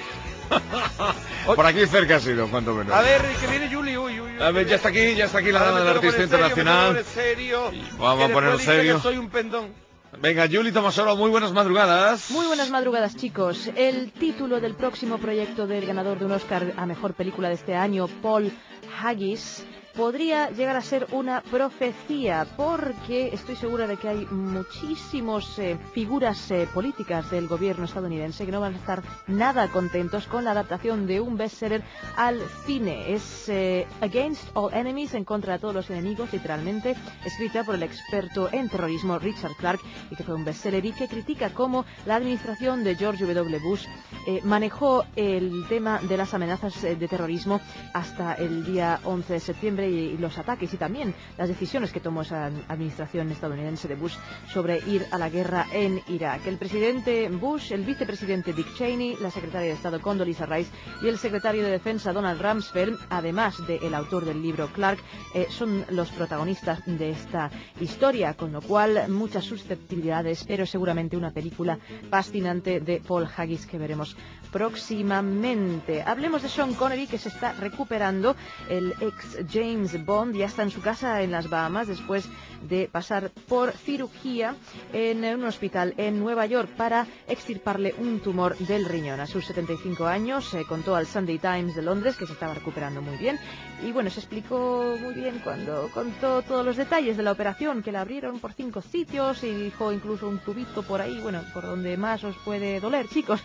[SPEAKER 2] Por aquí cerca ha sido, cuanto menos.
[SPEAKER 1] A ver, que viene Juli, uy, uy, uy.
[SPEAKER 2] A ver, ya está aquí, ya está aquí la
[SPEAKER 1] Ahora
[SPEAKER 2] dama
[SPEAKER 1] me
[SPEAKER 2] del
[SPEAKER 1] tengo que
[SPEAKER 2] artista
[SPEAKER 1] poner serio, me tengo que
[SPEAKER 2] internacional.
[SPEAKER 1] poner serio,
[SPEAKER 2] Y vamos
[SPEAKER 1] que
[SPEAKER 2] a ponernos
[SPEAKER 1] después dice
[SPEAKER 2] serio.
[SPEAKER 1] que soy un pendón.
[SPEAKER 2] Venga, Yuli Tomasoro, muy buenas madrugadas.
[SPEAKER 6] Muy buenas madrugadas, chicos. El título del próximo proyecto del ganador de un Oscar a Mejor Película de este año, Paul Haggis, podría llegar a ser una profecía, porque estoy segura de que hay muchísimas eh, figuras eh, políticas del gobierno estadounidense que no van a estar nada contentos con la adaptación de un bestseller al cine. Es eh, Against All Enemies, en contra de todos los enemigos, literalmente, escrita por el experto en terrorismo Richard Clarke, y que fue un bestseller y que critica cómo la administración de George W. Bush eh, manejó el tema de las amenazas eh, de terrorismo hasta el día once de septiembre y, y los ataques y también las decisiones que tomó esa administración estadounidense de Bush sobre ir a la guerra en Irak. El presidente Bush, el vicepresidente Dick Cheney, la secretaria de Estado Condoleezza Rice y el secretario de Defensa Donald Rumsfeld, además del autor del libro Clarke, eh, son los protagonistas de esta historia, con lo cual muchas susceptibilidades, pero seguramente una película fascinante de Paul Haggis que veremos próximamente. Hablemos de Sean Connery, que se está recuperando. El ex James Bond ya está en su casa en las Bahamas después de pasar por cirugía en un hospital en Nueva York para extirparle un tumor del riñón. A sus setenta y cinco años eh, contó al Sunday Times de Londres que se estaba recuperando muy bien y bueno, se explicó muy bien cuando contó todos los detalles de la operación, que la abrieron por cinco sitios y dijo incluso un tubito por ahí, bueno, por donde más os puede doler, chicos.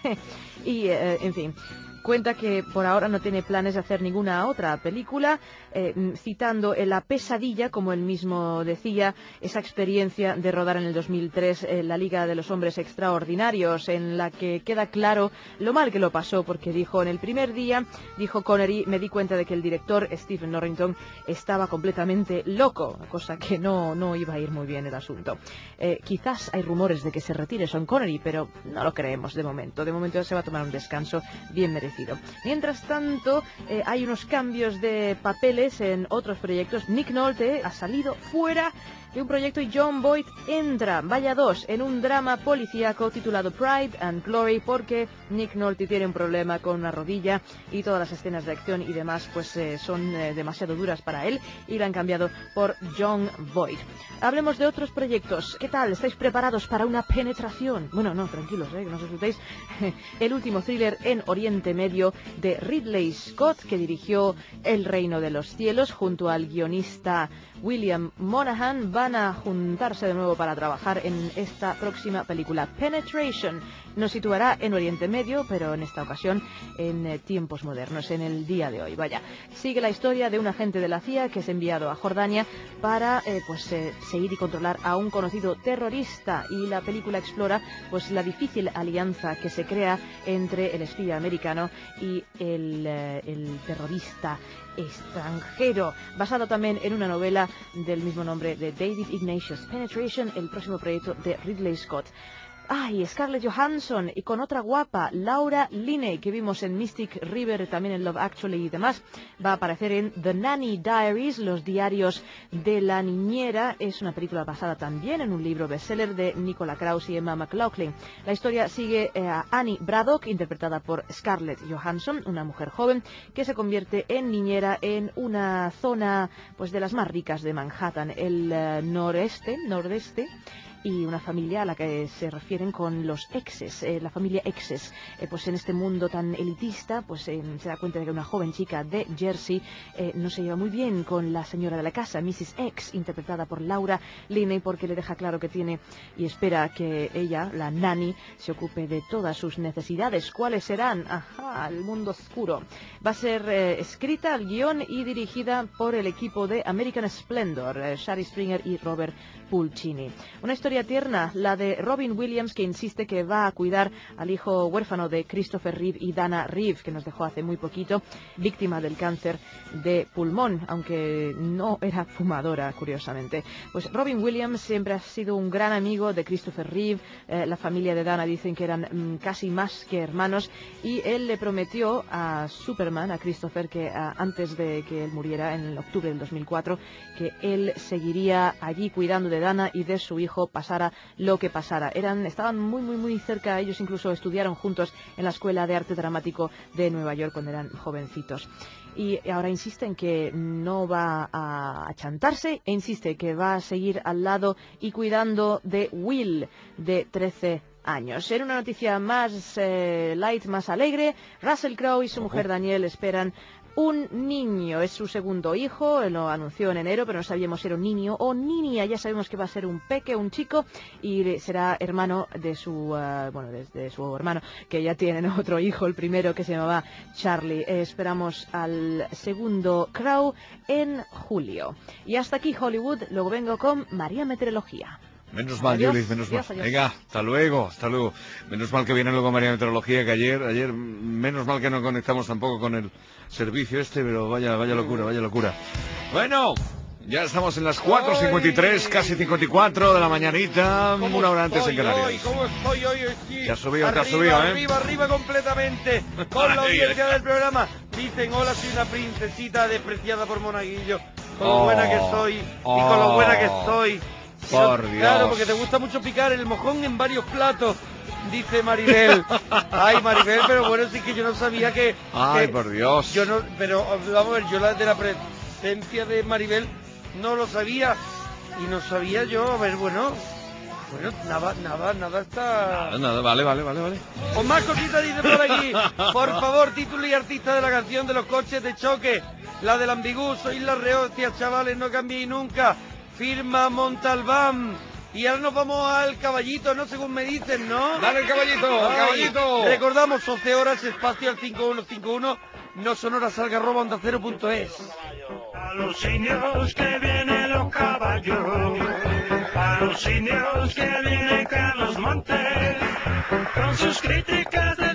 [SPEAKER 6] y eh, en fin, cuenta que por ahora no tiene planes de hacer ninguna otra película, eh, citando en La pesadilla, como él mismo decía, esa experiencia de rodar en el dos mil tres eh, La Liga de los Hombres Extraordinarios, en la que queda claro lo mal que lo pasó, porque dijo, en el primer día, dijo Connery, me di cuenta de que el director Stephen Norrington estaba completamente loco, cosa que no, no iba a ir muy bien el asunto. Eh, quizás hay rumores de que se retire Sean Connery, pero no lo creemos de momento. De momento se va a tomar un descanso bien merecido. Mientras tanto, eh, hay unos cambios de papeles en otros proyectos. Nick Nolte ha salido fuera de un proyecto y John Boyd entra, vaya dos, en un drama policíaco titulado Pride and Glory, porque Nick Nolte tiene un problema con una rodilla y todas las escenas de acción y demás pues eh, son eh, demasiado duras para él y la han cambiado por John Boyd. Hablemos de otros proyectos. ¿Qué tal? ¿Estáis preparados para una penetración? Bueno, no, tranquilos, eh, que no os asustéis. El último thriller en Oriente Medio de Ridley Scott, que dirigió El Reino de los Cielos junto al guionista William Monahan, van a juntarse de nuevo para trabajar en esta próxima película. Penetration nos situará en Oriente Medio, pero en esta ocasión en eh, tiempos modernos, en el día de hoy. Vaya, sigue la historia de un agente de la C I A que es enviado a Jordania para eh, pues eh, seguir y controlar a un conocido terrorista, y la película explora pues la difícil alianza que se crea entre el espía americano y el, eh, el terrorista extranjero, basado también en una novela del mismo nombre de David Ignatius. Penetration, el próximo proyecto de Ridley Scott. Ay, Scarlett Johansson y con otra guapa, Laura Linney, que vimos en Mystic River, también en Love Actually y demás, va a aparecer en The Nanny Diaries, los diarios de la niñera. Es una película basada también en un libro bestseller de Nicola Krauss y Emma McLaughlin. La historia sigue eh, a Annie Braddock, interpretada por Scarlett Johansson, una mujer joven que se convierte en niñera en una zona pues de las más ricas de Manhattan, el uh, noreste, nordeste, y una familia a la que se refieren con los exes, eh, la familia exes. Eh, pues en este mundo tan elitista, pues eh, se da cuenta de que una joven chica de Jersey eh, no se lleva muy bien con la señora de la casa, missus X, interpretada por Laura Linney, porque le deja claro que tiene y espera que ella, la nanny, se ocupe de todas sus necesidades. ¿Cuáles serán? Ajá, el mundo oscuro. Va a ser eh, escrita, el guión y dirigida por el equipo de American Splendor, eh, Shari Springer y Robert Pulcini. Una historia tierna, la de Robin Williams, que insiste que va a cuidar al hijo huérfano de Christopher Reeve y Dana Reeve, que nos dejó hace muy poquito, víctima del cáncer de pulmón, aunque no era fumadora, curiosamente. Pues Robin Williams siempre ha sido un gran amigo de Christopher Reeve, eh, la familia de Dana dicen que eran mm, casi más que hermanos, y él le prometió a Superman, a Christopher, que uh, antes de que él muriera, en octubre del dos mil cuatro, que él seguiría allí cuidando de Dana y de su hijo, pasara lo que pasara. Eran, estaban muy, muy, muy cerca. Ellos incluso estudiaron juntos en la Escuela de Arte Dramático de Nueva York cuando eran jovencitos. Y ahora insiste en que no va a achantarse e insiste que va a seguir al lado y cuidando de Will, de trece años. En una noticia más eh, light, más alegre, Russell Crowe y su mujer Danielle esperan un niño. Es su segundo hijo, lo anunció en enero, pero no sabíamos si era un niño o niña. Ya sabemos que va a ser un peque, un chico, y será hermano de su, uh, bueno, de, de su hermano, que ya tienen otro hijo, el primero, que se llamaba Charlie. Eh, esperamos al segundo Crowe en julio. Y hasta aquí Hollywood, luego vengo con María Meteorología.
[SPEAKER 2] Menos mal,
[SPEAKER 6] Adiós,
[SPEAKER 2] Juli, menos
[SPEAKER 6] adiós,
[SPEAKER 2] mal.
[SPEAKER 6] adiós.
[SPEAKER 2] Venga, hasta luego, hasta luego. Menos mal que viene luego María Meteorología, que ayer, ayer, menos mal que no conectamos tampoco con el servicio este, pero vaya, vaya locura, vaya locura. Bueno, ya estamos en las cuatro cincuenta y tres, casi cincuenta y cuatro de la mañanita, una hora antes en Canarias.
[SPEAKER 1] Hoy, ¿Cómo estoy hoy? Sí.
[SPEAKER 2] Te has subido,
[SPEAKER 1] arriba,
[SPEAKER 2] te has subido, ¿eh?
[SPEAKER 1] Arriba, arriba completamente, con la audiencia del programa. Dicen, hola, soy una princesita despreciada por Monaguillo, con lo
[SPEAKER 2] oh,
[SPEAKER 1] buena que soy,
[SPEAKER 2] oh,
[SPEAKER 1] y con lo buena que soy.
[SPEAKER 2] Por
[SPEAKER 1] Pero,
[SPEAKER 2] Dios.
[SPEAKER 1] claro, porque te gusta mucho picar el mojón en varios platos, dice Maribel. Ay, Maribel, pero bueno, sí que yo no sabía que...
[SPEAKER 2] Ay,
[SPEAKER 1] que
[SPEAKER 2] por Dios.
[SPEAKER 1] Yo no, pero vamos a ver, yo la de la presencia de Maribel no lo sabía. Y no sabía yo, a ver, bueno... Bueno, nada, nada, nada está...
[SPEAKER 2] Nada, nada, vale, vale, vale, vale.
[SPEAKER 1] O más cositas dice por aquí. Por favor, título y artista de la canción de los coches de choque. La del ambigú, sois las rehostias, chavales, no cambiéis nunca. Firma Montalbán. Y ahora nos vamos al caballito, ¿no? Según me dicen, ¿no?
[SPEAKER 2] Dale el caballito,
[SPEAKER 1] Ay,
[SPEAKER 2] caballito.
[SPEAKER 1] Recordamos, once horas, espacio al cinco uno cinco uno, no sonoras alga arroba onda cero punto es.
[SPEAKER 7] A los indios que vienen los caballos, a los indios que viene Carlos Montes, con sus críticas del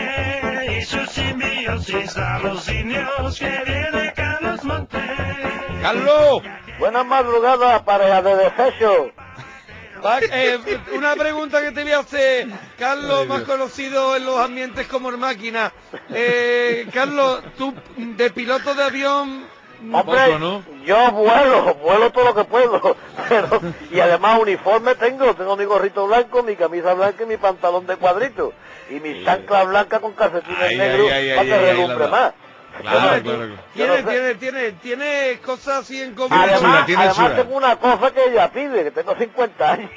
[SPEAKER 7] cine y sus simbiosis, a los indios que viene Carlos Montes.
[SPEAKER 2] ¡Carlos!
[SPEAKER 14] Buenas madrugadas, pareja de desecho.
[SPEAKER 1] Va, eh, una pregunta que te voy a hacer, Carlos, más conocido en los ambientes como el máquina. Eh, Carlos, tú de piloto de avión...
[SPEAKER 14] Hombre, poco, ¿no? Yo vuelo, vuelo todo lo que puedo, pero, y además uniforme tengo, tengo mi gorrito blanco, mi camisa blanca y mi pantalón de cuadrito, y mi chancla blanca con calcetines negros para que relumbre más.
[SPEAKER 2] Claro, claro.
[SPEAKER 1] Tiene, tiene, tiene, tiene cosas así en común.
[SPEAKER 14] Además, además tengo una cosa que ella pide, que tengo cincuenta años.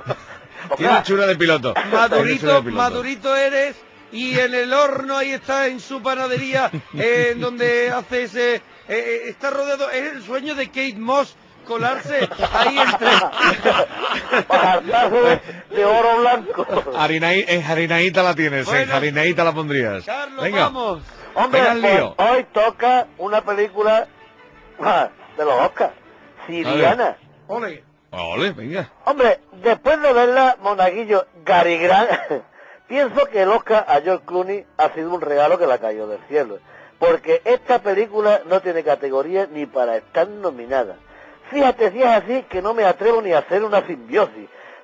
[SPEAKER 2] Tiene chura de piloto.
[SPEAKER 1] Madurito, madurito eres, y en el horno ahí está, en su panadería, eh, en donde hace ese, eh, eh, está rodeado, es el sueño de Kate Moss, colarse ahí entre...
[SPEAKER 14] de, de oro blanco.
[SPEAKER 2] Harinaí, en harinaíta la tienes, bueno, en harinaíta la pondrías.
[SPEAKER 1] Carlos,
[SPEAKER 2] venga,
[SPEAKER 1] vamos.
[SPEAKER 14] Hombre, pues, hoy toca una película ah, de los Oscars, Siriana.
[SPEAKER 1] Ole.
[SPEAKER 2] Ole, venga.
[SPEAKER 14] Hombre, después de verla, Monaguillo, Gary Grant, pienso que el Oscar a George Clooney ha sido un regalo que le cayó del cielo. Porque esta película no tiene categoría ni para estar nominada. Fíjate si es así que no me atrevo ni a hacer una simbiosis.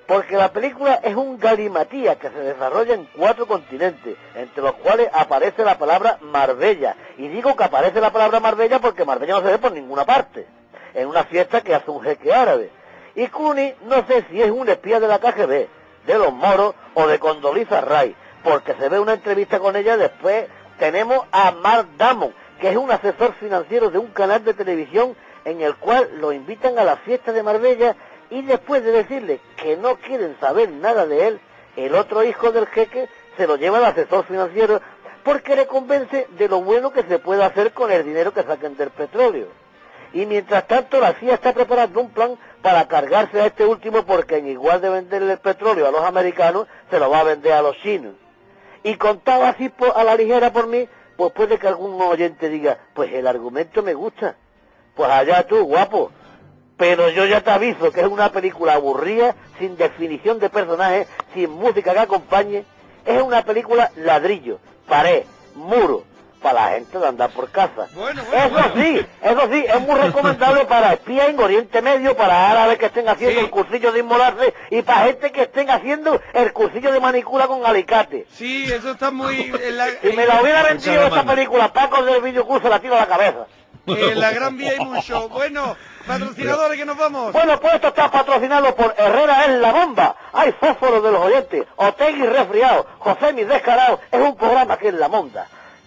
[SPEAKER 15] porque la película es un galimatías que se desarrolla en cuatro continentes, entre los cuales aparece la palabra Marbella. Y digo que aparece la palabra Marbella porque Marbella no se ve por ninguna parte, en una fiesta que hace un jeque árabe. Y Clooney no sé si es un espía de la K G B, de los moros o de Condoleezza Rice, porque se ve una entrevista con ella. Después tenemos a Mark Damon, que es un asesor financiero de un canal de televisión en el cual lo invitan a la fiesta de Marbella, y después de decirle que no quieren saber nada de él, el otro hijo del jeque se lo lleva al asesor financiero porque le convence de lo bueno que se puede hacer con el dinero que saquen del petróleo. Y mientras tanto la C I A está preparando un plan para cargarse a este último, porque en igual de venderle el petróleo a los americanos, se lo va a vender a los chinos. Y contado así por, a la ligera por mí, pues puede que algún oyente diga, pues el argumento me gusta. Pues allá tú, guapo. Pero yo ya te aviso que es una película aburrida, sin definición de personajes, sin música que acompañe. Es una película ladrillo, pared, muro, para la gente de andar por casa.
[SPEAKER 1] Bueno, bueno,
[SPEAKER 15] eso
[SPEAKER 1] bueno.
[SPEAKER 15] sí, eso sí, es muy recomendable para espías en Oriente Medio, para árabes que estén haciendo
[SPEAKER 1] Sí.
[SPEAKER 15] el cursillo de inmolarse, y para gente que estén haciendo el cursillo de manicura con alicate.
[SPEAKER 1] Sí, eso está muy... En la,
[SPEAKER 15] Si me la hubiera
[SPEAKER 1] en-
[SPEAKER 15] vendido esta película, Paco del videocurso la tiro a la cabeza.
[SPEAKER 1] en la Gran Vía hay mucho. Bueno, patrocinadores, que nos vamos.
[SPEAKER 15] Bueno, pues esto está patrocinado por Herrera es la bomba. Hay fósforos de los oyentes. Otegui resfriado. José mi descarado. Es un programa que es la monda.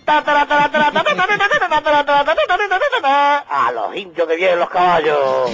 [SPEAKER 15] A los indios que vienen los caballos.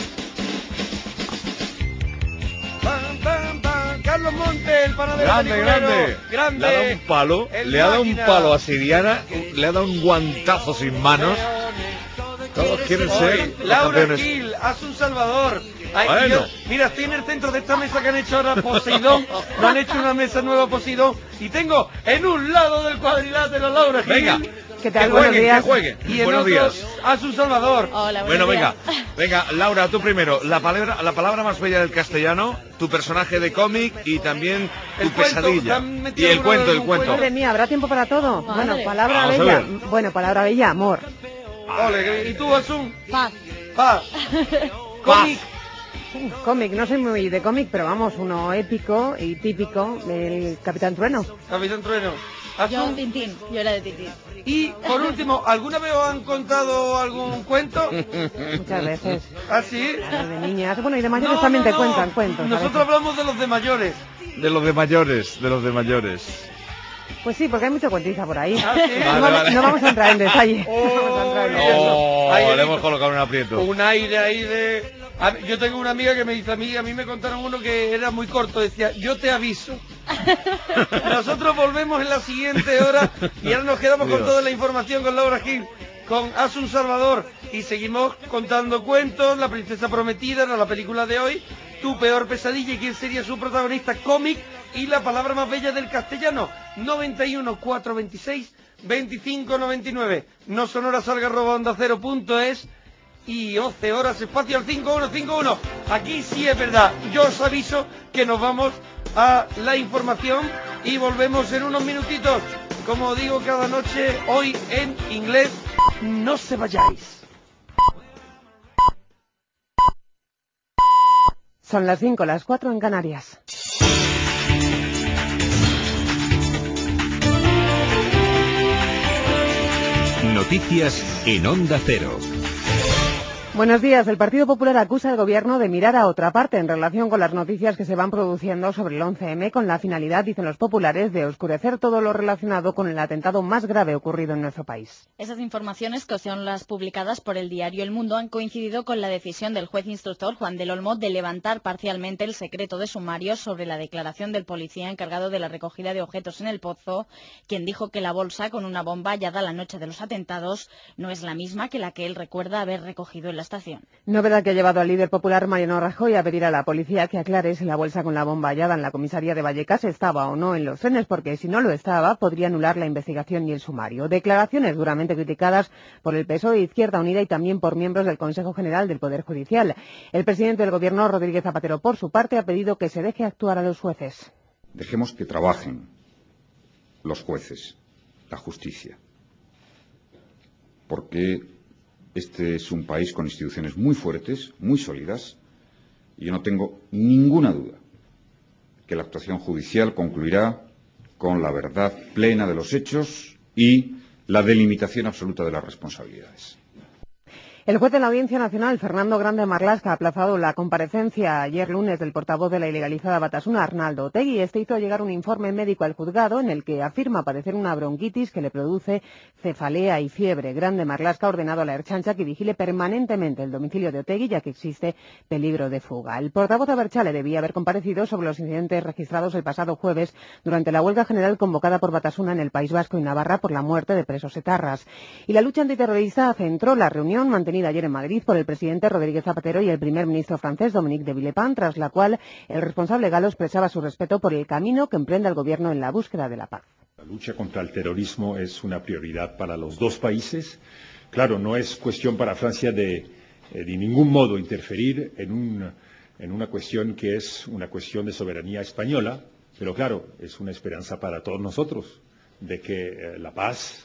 [SPEAKER 1] Pam, pam, pam. Carlos Monte, el panadero
[SPEAKER 2] Grande,
[SPEAKER 1] peliculero.
[SPEAKER 2] grande.
[SPEAKER 1] Grande.
[SPEAKER 2] Le ha dado un palo,
[SPEAKER 1] El
[SPEAKER 2] le ha dado un
[SPEAKER 1] máquina.
[SPEAKER 2] palo a Siriana, le ha dado un guantazo sin manos. Todos quieren ser
[SPEAKER 1] Hoy,
[SPEAKER 2] los
[SPEAKER 1] Laura
[SPEAKER 2] campeones.
[SPEAKER 1] Gil, haz un Salvador. Ay,
[SPEAKER 2] Bueno.
[SPEAKER 1] yo- mira, estoy en el centro de esta mesa que han hecho ahora Poseidón. No han hecho una mesa nueva Poseidón. Y tengo en un lado del cuadrilátero Laura Gil.
[SPEAKER 2] Venga.
[SPEAKER 6] ¿Qué tal?
[SPEAKER 2] Que
[SPEAKER 6] Buenos
[SPEAKER 2] jueguen,
[SPEAKER 6] días.
[SPEAKER 2] que jueguen.
[SPEAKER 1] Y en
[SPEAKER 2] Buenos
[SPEAKER 1] otro,
[SPEAKER 2] días.
[SPEAKER 1] haz un Salvador.
[SPEAKER 16] Hola,
[SPEAKER 2] Bueno,
[SPEAKER 16] buenos
[SPEAKER 2] venga,
[SPEAKER 16] días.
[SPEAKER 2] venga, Laura, tú primero. La palabra, la palabra más bella del castellano, tu personaje de cómic y también tu
[SPEAKER 1] El cuento,
[SPEAKER 2] pesadilla.
[SPEAKER 1] ¿te han
[SPEAKER 2] Y
[SPEAKER 1] metido
[SPEAKER 2] el
[SPEAKER 1] alguno
[SPEAKER 2] cuento,
[SPEAKER 1] de
[SPEAKER 2] el
[SPEAKER 1] algún
[SPEAKER 2] cuento.
[SPEAKER 6] Madre mía, ¿habrá tiempo para todo?
[SPEAKER 16] Madre.
[SPEAKER 6] Bueno, palabra
[SPEAKER 2] Vamos a
[SPEAKER 6] bella.
[SPEAKER 2] ver.
[SPEAKER 6] Bueno, palabra bella, amor.
[SPEAKER 1] Ole, ¿y tú, Asun?
[SPEAKER 16] Paz.
[SPEAKER 1] Paz. Cómic.
[SPEAKER 6] Uf, cómic, no soy muy de cómic, pero vamos, uno épico y típico, el Capitán Trueno.
[SPEAKER 1] Capitán Trueno.
[SPEAKER 16] Yo
[SPEAKER 1] Asun.
[SPEAKER 16] Tintín, yo era de Tintín.
[SPEAKER 1] Y por último, ¿alguna vez os han contado algún cuento?
[SPEAKER 6] Muchas veces.
[SPEAKER 1] ¿Ah, sí?
[SPEAKER 6] Claro, de niñas. Bueno, y de mayores
[SPEAKER 1] No,
[SPEAKER 6] también
[SPEAKER 1] no,
[SPEAKER 6] te
[SPEAKER 1] no.
[SPEAKER 6] cuentan cuentos. a
[SPEAKER 1] Nosotros
[SPEAKER 6] veces.
[SPEAKER 1] hablamos de los de mayores.
[SPEAKER 2] De los de mayores, de los de mayores.
[SPEAKER 6] Pues sí, porque hay mucha cuentiza por ahí.
[SPEAKER 1] ¿Ah, sí?
[SPEAKER 6] no,
[SPEAKER 2] Vale,
[SPEAKER 6] vamos,
[SPEAKER 2] vale.
[SPEAKER 6] no vamos a entrar en detalle. No vamos a entrar en detalle.
[SPEAKER 2] Oh,
[SPEAKER 1] Ahí
[SPEAKER 2] le
[SPEAKER 1] he
[SPEAKER 2] hemos
[SPEAKER 1] visto.
[SPEAKER 2] colocado en un aprieto.
[SPEAKER 1] Un aire ahí de... A mí- Yo tengo una amiga que me dice, a mí, a mí me contaron uno que era muy corto, decía, yo te aviso. Nosotros volvemos en la siguiente hora y ahora nos quedamos con
[SPEAKER 2] Dios.
[SPEAKER 1] toda la información con Laura Gil, con Asun Salvador, y seguimos contando cuentos, La princesa prometida, era la película de hoy, Tu peor pesadilla y quién sería su protagonista, cómic, y la palabra más bella del castellano, noventa y uno, cuatrocientos veintiséis, veinticinco noventa y nueve, no sonoras alga arroba onda cero punto es, y once horas espacio al cinco uno cinco uno. Aquí sí es verdad, yo os aviso que nos vamos a la información y volvemos en unos minutitos, como digo cada noche, hoy en inglés. No se vayáis.
[SPEAKER 6] Son las cinco, las cuatro en Canarias.
[SPEAKER 17] Noticias en Onda Cero.
[SPEAKER 6] Buenos días. El Partido Popular acusa al Gobierno de mirar a otra parte en relación con las noticias que se van produciendo sobre el once eme con la finalidad, dicen los populares, de oscurecer todo lo relacionado con el atentado más grave ocurrido en nuestro país.
[SPEAKER 16] Esas informaciones, que son las publicadas por el diario El Mundo, han coincidido con la decisión del juez instructor Juan del Olmo de levantar parcialmente el secreto de sumarios sobre la declaración del policía encargado de la recogida de objetos en el Pozo, quien dijo que la bolsa con una bomba hallada la noche de los atentados no es la misma que la que él recuerda haber recogido en la estación.
[SPEAKER 6] Novedad que ha llevado al líder popular Mariano Rajoy a pedir a la policía que aclare si la bolsa con la bomba hallada en la comisaría de Vallecas estaba o no en los trenes, porque si no lo estaba, podría anular la investigación y el sumario. Declaraciones duramente criticadas por el P S O E, Izquierda Unida y también por miembros del Consejo General del Poder Judicial. El presidente del Gobierno, Rodríguez Zapatero, por su parte, ha pedido que se deje actuar a los jueces.
[SPEAKER 18] Dejemos que trabajen los jueces, la justicia, porque este es un país con instituciones muy fuertes, muy sólidas, y yo no tengo ninguna duda que la actuación judicial concluirá con la verdad plena de los hechos y la delimitación absoluta de las responsabilidades.
[SPEAKER 19] El juez de la Audiencia Nacional, Fernando Grande Marlaska, ha aplazado la comparecencia ayer lunes del portavoz de la ilegalizada Batasuna, Arnaldo Otegi. Este hizo llegar un informe médico al juzgado en el que afirma padecer una bronquitis que le produce cefalea y fiebre. Grande Marlaska ha ordenado a la Ertzaintza que vigile permanentemente el domicilio de Otegi, ya que existe peligro de fuga. El portavoz Abertzale debía haber comparecido sobre los incidentes registrados el pasado jueves durante la huelga general convocada por Batasuna en el País Vasco y Navarra por la muerte de presos etarras. Y la lucha antiterrorista centró la reunión mantenida ayer en Madrid por el presidente Rodríguez Zapatero y el primer ministro francés Dominique de Villepin, tras la cual el responsable galo expresaba su respeto por el camino que emprende el gobierno en la búsqueda de la paz.
[SPEAKER 20] La lucha contra el terrorismo es una prioridad para los dos países. Claro, no es cuestión para Francia de, de ningún modo interferir en, un, en una cuestión que es una cuestión de soberanía española, pero claro, es una esperanza para todos nosotros de que eh, la paz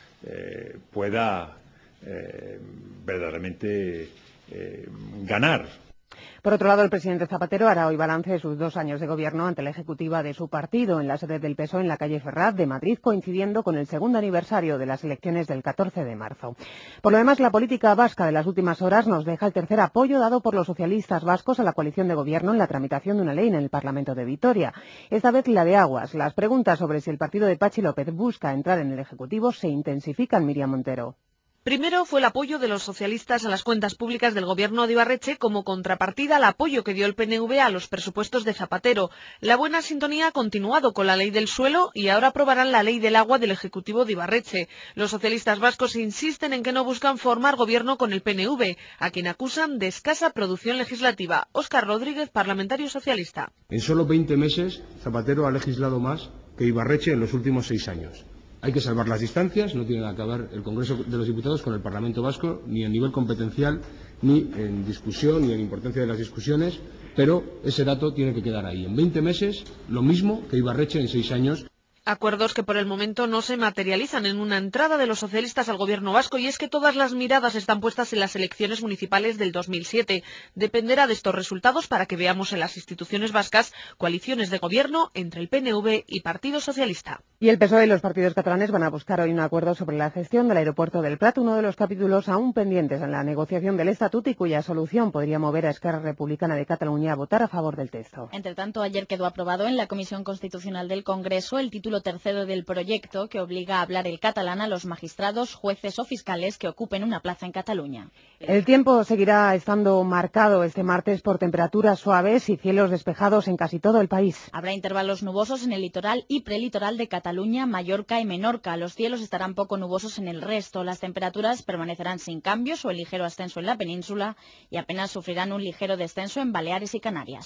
[SPEAKER 20] eh, pueda Eh, verdaderamente eh, ganar.
[SPEAKER 19] Por otro lado, el presidente Zapatero hará hoy balance de sus dos años de gobierno ante la ejecutiva de su partido en la sede del P S O E en la calle Ferraz de Madrid, coincidiendo con el segundo aniversario de las elecciones del catorce de marzo. Por lo demás, la política vasca de las últimas horas nos deja el tercer apoyo dado por los socialistas vascos a la coalición de gobierno en la tramitación de una ley en el Parlamento de Vitoria. Esta vez la de aguas. Las preguntas sobre si el partido de Patxi López busca entrar en el Ejecutivo se intensifican, Miriam Montero.
[SPEAKER 21] Primero fue el apoyo de los socialistas a las cuentas públicas del gobierno de Ibarretxe como contrapartida al apoyo que dio el P N V a los presupuestos de Zapatero. La buena sintonía ha continuado con la ley del suelo y ahora aprobarán la ley del agua del Ejecutivo de Ibarretxe. Los socialistas vascos insisten en que no buscan formar gobierno con el P N V, a quien acusan de escasa producción legislativa. Óscar Rodríguez, parlamentario socialista.
[SPEAKER 22] En solo veinte meses, Zapatero ha legislado más que Ibarretxe en los últimos seis años. Hay que salvar las distancias, no tiene nada que ver el Congreso de los Diputados con el Parlamento Vasco, ni a nivel competencial, ni en discusión, ni en importancia de las discusiones, pero ese dato tiene que quedar ahí. En veinte meses, lo mismo que Ibarretxe en seis años.
[SPEAKER 21] Acuerdos que por el momento no se materializan en una entrada de los socialistas al gobierno vasco, y es que todas las miradas están puestas en las elecciones municipales del dos mil siete. Dependerá de estos resultados para que veamos en las instituciones vascas coaliciones de gobierno entre el P N V y Partido Socialista.
[SPEAKER 19] Y el P S O E y los partidos catalanes van a buscar hoy un acuerdo sobre la gestión del aeropuerto del Prat, uno de los capítulos aún pendientes en la negociación del Estatut y cuya solución podría mover a Esquerra Republicana de Cataluña a votar a favor del texto.
[SPEAKER 16] Entre tanto, ayer quedó aprobado en la Comisión Constitucional del Congreso el título tercero del proyecto que obliga a hablar el catalán a los magistrados, jueces o fiscales que ocupen una plaza en Cataluña.
[SPEAKER 19] El tiempo seguirá estando marcado este martes por temperaturas suaves y cielos despejados en casi todo el país.
[SPEAKER 16] Habrá intervalos nubosos en el litoral y prelitoral de Cataluña, Mallorca y Menorca. Los cielos estarán poco nubosos en el resto. Las temperaturas permanecerán sin cambios o el ligero ascenso en la península y apenas sufrirán un ligero descenso en Baleares y Canarias.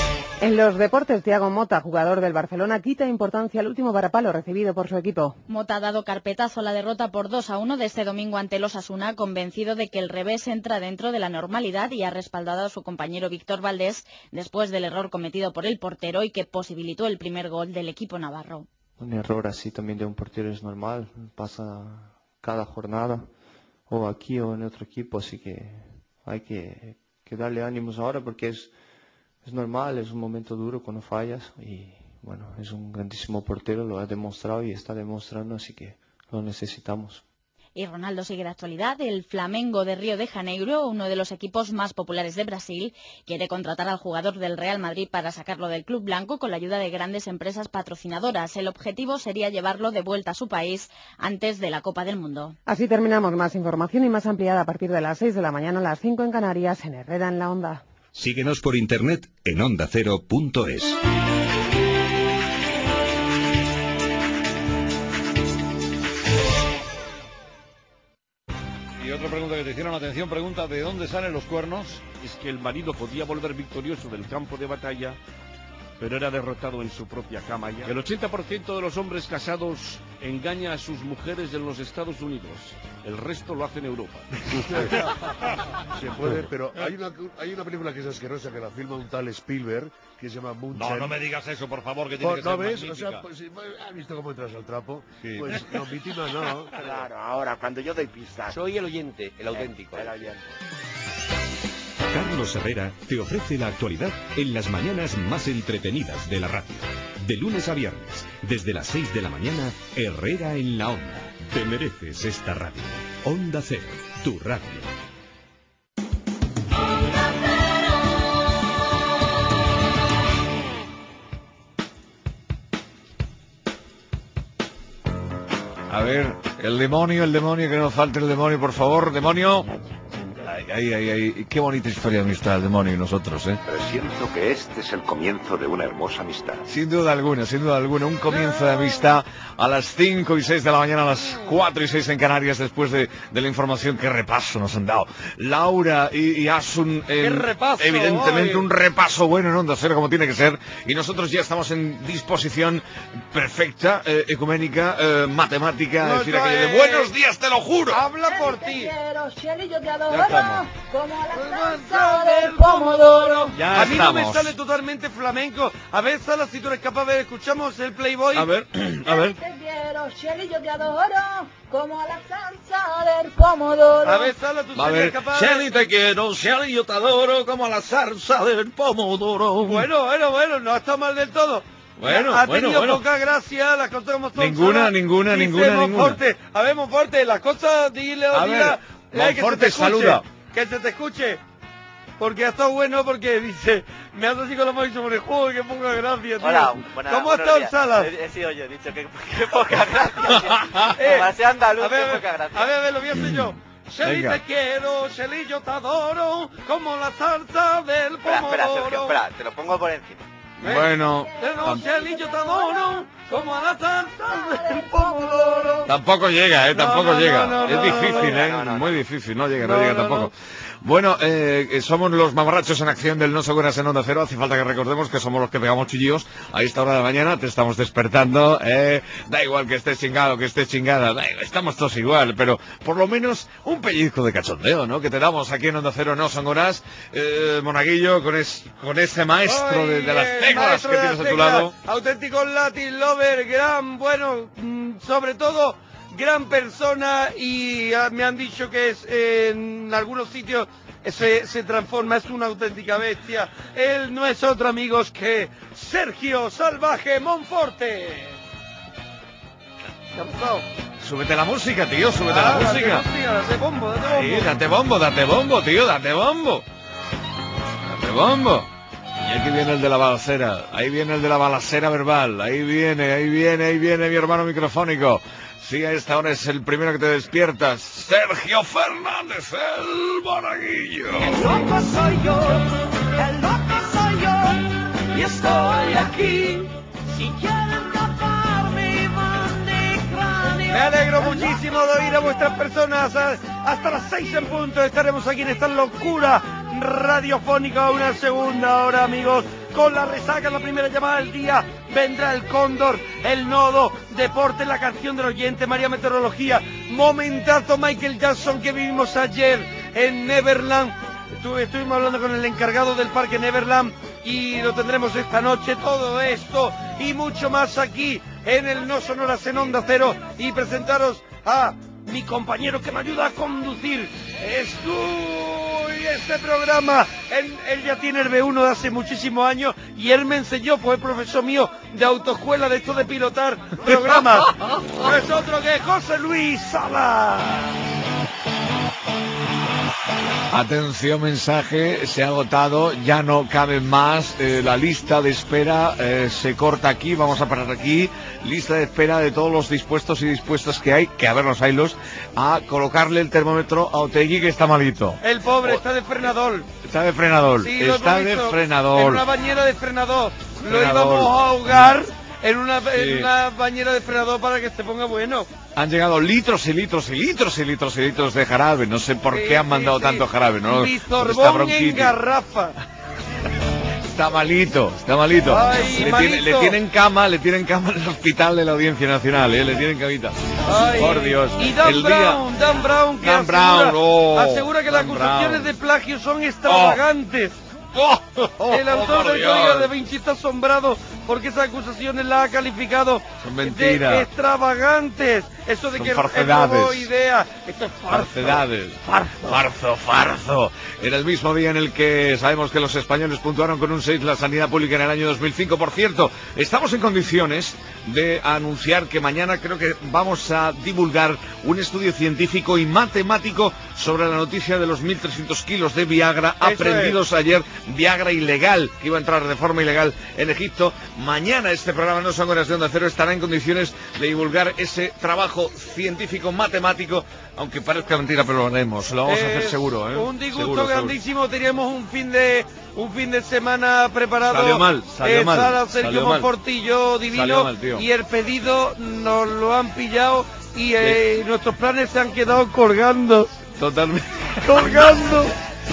[SPEAKER 19] En los deportes, Thiago Mota, jugador del Barcelona, quita importancia al último varapalo recibido por su equipo.
[SPEAKER 16] Mota ha dado carpetazo a la derrota por dos a uno de este domingo ante el Osasuna, convencido de que el revés entra dentro de la normalidad, y ha respaldado a su compañero Víctor Valdés después del error cometido por el portero y que posibilitó el primer gol del equipo navarro.
[SPEAKER 23] Un error así también de un portero es normal, pasa cada jornada, o aquí o en otro equipo, así que hay que, que darle ánimos ahora porque es, es normal, es un momento duro cuando fallas y bueno, es un grandísimo portero, lo ha demostrado y está demostrando, así que lo necesitamos.
[SPEAKER 16] Y Ronaldo sigue de actualidad. El Flamengo de Río de Janeiro, uno de los equipos más populares de Brasil, quiere contratar al jugador del Real Madrid para sacarlo del club blanco con la ayuda de grandes empresas patrocinadoras. El objetivo sería llevarlo de vuelta a su país antes de la Copa del Mundo.
[SPEAKER 19] Así terminamos. Más información y más ampliada a partir de las seis de la mañana, a las cinco en Canarias, en Herrera en la Onda.
[SPEAKER 17] Síguenos por internet en onda cero punto es.
[SPEAKER 2] Y otra pregunta que te hicieron, atención, pregunta, ¿de dónde salen los cuernos?
[SPEAKER 24] Es que el marido podía volver victorioso del campo de batalla, pero era derrotado en su propia cama ya. El ochenta por ciento de los hombres casados engaña a sus mujeres en los Estados Unidos. El resto lo hace en Europa.
[SPEAKER 25] Se puede, pero hay una, hay una película que es asquerosa, que la filma un tal Spielberg, que se llama Munchen.
[SPEAKER 2] No, no me digas eso, por favor, que tiene
[SPEAKER 25] ¿No,
[SPEAKER 2] que ser
[SPEAKER 25] ¿no ves?
[SPEAKER 2] magnífica.
[SPEAKER 25] O sea, pues, ¿has visto cómo entras al trapo?
[SPEAKER 2] Sí.
[SPEAKER 25] Pues no, víctima no.
[SPEAKER 26] Claro, ahora, cuando yo doy pistas.
[SPEAKER 27] Soy el oyente, el auténtico.
[SPEAKER 26] El oyente.
[SPEAKER 17] Cada Carlos Herrera te ofrece la actualidad en las mañanas más entretenidas de la radio. De lunes a viernes, desde las seis de la mañana, Herrera en la Onda. Te mereces esta radio. Onda Cero, tu radio.
[SPEAKER 2] A ver, el demonio, el demonio, que no nos falte el demonio, por favor, demonio. Ay, ay, ay, qué bonita historia de amistad, el demonio y nosotros, ¿eh?
[SPEAKER 10] Presiento que este es el comienzo de una hermosa amistad.
[SPEAKER 2] Sin duda alguna, sin duda alguna, un comienzo de amistad a las cinco y seis de la mañana, a las cuatro y seis en Canarias, después de, de la información. Qué repaso nos han dado Laura y, y Asun.
[SPEAKER 1] ¡Qué repaso!
[SPEAKER 2] Evidentemente
[SPEAKER 1] hoy.
[SPEAKER 2] un repaso bueno en Onda Cero, como tiene que ser. Y nosotros ya estamos en disposición perfecta, eh, ecuménica, eh, matemática,
[SPEAKER 1] No,
[SPEAKER 2] decir
[SPEAKER 1] eso
[SPEAKER 2] aquello de
[SPEAKER 1] es-
[SPEAKER 2] buenos días, te lo juro.
[SPEAKER 1] Habla por ti.
[SPEAKER 3] Yo te
[SPEAKER 2] Ya
[SPEAKER 3] adoro,
[SPEAKER 2] estamos.
[SPEAKER 3] como la salsa del pomodoro.
[SPEAKER 2] Ya
[SPEAKER 1] a mí no me
[SPEAKER 2] estamos.
[SPEAKER 1] sale totalmente flamenco. A ver, Sala, si tú eres capaz de ver, escuchamos el Playboy.
[SPEAKER 2] A ver, a ver.
[SPEAKER 3] Te quiero, Shelly, yo te adoro, como la salsa del pomodoro.
[SPEAKER 1] A ver, Sala, tú
[SPEAKER 2] A
[SPEAKER 1] serías
[SPEAKER 2] ver,
[SPEAKER 1] capaz
[SPEAKER 2] Shelly,
[SPEAKER 1] de...
[SPEAKER 2] te quiero, Shelly, yo te adoro, como la salsa del pomodoro.
[SPEAKER 1] Bueno, bueno, bueno, no está mal del todo.
[SPEAKER 2] Bueno,
[SPEAKER 1] ha
[SPEAKER 2] bueno,
[SPEAKER 1] tenido
[SPEAKER 2] bueno.
[SPEAKER 1] poca gracia, las cosas como son.
[SPEAKER 2] Ninguna,
[SPEAKER 1] Sala.
[SPEAKER 2] ninguna,
[SPEAKER 1] Dice
[SPEAKER 2] ninguna, ninguna.
[SPEAKER 1] Monforte, a ver, Monforte, las cosas, dile,
[SPEAKER 2] A
[SPEAKER 1] dile,
[SPEAKER 2] ver,
[SPEAKER 1] eh, que se
[SPEAKER 2] Monforte,
[SPEAKER 1] te escuche,
[SPEAKER 2] saluda.
[SPEAKER 1] que se te escuche. Porque ha estado bueno, porque dice, me hace así con la mano y se pone, joder, qué poca gracia, tío.
[SPEAKER 4] Hola, buena,
[SPEAKER 1] ¿Cómo ha
[SPEAKER 4] buenos
[SPEAKER 1] estado el
[SPEAKER 4] días.
[SPEAKER 1] Sala?
[SPEAKER 4] He, he sido yo, he dicho que, que poca gracia.
[SPEAKER 1] Eh,
[SPEAKER 4] Como sea andaluz,
[SPEAKER 1] a ver,
[SPEAKER 4] que poca gracia.
[SPEAKER 1] a ver, a ver, lo voy a hacer yo. Shelly,
[SPEAKER 4] Venga.
[SPEAKER 1] te quiero, Shelly, yo te adoro, como la salsa del
[SPEAKER 4] Espera,
[SPEAKER 1] pomodoro.
[SPEAKER 4] espera, Sergio, espera, te lo pongo por encima.
[SPEAKER 2] Bueno,
[SPEAKER 1] No, Shelly, yo te adoro, como la salsa del pomodoro.
[SPEAKER 2] tampoco llega, eh, tampoco
[SPEAKER 1] no,
[SPEAKER 2] llega.
[SPEAKER 1] no, no,
[SPEAKER 2] es
[SPEAKER 1] no,
[SPEAKER 2] difícil,
[SPEAKER 1] no,
[SPEAKER 2] eh,
[SPEAKER 1] no, no,
[SPEAKER 2] muy difícil, no llega, no,
[SPEAKER 1] No,
[SPEAKER 2] llega
[SPEAKER 1] no,
[SPEAKER 2] tampoco. Bueno, eh, somos los mamarrachos en acción del No Se Buenas en Onda Cero. Hace falta que recordemos que somos los que pegamos chillidos a esta hora de la mañana. Te estamos despertando, eh, da igual que estés chingado, que estés chingada, da igual, estamos todos igual, pero por lo menos un pellizco de cachondeo, ¿no? Que te damos aquí en Onda Cero No Son Horas, eh, Monaguillo, con, es, con ese maestro de, de las
[SPEAKER 1] El
[SPEAKER 2] teclas
[SPEAKER 1] maestro
[SPEAKER 2] que
[SPEAKER 1] de
[SPEAKER 2] tienes
[SPEAKER 1] las
[SPEAKER 2] a tu
[SPEAKER 1] teclas,
[SPEAKER 2] lado.
[SPEAKER 1] auténtico Latin lover, gran, bueno, mm, sobre todo gran persona, y ah, me han dicho que es eh, en algunos sitios eh, se, se transforma, es una auténtica bestia. Él no es otro, amigos, que Sergio Salvaje Monforte. ¿Qué ha pasado?
[SPEAKER 2] Súbete la música, tío, súbete
[SPEAKER 1] Ah,
[SPEAKER 2] la
[SPEAKER 1] date
[SPEAKER 2] música.
[SPEAKER 1] música, date bombo, date bombo.
[SPEAKER 2] Sí, date bombo, date bombo, tío, date bombo. Date bombo. Y aquí viene el de la balacera, ahí viene el de la balacera verbal, ahí viene, ahí viene, ahí viene mi hermano microfónico. Sí, a esta hora es el primero que te despiertas, Sergio Fernández, el Monaguillo.
[SPEAKER 7] El loco soy yo, el loco soy yo, y estoy aquí. Si quieren taparme, van de cráneo.
[SPEAKER 1] Me alegro muchísimo de oír a vuestras personas. Hasta las seis en punto estaremos aquí en esta locura radiofónica. Una segunda hora, amigos, con la resaca, la primera llamada del día. Vendrá el cóndor, el nodo, deporte, la canción del oyente, María Meteorología. Momentazo Michael Jackson que vivimos ayer en Neverland. Estuve, estuvimos hablando con el encargado del parque Neverland y lo tendremos esta noche. Todo esto y mucho más aquí en el No Sonoras en Onda Cero, y presentaros a mi compañero que me ayuda a conducir Estoy este programa. Él, él ya tiene el B uno de hace muchísimos años y él me enseñó, fue profesor mío de autoescuela, de esto de pilotar programas. No es otro que José Luis Sala.
[SPEAKER 2] Atención, mensaje, se ha agotado, ya no cabe más, eh, la lista de espera eh, se corta aquí, vamos a parar aquí, lista de espera de todos los dispuestos y dispuestas que hay, que a ver los haylos, a colocarle el termómetro a Otegui, que está malito.
[SPEAKER 1] El pobre está de frenador.
[SPEAKER 2] Está de frenador,
[SPEAKER 1] Sí, lo
[SPEAKER 2] está
[SPEAKER 1] hemos
[SPEAKER 2] de
[SPEAKER 1] visto
[SPEAKER 2] frenador.
[SPEAKER 1] En una bañera de frenador. Lo
[SPEAKER 2] Frenador.
[SPEAKER 1] íbamos a ahogar en una,
[SPEAKER 2] Sí.
[SPEAKER 1] en una bañera de frenador para que se ponga bueno.
[SPEAKER 2] Han llegado litros y litros y litros y litros y litros de jarabe, no sé por
[SPEAKER 1] Sí,
[SPEAKER 2] qué han
[SPEAKER 1] sí,
[SPEAKER 2] mandado
[SPEAKER 1] sí.
[SPEAKER 2] tanto jarabe, ¿no? Por esta
[SPEAKER 1] Bisorbón en
[SPEAKER 2] bronquitis.
[SPEAKER 1] garrafa.
[SPEAKER 2] Está malito, está malito.
[SPEAKER 1] Ay,
[SPEAKER 2] le,
[SPEAKER 1] malito.
[SPEAKER 2] Tiene, le tienen cama, le tienen cama en el hospital de la Audiencia Nacional, ¿eh? Le tienen camita.
[SPEAKER 1] Ay,
[SPEAKER 2] Por Dios.
[SPEAKER 1] Y Dan
[SPEAKER 2] el día...
[SPEAKER 1] Brown, Dan Brown, que
[SPEAKER 2] Dan
[SPEAKER 1] asegura,
[SPEAKER 2] Brown, oh,
[SPEAKER 1] asegura que las
[SPEAKER 2] Dan
[SPEAKER 1] acusaciones
[SPEAKER 2] Brown.
[SPEAKER 1] de plagio son extravagantes.
[SPEAKER 2] Oh, oh,
[SPEAKER 1] El autor
[SPEAKER 2] por
[SPEAKER 1] del
[SPEAKER 2] Dios.
[SPEAKER 1] Código Da Vinci está asombrado porque esas acusaciones las ha calificado
[SPEAKER 2] Son
[SPEAKER 1] de
[SPEAKER 2] mentiras.
[SPEAKER 1] extravagantes. Eso de
[SPEAKER 2] Son
[SPEAKER 1] que él
[SPEAKER 2] falsedades.
[SPEAKER 1] robó ideas. Esto es farso.
[SPEAKER 2] Falsedades.
[SPEAKER 1] Farso.
[SPEAKER 2] Farzo, farzo. En el mismo día en el que sabemos que los españoles puntuaron con un seis la sanidad pública en el año dos mil cinco. Por cierto, estamos en condiciones de anunciar que mañana creo que vamos a divulgar un estudio científico y matemático sobre la noticia de los mil trescientos kilos de Viagra
[SPEAKER 1] Eso
[SPEAKER 2] aprendidos ayer. Viagra ilegal, que iba a entrar de forma ilegal en Egipto. Mañana este programa No Son Horas de Onda Cero estará en condiciones de divulgar ese trabajo científico matemático, aunque parezca mentira, pero lo haremos, lo vamos a hacer
[SPEAKER 1] Es
[SPEAKER 2] seguro, ¿eh?
[SPEAKER 1] Un disgusto
[SPEAKER 2] Seguro,
[SPEAKER 1] grandísimo. Teníamos un fin de un fin de semana preparado.
[SPEAKER 2] Salió mal, salió
[SPEAKER 1] eh,
[SPEAKER 2] mal,
[SPEAKER 1] Sara, Sergio
[SPEAKER 2] salió mal.
[SPEAKER 1] Monfortillo, divino.
[SPEAKER 2] Salió mal, tío.
[SPEAKER 1] Y el pedido nos lo han pillado y eh, nuestros planes se han quedado colgando.
[SPEAKER 2] Totalmente.
[SPEAKER 1] Colgando.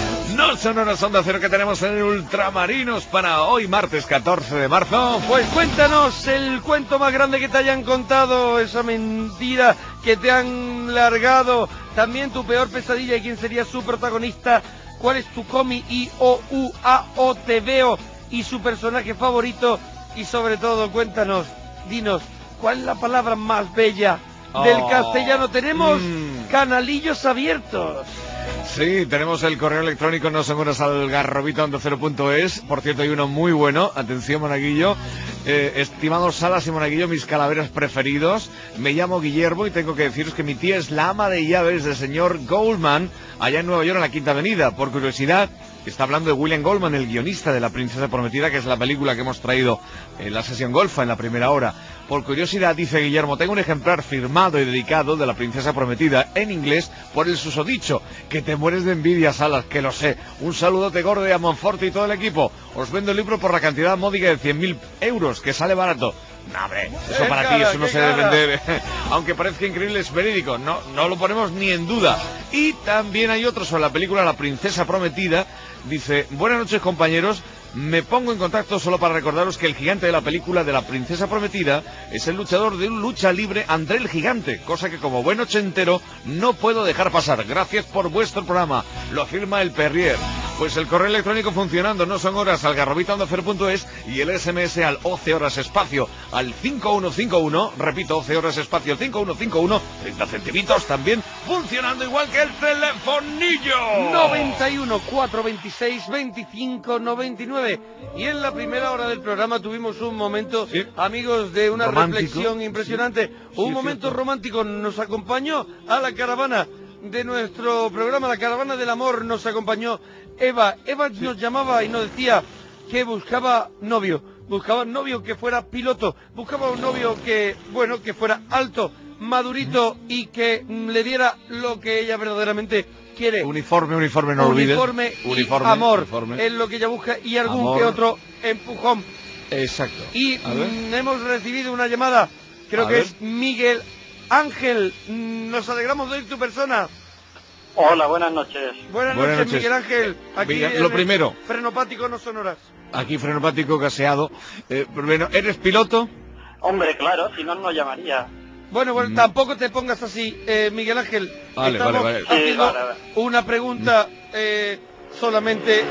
[SPEAKER 2] No son horas Onda Cero que tenemos en Ultramarinos para hoy, martes catorce de marzo.
[SPEAKER 1] Pues cuéntanos el cuento más grande que te hayan contado, esa mentira que te han largado, también tu peor pesadilla y quién sería su protagonista, cuál es tu cómic I O U A O te veo y su personaje favorito, y sobre todo cuéntanos, dinos, ¿cuál es la palabra más bella del
[SPEAKER 2] Oh,
[SPEAKER 1] castellano? Tenemos
[SPEAKER 2] mm.
[SPEAKER 1] canalillos abiertos.
[SPEAKER 2] Sí, tenemos el correo electrónico no son horas al garrobito onda cero punto es. Por cierto, hay uno muy bueno. Atención, Monaguillo. Eh, estimados Salas y Monaguillo, mis calaveras preferidos. Me llamo Guillermo y tengo que deciros que mi tía es la ama de llaves del señor Goldman, allá en Nueva York, en la Quinta Avenida. Por curiosidad, está hablando de William Goldman, el guionista de La Princesa Prometida, que es la película que hemos traído en la sesión golfa en la primera hora. Por curiosidad, dice Guillermo, tengo un ejemplar firmado y dedicado de La Princesa Prometida en inglés por el susodicho. Que te mueres de envidia, Salas, que lo sé. Un saludote gordo a Monforte y todo el equipo. Os vendo el libro por la cantidad módica de cien mil euros, que sale barato. No, hombre, eso para ti, eso no se debe vender. Aunque parezca increíble, es verídico. No, no lo ponemos ni en duda. Y también hay otro sobre la película La Princesa Prometida. Dice, buenas noches, compañeros. Me pongo en contacto solo para recordaros que el gigante de la película de La Princesa Prometida es el luchador de un lucha libre André el Gigante, cosa que como buen ochentero no puedo dejar pasar. Gracias por vuestro programa. Lo afirma el Perrier. Pues el correo electrónico funcionando, no son horas al garrobito onda cero punto es y el S M S al once horas espacio al cinco uno cinco uno, repito, once horas espacio cinco uno cinco uno, treinta centivitos también funcionando igual que el telefonillo.
[SPEAKER 1] noventa y uno, cuatrocientos veintiséis, veinticinco, noventa y nueve. Y en la primera hora del programa tuvimos un momento, sí, amigos, de una romántico, reflexión impresionante, sí, un sí, momento cierto. romántico. Nos acompañó a la caravana de nuestro programa, la caravana del amor, nos acompañó Eva. Eva sí. nos llamaba y nos decía que buscaba novio, buscaba un novio que fuera piloto, buscaba un novio que, bueno, que fuera alto, madurito y que mm, le diera lo que ella verdaderamente quiere.
[SPEAKER 2] Uniforme, uniforme, no
[SPEAKER 1] uniforme
[SPEAKER 2] olvides.
[SPEAKER 1] Y
[SPEAKER 2] uniforme,
[SPEAKER 1] amor,
[SPEAKER 2] uniforme.
[SPEAKER 1] Es lo que ella busca y algún
[SPEAKER 2] amor.
[SPEAKER 1] que otro empujón.
[SPEAKER 2] Exacto.
[SPEAKER 1] Y mm, hemos recibido una llamada, creo
[SPEAKER 2] A
[SPEAKER 1] que
[SPEAKER 2] ver.
[SPEAKER 1] es Miguel Ángel. Mm, nos alegramos de oír tu persona.
[SPEAKER 5] Hola, buenas noches.
[SPEAKER 1] Buenas,
[SPEAKER 2] Buenas
[SPEAKER 1] noches,
[SPEAKER 2] noches,
[SPEAKER 1] Miguel Ángel. Aquí
[SPEAKER 2] Miguel,
[SPEAKER 1] en
[SPEAKER 2] lo
[SPEAKER 1] el
[SPEAKER 2] primero.
[SPEAKER 1] Frenopático no sonoras.
[SPEAKER 2] Aquí frenopático gaseado. Eh, bueno, ¿eres piloto?
[SPEAKER 5] Hombre, claro, si no, no llamaría.
[SPEAKER 1] Bueno, bueno, mm. tampoco te pongas así, eh, Miguel Ángel.
[SPEAKER 2] Vale,
[SPEAKER 1] Estamos
[SPEAKER 2] vale, vale.
[SPEAKER 1] haciendo
[SPEAKER 5] Sí, vale, vale.
[SPEAKER 1] una pregunta eh, solamente.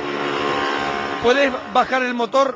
[SPEAKER 1] ¿Puedes bajar el motor?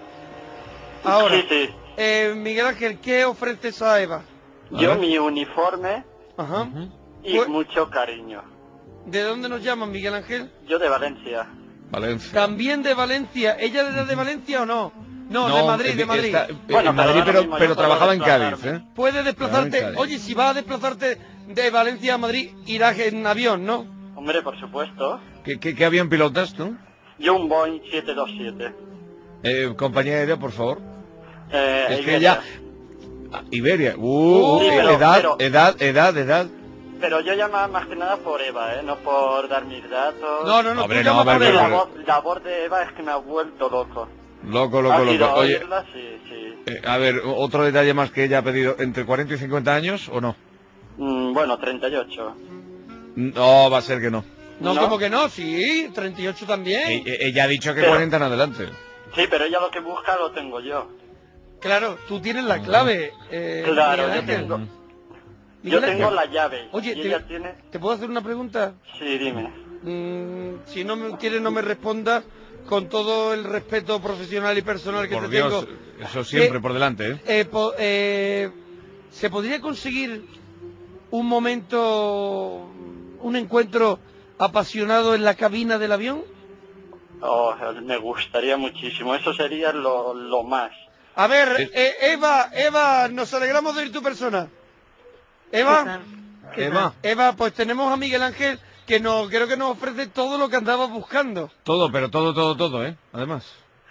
[SPEAKER 1] Ahora.
[SPEAKER 5] Sí, sí.
[SPEAKER 1] Eh, Miguel Ángel, ¿qué ofreces a Eva?
[SPEAKER 5] Yo mi uniforme
[SPEAKER 1] Ajá.
[SPEAKER 5] y
[SPEAKER 1] Pues-
[SPEAKER 5] mucho cariño.
[SPEAKER 1] ¿De dónde nos llaman, Miguel Ángel?
[SPEAKER 5] Yo de Valencia.
[SPEAKER 2] Valencia.
[SPEAKER 1] También de Valencia. ¿Ella era de Valencia o no? No, de Madrid,
[SPEAKER 2] eh,
[SPEAKER 1] de Madrid.
[SPEAKER 2] está- eh,
[SPEAKER 5] Bueno,
[SPEAKER 2] en Madrid,
[SPEAKER 5] pero ahora
[SPEAKER 2] pero,
[SPEAKER 5] mismo yo
[SPEAKER 2] pero
[SPEAKER 5] puedo
[SPEAKER 2] trabajaba en Cádiz,
[SPEAKER 5] desplazarme.
[SPEAKER 2] ¿eh?
[SPEAKER 1] Puedes desplazarte.
[SPEAKER 2] Trabajaba en Cádiz.
[SPEAKER 1] Oye, si vas a desplazarte de Valencia a Madrid, irás en avión, ¿no?
[SPEAKER 5] Hombre, por supuesto.
[SPEAKER 2] ¿Qué, qué, qué avión pilotas tú?
[SPEAKER 5] Yo un Boeing siete dos siete.
[SPEAKER 2] Eh, compañía aérea, por favor.
[SPEAKER 5] Eh,
[SPEAKER 2] Es que
[SPEAKER 5] Iberia.
[SPEAKER 2] ya... Ah, Iberia. Uh,
[SPEAKER 5] Sí,
[SPEAKER 2] uh,
[SPEAKER 5] pero-
[SPEAKER 2] edad,
[SPEAKER 5] pero-
[SPEAKER 2] edad, edad, edad.
[SPEAKER 5] Pero yo llamaba más que nada por Eva, ¿eh? No por dar mis datos.
[SPEAKER 1] No, no, no,
[SPEAKER 2] Hombre,
[SPEAKER 1] tú
[SPEAKER 2] no,
[SPEAKER 1] llamas
[SPEAKER 2] a ver,
[SPEAKER 1] por
[SPEAKER 5] Y
[SPEAKER 2] pero-
[SPEAKER 5] la
[SPEAKER 1] Eva.
[SPEAKER 5] voz, la voz de Eva es que me ha vuelto loco.
[SPEAKER 2] Loco, loco,
[SPEAKER 5] ¿Has
[SPEAKER 2] loco.
[SPEAKER 5] ido a
[SPEAKER 2] Oye,
[SPEAKER 5] oírla? Sí, sí.
[SPEAKER 2] eh, a ver, otro detalle más que ella ha pedido. ¿Entre cuarenta y cincuenta años o no?
[SPEAKER 5] Mm, bueno, treinta y ocho.
[SPEAKER 2] No, va a ser que no.
[SPEAKER 1] No,
[SPEAKER 5] ¿No?
[SPEAKER 1] como que no, sí, treinta y ocho también.
[SPEAKER 2] E- e- ella ha dicho que
[SPEAKER 5] Pero-
[SPEAKER 2] cuarenta en adelante.
[SPEAKER 5] Sí, pero ella lo que busca lo tengo yo.
[SPEAKER 1] Claro, tú tienes la clave. Eh,
[SPEAKER 5] Claro,
[SPEAKER 1] Miguel
[SPEAKER 5] yo
[SPEAKER 1] Ángel.
[SPEAKER 5] tengo,
[SPEAKER 2] Mm.
[SPEAKER 5] yo
[SPEAKER 1] Miguel
[SPEAKER 5] tengo
[SPEAKER 1] Ángel.
[SPEAKER 5] la llave.
[SPEAKER 1] Oye,
[SPEAKER 5] y
[SPEAKER 1] te-
[SPEAKER 5] ella tiene...
[SPEAKER 1] ¿Te puedo hacer una pregunta?
[SPEAKER 5] Sí, dime.
[SPEAKER 1] Mm, si no me quieres, no me respondas, con todo el respeto profesional y personal que
[SPEAKER 2] Por
[SPEAKER 1] te
[SPEAKER 2] Dios,
[SPEAKER 1] tengo.
[SPEAKER 2] Eso siempre
[SPEAKER 1] Eh,
[SPEAKER 2] por delante, ¿eh?
[SPEAKER 1] Eh, po- eh, ¿Se podría conseguir un momento, un encuentro apasionado en la cabina del avión?
[SPEAKER 5] Oh, me gustaría muchísimo, eso sería lo, lo más.
[SPEAKER 1] A ver, eh, Eva, Eva, nos alegramos de oír tu persona. Eva,
[SPEAKER 2] ¿Qué Eva. tal?
[SPEAKER 1] Eva, pues tenemos a Miguel Ángel que nos, creo que nos ofrece todo lo que andabas buscando.
[SPEAKER 2] Todo, pero todo, todo, todo, ¿eh? Además.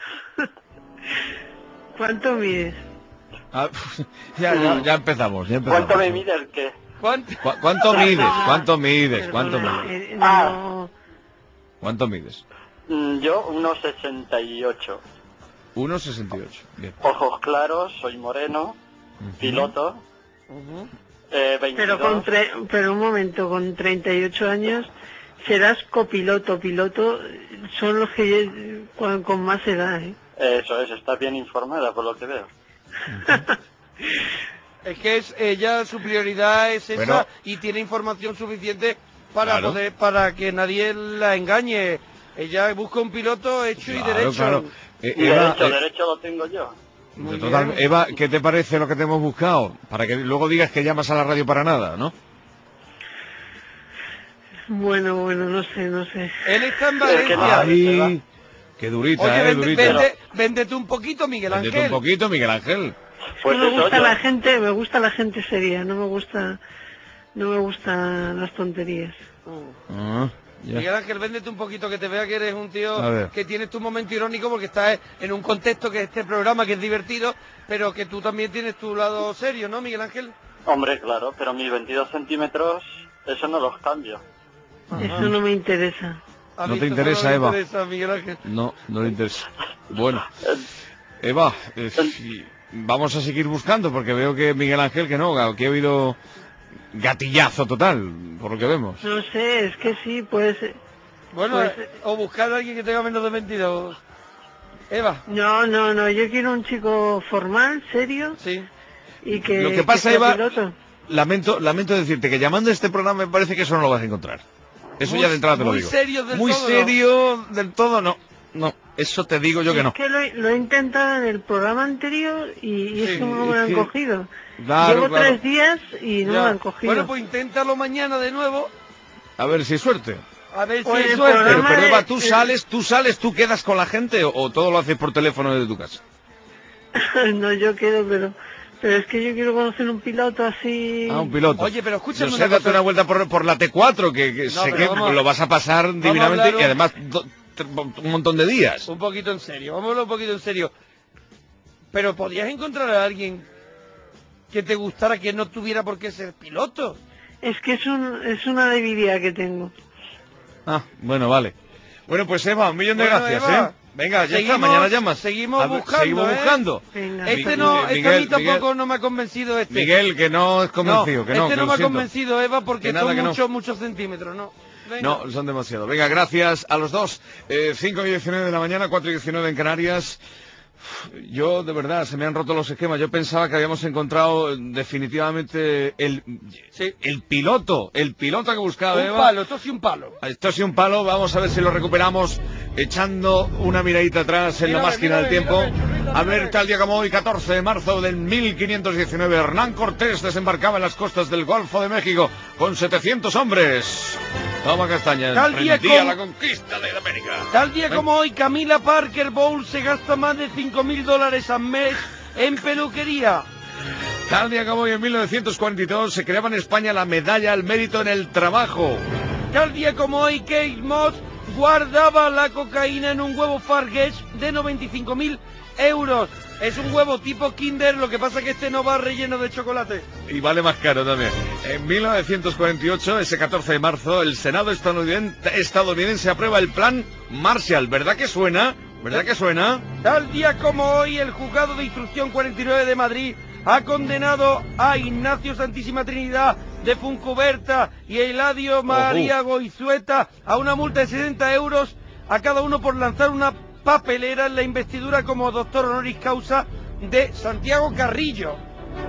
[SPEAKER 8] ¿Cuánto mides?
[SPEAKER 2] Ah, ya, ya, ya empezamos, ya empezamos.
[SPEAKER 5] ¿Cuánto me mide el qué?
[SPEAKER 1] ¿Cuánto,
[SPEAKER 2] ¿Cu- ¿Cuánto mides? ¿Cuánto mides? ¿Cuánto
[SPEAKER 8] Perdona,
[SPEAKER 2] mides?
[SPEAKER 8] eh,
[SPEAKER 5] Ah.
[SPEAKER 8] no,
[SPEAKER 2] ¿Cuánto mides?
[SPEAKER 5] Mm, Yo, unos sesenta y ocho.
[SPEAKER 2] uno sesenta y ocho. Bien.
[SPEAKER 5] Ojos claros, soy moreno, piloto, eh,
[SPEAKER 8] pero
[SPEAKER 5] veintidós.
[SPEAKER 8] con tre- pero un momento, con treinta y ocho años serás copiloto, piloto son los que eh, con, con más edad, ¿eh?
[SPEAKER 5] Eso es, está bien informada por lo que veo.
[SPEAKER 1] Es que es ella, su prioridad es esa
[SPEAKER 2] Bueno.
[SPEAKER 1] y tiene información suficiente para
[SPEAKER 2] Claro.
[SPEAKER 1] poder, para que nadie la engañe. Ella busca un piloto hecho y
[SPEAKER 2] Claro,
[SPEAKER 1] derecho.
[SPEAKER 2] claro. Eh,
[SPEAKER 5] Y
[SPEAKER 2] Eva,
[SPEAKER 5] derecho,
[SPEAKER 2] eh,
[SPEAKER 5] derecho lo tengo yo.
[SPEAKER 1] Muy
[SPEAKER 2] total,
[SPEAKER 1] bien.
[SPEAKER 2] Eva, ¿qué te parece lo que te hemos buscado? Para que luego digas que llamas a la radio para nada, ¿no?
[SPEAKER 8] Bueno, bueno, no sé, no sé.
[SPEAKER 1] Él está en
[SPEAKER 5] Pero que
[SPEAKER 1] Valencia.
[SPEAKER 5] no-
[SPEAKER 2] Ay, qué durita,
[SPEAKER 1] Oye,
[SPEAKER 2] eh,
[SPEAKER 1] vende,
[SPEAKER 2] durita.
[SPEAKER 1] vende- véndete un poquito, Miguel
[SPEAKER 2] Véndete
[SPEAKER 1] Ángel.
[SPEAKER 2] un poquito, Miguel Ángel.
[SPEAKER 5] Pues
[SPEAKER 8] no me
[SPEAKER 5] eso,
[SPEAKER 8] gusta
[SPEAKER 5] yo-
[SPEAKER 8] la gente, me gusta la gente seria, no me gusta, no me gustan las tonterías.
[SPEAKER 2] Ah, ya.
[SPEAKER 1] Miguel Ángel, véndete un poquito, que te vea que eres un tío
[SPEAKER 2] A ver.
[SPEAKER 1] que tienes tu momento irónico porque estás en un contexto que es este programa que es divertido, pero que tú también tienes tu lado serio, ¿no, Miguel Ángel?
[SPEAKER 5] Hombre, claro, pero mis veintidós centímetros, eso no los cambio.
[SPEAKER 8] Eso no me interesa.
[SPEAKER 1] ¿Has
[SPEAKER 2] ¿No te
[SPEAKER 1] visto?
[SPEAKER 2] interesa,
[SPEAKER 1] Eso no
[SPEAKER 2] Eva?
[SPEAKER 1] le interesa, Miguel Ángel.
[SPEAKER 2] No, no le interesa. Bueno, Eva, eh, sí, vamos a seguir buscando porque veo que Miguel Ángel que no, que ha habido gatillazo total, por lo que vemos.
[SPEAKER 8] No sé, es que sí, puede ser.
[SPEAKER 1] Bueno,
[SPEAKER 8] Pues-
[SPEAKER 1] eh, o buscar a alguien que tenga menos de veintidós. Eva.
[SPEAKER 8] No, no, no, yo quiero un chico formal, serio.
[SPEAKER 1] Sí.
[SPEAKER 8] Y que,
[SPEAKER 2] Lo que pasa,
[SPEAKER 8] sea
[SPEAKER 2] Eva,
[SPEAKER 8] piloto.
[SPEAKER 2] lamento, lamento decirte que llamando a este programa me parece que eso no lo vas a encontrar. Eso
[SPEAKER 1] Muy-
[SPEAKER 2] ya de entrada te lo
[SPEAKER 1] muy
[SPEAKER 2] digo.
[SPEAKER 1] serio del
[SPEAKER 2] muy
[SPEAKER 1] todo, ¿no?
[SPEAKER 2] serio del todo, no. No, eso te digo yo que
[SPEAKER 8] Es
[SPEAKER 2] no.
[SPEAKER 8] que lo, he- lo he intentado en el programa anterior y, y es
[SPEAKER 2] Sí,
[SPEAKER 8] que no
[SPEAKER 2] es
[SPEAKER 8] me lo han
[SPEAKER 2] que-
[SPEAKER 8] cogido.
[SPEAKER 2] Claro,
[SPEAKER 8] Llevo
[SPEAKER 2] claro.
[SPEAKER 8] tres días y no
[SPEAKER 1] Ya.
[SPEAKER 8] me lo han cogido.
[SPEAKER 1] Bueno, pues inténtalo mañana de nuevo,
[SPEAKER 2] A ver si hay suerte.
[SPEAKER 1] a ver si
[SPEAKER 8] Pues
[SPEAKER 1] hay
[SPEAKER 8] el
[SPEAKER 1] suerte.
[SPEAKER 2] Pero,
[SPEAKER 8] programa
[SPEAKER 2] pero Eva,
[SPEAKER 8] de-
[SPEAKER 2] ¿tú
[SPEAKER 8] el-
[SPEAKER 2] sales, tú sales, tú quedas con la gente o, o todo lo haces por teléfono desde tu casa?
[SPEAKER 8] no, yo quiero, pero pero es que yo quiero conocer un piloto así.
[SPEAKER 2] Ah, un piloto.
[SPEAKER 1] Oye, pero escúchame
[SPEAKER 2] Yo
[SPEAKER 1] una
[SPEAKER 2] sé, date
[SPEAKER 1] cosa.
[SPEAKER 2] una vuelta por, por la T cuatro, que, que
[SPEAKER 1] No,
[SPEAKER 2] sé
[SPEAKER 1] pero
[SPEAKER 2] que
[SPEAKER 1] vamos a-
[SPEAKER 2] lo vas a pasar
[SPEAKER 1] a
[SPEAKER 2] divinamente
[SPEAKER 1] hablar un-
[SPEAKER 2] y además do- tr- un montón de días.
[SPEAKER 1] Un poquito en serio, vamos a hablar un poquito en serio. Pero podrías encontrar a alguien que te gustara que no tuviera por qué ser piloto.
[SPEAKER 8] Es que es un es una debilidad que tengo.
[SPEAKER 2] Ah, bueno, vale. Bueno, pues Eva, un millón de
[SPEAKER 1] Bueno,
[SPEAKER 2] gracias,
[SPEAKER 1] Eva,
[SPEAKER 2] ¿eh? Venga, ya
[SPEAKER 1] seguimos-
[SPEAKER 2] está, mañana llamas.
[SPEAKER 1] seguimos
[SPEAKER 2] A ver,
[SPEAKER 1] buscando,
[SPEAKER 2] Seguimos
[SPEAKER 1] ¿eh?
[SPEAKER 2] buscando.
[SPEAKER 8] Venga,
[SPEAKER 1] Este
[SPEAKER 2] Mi-
[SPEAKER 1] no,
[SPEAKER 2] eh,
[SPEAKER 1] este a
[SPEAKER 2] Miguel,
[SPEAKER 1] mí tampoco
[SPEAKER 2] Miguel.
[SPEAKER 1] no me ha convencido este.
[SPEAKER 2] Miguel, que no es convencido, que no,
[SPEAKER 1] este
[SPEAKER 2] que
[SPEAKER 1] no
[SPEAKER 2] lo
[SPEAKER 1] me ha
[SPEAKER 2] siento.
[SPEAKER 1] convencido, Eva, porque
[SPEAKER 2] Que nada,
[SPEAKER 1] son
[SPEAKER 2] que no.
[SPEAKER 1] muchos, muchos centímetros, ¿no? Venga.
[SPEAKER 2] No, son demasiado. Venga, gracias a los dos. Eh, cinco y diecinueve de la mañana, cuatro y diecinueve en Canarias. Yo, de verdad, se me han roto los esquemas. Yo pensaba que habíamos encontrado eh, definitivamente el, el piloto, el piloto que buscaba
[SPEAKER 1] Un
[SPEAKER 2] Eva.
[SPEAKER 1] palo, esto sí un palo.
[SPEAKER 2] Esto sí un palo, vamos a ver si lo recuperamos echando una miradita atrás en la
[SPEAKER 1] Mírame,
[SPEAKER 2] máquina del
[SPEAKER 1] mírame,
[SPEAKER 2] tiempo.
[SPEAKER 1] mírame, churrito,
[SPEAKER 2] A ver,
[SPEAKER 1] mírame.
[SPEAKER 2] tal día como hoy, catorce de marzo del mil quinientos diecinueve, Hernán Cortés desembarcaba en las costas del Golfo de México con setecientos hombres. Toma castaña,
[SPEAKER 1] Tal día
[SPEAKER 2] emprendía
[SPEAKER 1] como-
[SPEAKER 2] la conquista de América.
[SPEAKER 1] Tal día como hoy, Camila Parker Bowles se gasta más de cinco mil dólares al mes en peluquería.
[SPEAKER 2] Tal día como hoy, en mil novecientos cuarenta y dos, se creaba en España la medalla al mérito en el trabajo.
[SPEAKER 1] Tal día como hoy, Kate Moss guardaba la cocaína en un huevo Fargage de noventa y cinco mil euros. Es un huevo tipo Kinder, lo que pasa que este no va relleno de chocolate.
[SPEAKER 2] Y vale más caro también. En mil novecientos cuarenta y ocho, ese catorce de marzo, el Senado estadounidense, estadounidense aprueba el plan Marshall. ¿Verdad que suena? ¿Verdad que suena?
[SPEAKER 1] Tal día como hoy, el juzgado de instrucción cuarenta y nueve de Madrid ha condenado a Ignacio Santísima Trinidad de Funcuberta y a Eladio María Goizueta a una multa de sesenta euros a cada uno por lanzar una papelera en la investidura como doctor honoris causa de Santiago Carrillo.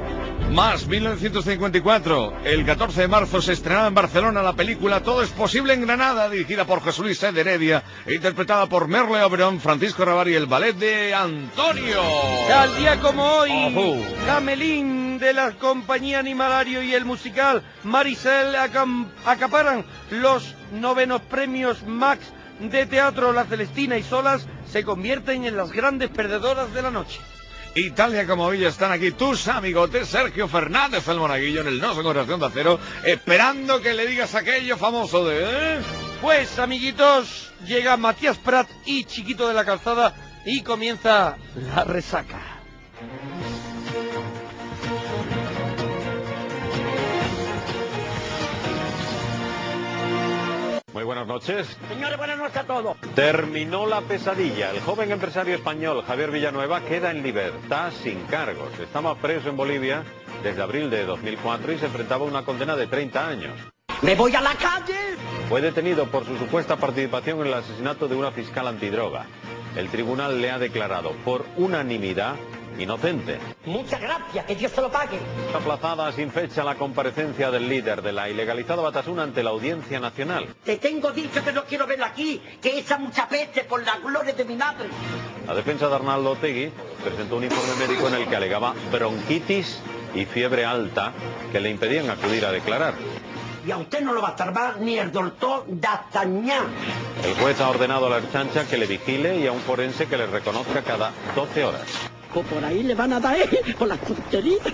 [SPEAKER 2] Más mil novecientos cincuenta y cuatro, el catorce de marzo se estrenaba en Barcelona la película Todo es posible en Granada, dirigida por Jesús Luis Sede Heredia e interpretada por Merle Oberon, Francisco Raval y el ballet de Antonio.
[SPEAKER 1] Tal día como hoy,
[SPEAKER 2] Ojo.
[SPEAKER 1] Gamelín de la compañía Animalario y el musical Maricel acam- acaparan los novenos premios Max de teatro. La Celestina y Solas se convierten en las grandes perdedoras de la noche.
[SPEAKER 2] Italia como hoy están aquí tus amigotes Sergio Fernández, el monaguillo en el No Son Corazón de Acero, esperando que le digas aquello famoso de... ¿eh?
[SPEAKER 1] Pues, amiguitos, llega Matías Prat y Chiquito de la Calzada y comienza la resaca.
[SPEAKER 9] Muy buenas noches.
[SPEAKER 11] Señores, buenas noches a todos.
[SPEAKER 9] Terminó la pesadilla. El joven empresario español Javier Villanueva queda en libertad sin cargos. Estaba preso en Bolivia desde abril de dos mil cuatro y se enfrentaba a una condena de treinta años.
[SPEAKER 11] ¡Me voy a la calle!
[SPEAKER 9] Fue detenido por su supuesta participación en el asesinato de una fiscal antidroga. El tribunal le ha declarado por unanimidad inocente.
[SPEAKER 11] Muchas gracias, que Dios se lo pague.
[SPEAKER 9] Aplazada sin fecha la comparecencia del líder de la ilegalizada Batasuna ante la Audiencia Nacional.
[SPEAKER 11] Te tengo dicho que no quiero verla aquí, que echa mucha peste por la gloria de mi madre.
[SPEAKER 9] La defensa de Arnaldo Otegi presentó un informe médico en el que alegaba bronquitis y fiebre alta que le impedían acudir a declarar.
[SPEAKER 11] Y a usted no lo va a salvar ni el doctor D'Artagnan.
[SPEAKER 9] El juez ha ordenado a la Erchancha que le vigile y a un forense que le reconozca cada doce horas.
[SPEAKER 11] O por ahí le van a dar eh, por las tonterías.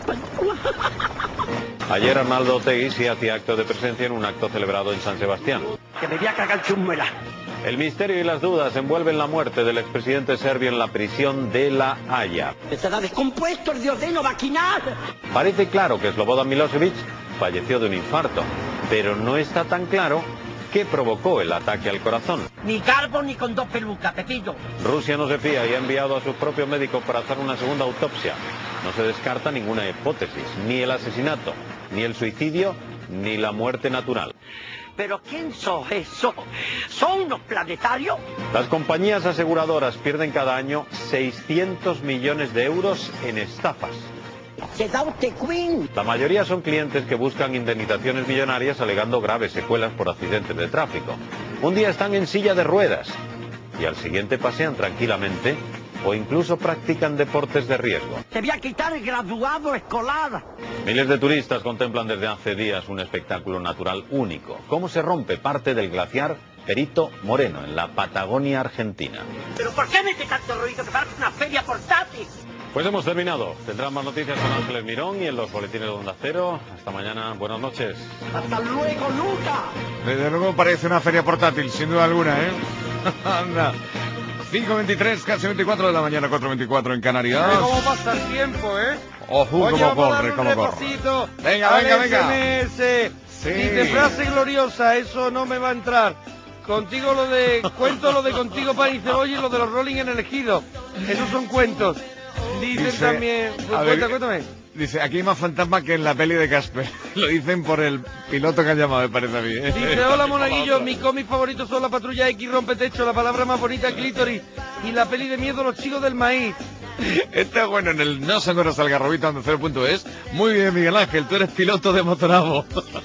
[SPEAKER 9] Ayer Arnaldo Otegi sí hacía acto de presencia en un acto celebrado en San Sebastián.
[SPEAKER 11] Que me voy a cagar chumela.
[SPEAKER 9] El misterio y las dudas envuelven la muerte del expresidente serbio en la prisión de La Haya.
[SPEAKER 11] Estará descompuesto el diosdeno maquinar.
[SPEAKER 9] Parece claro que Slobodan Milosevic falleció de un infarto, pero no está tan claro qué provocó el ataque al corazón.
[SPEAKER 11] Ni calvo ni con dos pelucas, Pepillo.
[SPEAKER 9] Rusia no se fía y ha enviado a sus propios médicos para hacer una segunda autopsia. No se descarta ninguna hipótesis, ni el asesinato, ni el suicidio, ni la muerte natural.
[SPEAKER 11] ¿Pero quién son esos? ¿Son unos planetarios?
[SPEAKER 9] Las compañías aseguradoras pierden cada año seiscientos millones de euros en estafas.
[SPEAKER 11] ¿Se da usted Queen?
[SPEAKER 9] La mayoría son clientes que buscan indemnizaciones millonarias alegando graves secuelas por accidentes de tráfico. Un día están en silla de ruedas y al siguiente pasean tranquilamente o incluso practican deportes de riesgo.
[SPEAKER 11] Te voy a quitar el graduado escolar.
[SPEAKER 9] Miles de turistas contemplan desde hace días un espectáculo natural único. Cómo se rompe parte del glaciar Perito Moreno en la Patagonia Argentina.
[SPEAKER 11] ¿Pero por qué mete tanto ruido que parece una feria portátil?
[SPEAKER 9] Pues hemos terminado. Tendrán más noticias con Ángeles Mirón y en los boletines de Onda Cero. Hasta mañana. Buenas noches.
[SPEAKER 11] ¡Hasta luego, Luca!
[SPEAKER 2] Desde luego parece una feria portátil, sin duda alguna, ¿eh? Anda. cinco veintitrés, casi veinticuatro de la mañana, cuatro veinticuatro en Canarias.
[SPEAKER 1] Mira cómo pasa el tiempo, ¿eh?
[SPEAKER 2] Ojo,
[SPEAKER 1] Oye,
[SPEAKER 2] cómo
[SPEAKER 1] vamos a
[SPEAKER 2] corre,
[SPEAKER 1] dar
[SPEAKER 2] cómo
[SPEAKER 1] un
[SPEAKER 2] corre.
[SPEAKER 1] repasito
[SPEAKER 2] Venga,
[SPEAKER 1] al
[SPEAKER 2] venga, venga.
[SPEAKER 1] S M S.
[SPEAKER 2] Sí.
[SPEAKER 1] Dice frase gloriosa, eso no me va a entrar. Contigo lo de... Cuento lo de Contigo Pan y Cebolla y lo de los Rolling en el Ejido. Esos son cuentos. Dicen
[SPEAKER 2] Dice,
[SPEAKER 1] también... Pues,
[SPEAKER 2] a
[SPEAKER 1] cuenta,
[SPEAKER 2] ver,
[SPEAKER 1] cuéntame.
[SPEAKER 2] Dice, aquí hay más fantasma que en la peli de Casper. Lo dicen por el piloto que han llamado, me parece a mí, ¿eh?
[SPEAKER 1] Dice, hola monaguillo, mis cómics favoritos son La Patrulla X, Rompetecho, La Palabra Más Bonita, Clítoris y la peli de miedo Los Chicos del Maíz.
[SPEAKER 2] Este es bueno en el No se al garrobito donde cero punto es. Muy bien, Miguel Ángel, tú eres piloto de motorabo.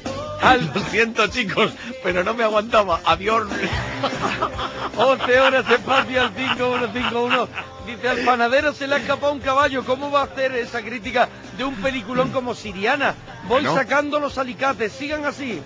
[SPEAKER 2] Al lo siento, chicos, pero no me aguantaba. Adiós.
[SPEAKER 1] once horas espacio al cinco uno cinco uno. Dice, al panadero se le ha escapado un caballo. ¿Cómo va a hacer esa crítica de un peliculón como Siriana? Voy
[SPEAKER 2] ¿No?
[SPEAKER 1] sacando los alicates, sigan así.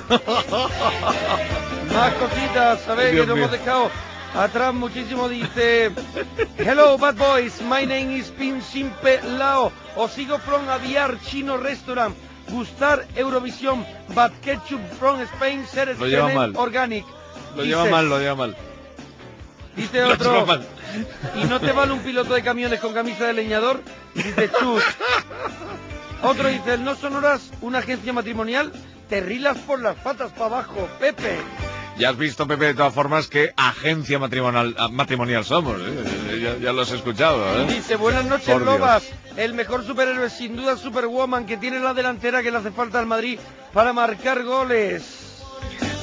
[SPEAKER 1] Más cositas, sabéis
[SPEAKER 2] Dios
[SPEAKER 1] que nos
[SPEAKER 2] mío.
[SPEAKER 1] hemos dejado atrás muchísimo. Dice, hello bad boys, my name is Pin Simpe Lao. Os sigo from Aviar Chino Restaurant. Gustar Eurovisión, but ketchup from Spain, ser
[SPEAKER 2] Lo lleva mal.
[SPEAKER 1] organic.
[SPEAKER 2] Lo
[SPEAKER 1] Dice,
[SPEAKER 2] lleva mal, lo lleva mal.
[SPEAKER 1] Dice
[SPEAKER 2] Lo
[SPEAKER 1] otro,
[SPEAKER 2] lleva mal.
[SPEAKER 1] ¿y no te vale un piloto de camiones con camisa de leñador? Dice chus. Otro dice, ¿no sonoras una agencia matrimonial? Te rilas por las patas para abajo, Pepe.
[SPEAKER 2] Ya has visto, Pepe, de todas formas, que agencia matrimonial, matrimonial somos, ¿eh? Ya, ya lo has escuchado, ¿eh?
[SPEAKER 1] Dice, buenas noches,
[SPEAKER 2] Por Dios.
[SPEAKER 1] Lobas. El mejor superhéroe sin duda es Superwoman, que tiene la delantera que le hace falta al Madrid para marcar goles.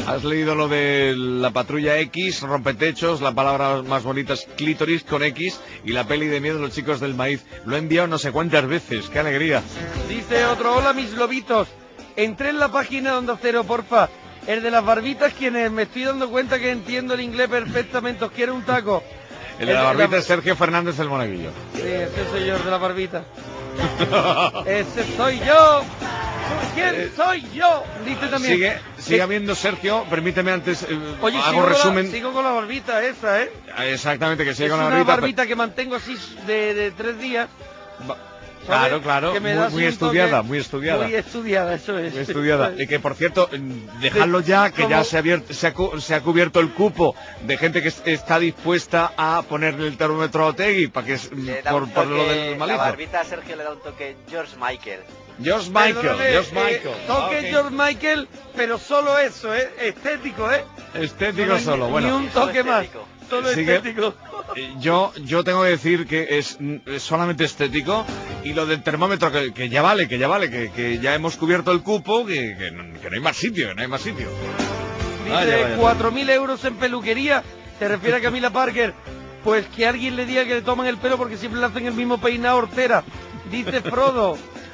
[SPEAKER 2] Has leído lo de la patrulla X, rompetechos, la palabra más bonita es clítoris con X y la peli de miedo de los chicos del maíz. Lo he enviado no sé cuántas veces, qué alegría.
[SPEAKER 1] Dice otro, hola mis lobitos, entré en la página de Onda Cero, porfa. El de las barbitas, ¿quién es? Me estoy dando cuenta que entiendo el inglés perfectamente, os quiero un taco.
[SPEAKER 2] El de la barbita es Sergio Fernández del Monaguillo.
[SPEAKER 1] Sí, ese soy yo, el de la barbita. Ese soy yo. ¿Quién soy yo? Dice también.
[SPEAKER 2] Sigue, sigue habiendo, Sergio, permíteme antes, eh,
[SPEAKER 1] Oye,
[SPEAKER 2] hago
[SPEAKER 1] sigo
[SPEAKER 2] resumen.
[SPEAKER 1] Con la, sigo con la barbita esa, ¿eh?
[SPEAKER 2] Exactamente, que sigue
[SPEAKER 1] es
[SPEAKER 2] con la
[SPEAKER 1] una
[SPEAKER 2] barbita.
[SPEAKER 1] barbita que mantengo así de, de tres días.
[SPEAKER 2] Claro, claro,
[SPEAKER 1] que me
[SPEAKER 2] muy,
[SPEAKER 1] da
[SPEAKER 2] muy
[SPEAKER 1] un
[SPEAKER 2] estudiada,
[SPEAKER 1] toque,
[SPEAKER 2] muy estudiada.
[SPEAKER 1] Muy estudiada, eso es.
[SPEAKER 2] Muy estudiada. Y que, por cierto, dejadlo ya, que ya se ha, abierto, se, ha, se ha cubierto el cupo de gente que está dispuesta a ponerle el termómetro a Otegi para que por,
[SPEAKER 4] toque,
[SPEAKER 2] por lo del malito.
[SPEAKER 4] La barbita a Sergio le da un toque George Michael.
[SPEAKER 2] George Michael,
[SPEAKER 1] Perdóname,
[SPEAKER 2] George
[SPEAKER 1] eh,
[SPEAKER 2] Michael.
[SPEAKER 1] Toque
[SPEAKER 2] Okay.
[SPEAKER 1] George Michael, pero solo eso, ¿eh? Estético, ¿eh?
[SPEAKER 2] Estético
[SPEAKER 1] no,
[SPEAKER 2] solo,
[SPEAKER 1] ni,
[SPEAKER 2] bueno.
[SPEAKER 1] Ni un toque más. Solo
[SPEAKER 2] Sigue.
[SPEAKER 1] estético.
[SPEAKER 2] Yo, yo tengo que decir que es, es solamente estético y lo del termómetro que, que ya vale, que ya vale, que, que ya hemos cubierto el cupo, que, que, no, que no hay más sitio, que no hay más sitio.
[SPEAKER 1] Dice cuatro mil euros en peluquería, se refiere a Camila Parker. Pues que alguien le diga que le toman el pelo porque siempre le hacen el mismo peinado hortera. Dice Frodo.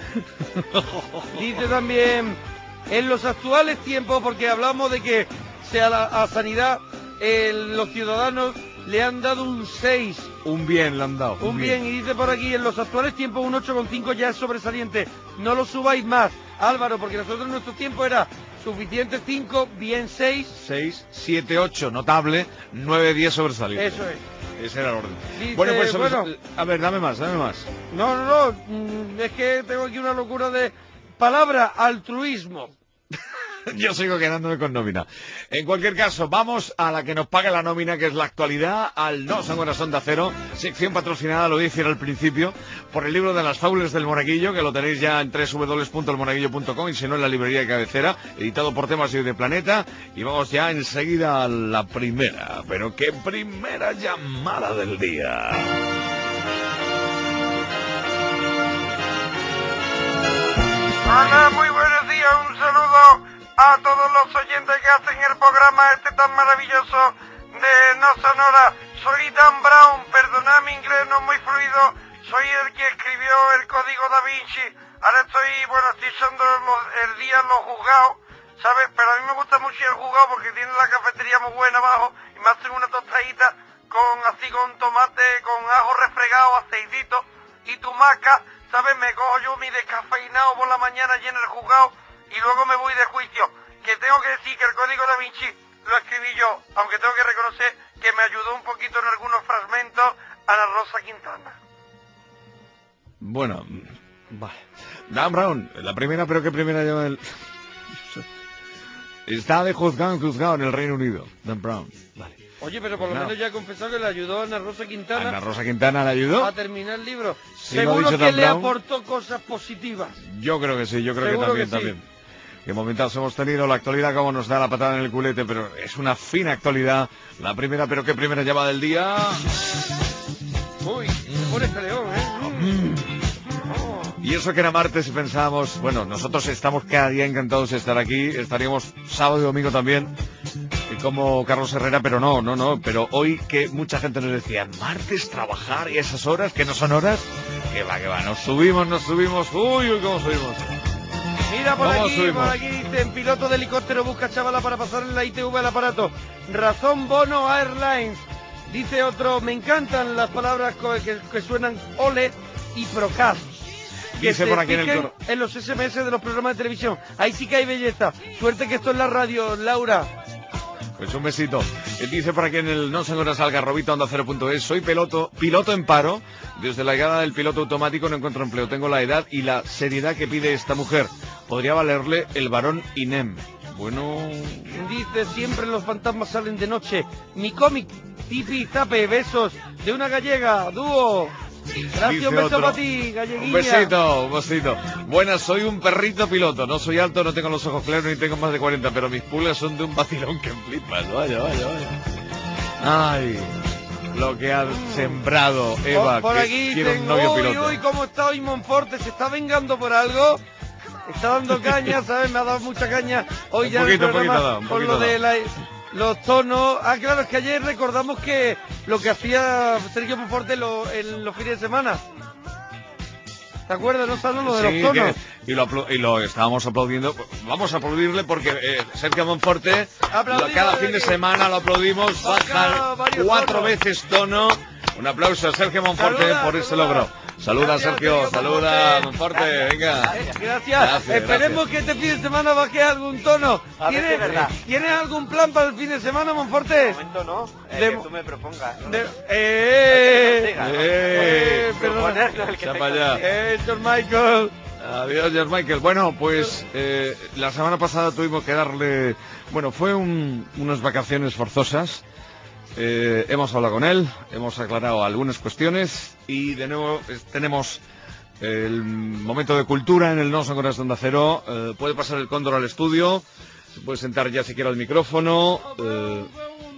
[SPEAKER 1] Dice también, en los actuales tiempos, porque hablamos de que sea la, a sanidad, eh, los ciudadanos le han dado un seis.
[SPEAKER 2] Un bien le han dado.
[SPEAKER 1] Un, un bien. bien, y dice por aquí, en los actuales tiempos un ocho coma cinco ya es sobresaliente. No lo subáis más, Álvaro, porque nosotros en nuestro tiempo era suficiente cinco, bien seis.
[SPEAKER 2] seis, siete, ocho, notable, nueve, diez sobresaliente.
[SPEAKER 1] Eso es.
[SPEAKER 2] Ese era el orden.
[SPEAKER 1] Dice,
[SPEAKER 2] bueno, pues
[SPEAKER 1] bueno,
[SPEAKER 2] a ver, dame más, dame más.
[SPEAKER 1] No, no, no, es que tengo aquí una locura de palabra, altruismo.
[SPEAKER 2] Yo sigo quedándome con nómina. En cualquier caso, vamos a la que nos paga la nómina, que es la actualidad, al No Son Horas Onda Cero, sección patrocinada, lo dije al principio, por el libro de las fábulas del Monaguillo, que lo tenéis ya en doble u doble u doble u punto el monaguillo punto com y si no en la librería de cabecera, editado por Temas y de Planeta, y vamos ya enseguida a la primera, pero qué primera llamada del día.
[SPEAKER 1] Hola, muy buenos días, un saludo a todos los oyentes que hacen el programa este tan maravilloso de No Sonora. Soy Dan Brown, perdonad mi inglés no muy fluido, soy el que escribió el Código Da Vinci. Ahora estoy, bueno, estoy usando los, el día en los juzgados, ¿sabes? Pero a mí me gusta mucho el juzgado porque tiene la cafetería muy buena abajo y me hacen una tostadita con así con tomate, con ajo refregado, aceitito y tumaca, ¿sabes? Me cojo yo mi descafeinado por la mañana allí en el juzgado y luego me voy de juicio. Que tengo que decir que el Código Da Vinci lo escribí yo, aunque tengo que reconocer que me ayudó un poquito en algunos fragmentos Ana Rosa Quintana.
[SPEAKER 2] Bueno, vale. Dan Brown, la primera, pero ¿qué primera llama el...? Está de juzgado en juzgado en el Reino Unido, Dan Brown. Vale.
[SPEAKER 1] Oye, pero por lo
[SPEAKER 2] Claro.
[SPEAKER 1] menos ya ha confesado que le ayudó a Ana Rosa Quintana.
[SPEAKER 2] Ana Rosa Quintana le ayudó.
[SPEAKER 1] A terminar el libro.
[SPEAKER 2] Sí, lo ha
[SPEAKER 1] Seguro
[SPEAKER 2] dicho
[SPEAKER 1] que
[SPEAKER 2] Dan
[SPEAKER 1] le
[SPEAKER 2] Brown.
[SPEAKER 1] aportó cosas positivas.
[SPEAKER 2] Yo creo que sí, yo creo
[SPEAKER 1] Seguro
[SPEAKER 2] que también,
[SPEAKER 1] que sí.
[SPEAKER 2] también. Qué momentazos hemos tenido, la actualidad como nos da la patada en el culete, pero es una fina actualidad. La primera, pero qué primera llamada del día.
[SPEAKER 1] Uy, se pone este león, ¿eh?
[SPEAKER 2] Y eso que era martes y pensábamos, bueno, nosotros estamos cada día encantados de estar aquí, estaríamos sábado y domingo también, como Carlos Herrera, pero no, no, no, pero hoy que mucha gente nos decía, martes trabajar y esas horas, que no son horas, que va, que va, nos subimos, nos subimos, uy, uy, cómo subimos.
[SPEAKER 1] Mira por
[SPEAKER 2] ¿Cómo
[SPEAKER 1] aquí,
[SPEAKER 2] subimos?
[SPEAKER 1] por aquí dicen, piloto de helicóptero busca chavala para pasar en la I T V al aparato. Razón Bono Airlines. Dice otro, me encantan las palabras co- que, que suenan ole y procas. Que
[SPEAKER 2] Dice
[SPEAKER 1] se
[SPEAKER 2] por aquí en el
[SPEAKER 1] fijen
[SPEAKER 2] coro.
[SPEAKER 1] en los S M S de los programas de televisión. Ahí sí que hay belleza. Suerte que esto es la radio, Laura.
[SPEAKER 2] Pues un besito. Eh, Dice por aquí en el No Son Horas Algarrobito Onda Cero punto es, soy piloto, piloto en paro. Desde la llegada del piloto automático no encuentro empleo. Tengo la edad y la seriedad que pide esta mujer. Podría valerle el varón I N E M. Bueno...
[SPEAKER 1] Dice, siempre los fantasmas salen de noche. Mi cómic, Tipi Zape, besos de una gallega, dúo. Gracias,
[SPEAKER 2] Dice
[SPEAKER 1] un beso
[SPEAKER 2] otro.
[SPEAKER 1] para ti, galleguilla.
[SPEAKER 2] Un besito, un besito. Buenas, soy un perrito piloto. No soy alto, no tengo los ojos claros ni tengo más de cuarenta, pero mis pulgas son de un vacilón que flipas. Vaya, vaya, vaya. Ay, lo que ha sembrado Eva,
[SPEAKER 1] por, por
[SPEAKER 2] que
[SPEAKER 1] aquí
[SPEAKER 2] quiere
[SPEAKER 1] dicen,
[SPEAKER 2] un novio
[SPEAKER 1] uy,
[SPEAKER 2] piloto.
[SPEAKER 1] uy, cómo está hoy Monforte, ¿se está vengando por algo? está dando caña, ¿sabes? Me ha dado mucha caña hoy
[SPEAKER 2] Un
[SPEAKER 1] ya
[SPEAKER 2] poquito,
[SPEAKER 1] en el programa
[SPEAKER 2] un poquito da, un
[SPEAKER 1] con
[SPEAKER 2] poquito
[SPEAKER 1] lo de
[SPEAKER 2] da.
[SPEAKER 1] la, los tonos. Ah, claro, es que ayer recordamos que lo que hacía Sergio Monforte lo, en los fines de semana. ¿Te acuerdas, no, Sano, lo de
[SPEAKER 2] Sí,
[SPEAKER 1] los tonos?
[SPEAKER 2] que- y, lo, apl- y lo estábamos aplaudiendo. Vamos a aplaudirle porque eh, Sergio Monforte, lo- cada fin de semana lo aplaudimos, baja
[SPEAKER 1] varios
[SPEAKER 2] cuatro
[SPEAKER 1] tonos.
[SPEAKER 2] veces tono. Un aplauso a Sergio Monforte
[SPEAKER 1] Saluda,
[SPEAKER 2] por ese
[SPEAKER 1] saluda.
[SPEAKER 2] logro. Saluda,
[SPEAKER 1] Gracias,
[SPEAKER 2] Sergio,
[SPEAKER 1] Sergio
[SPEAKER 2] saluda,
[SPEAKER 1] Monforte.
[SPEAKER 2] Monforte, venga.
[SPEAKER 1] Gracias.
[SPEAKER 2] Gracias,
[SPEAKER 1] Esperemos
[SPEAKER 2] gracias.
[SPEAKER 1] que este fin de semana baje algún tono.
[SPEAKER 4] A ver si es
[SPEAKER 1] ¿Tienes,
[SPEAKER 4] verdad.
[SPEAKER 1] ¿Tienes algún plan para el fin de semana, Monforte?
[SPEAKER 4] De momento no, el
[SPEAKER 1] De
[SPEAKER 4] que
[SPEAKER 1] mo-
[SPEAKER 4] tú me propongas.
[SPEAKER 1] De- ¡Eh!
[SPEAKER 4] El que consiga, ¿no?
[SPEAKER 1] ¡Eh! Perdona.
[SPEAKER 4] Proponerlo, el que
[SPEAKER 2] Echa
[SPEAKER 4] te
[SPEAKER 2] para allá.
[SPEAKER 4] consiga.
[SPEAKER 1] ¡Eh, George Michael!
[SPEAKER 2] Adiós, George Michael. Bueno, pues eh, la semana pasada tuvimos que darle... Bueno, fue un- unas vacaciones forzosas. Eh, hemos hablado con él, hemos aclarado algunas cuestiones y de nuevo es- tenemos el momento de cultura en el No Son Horas de Onda Cero. Eh, puede pasar el cóndor al estudio, se puede sentar ya si quiere al micrófono. Eh,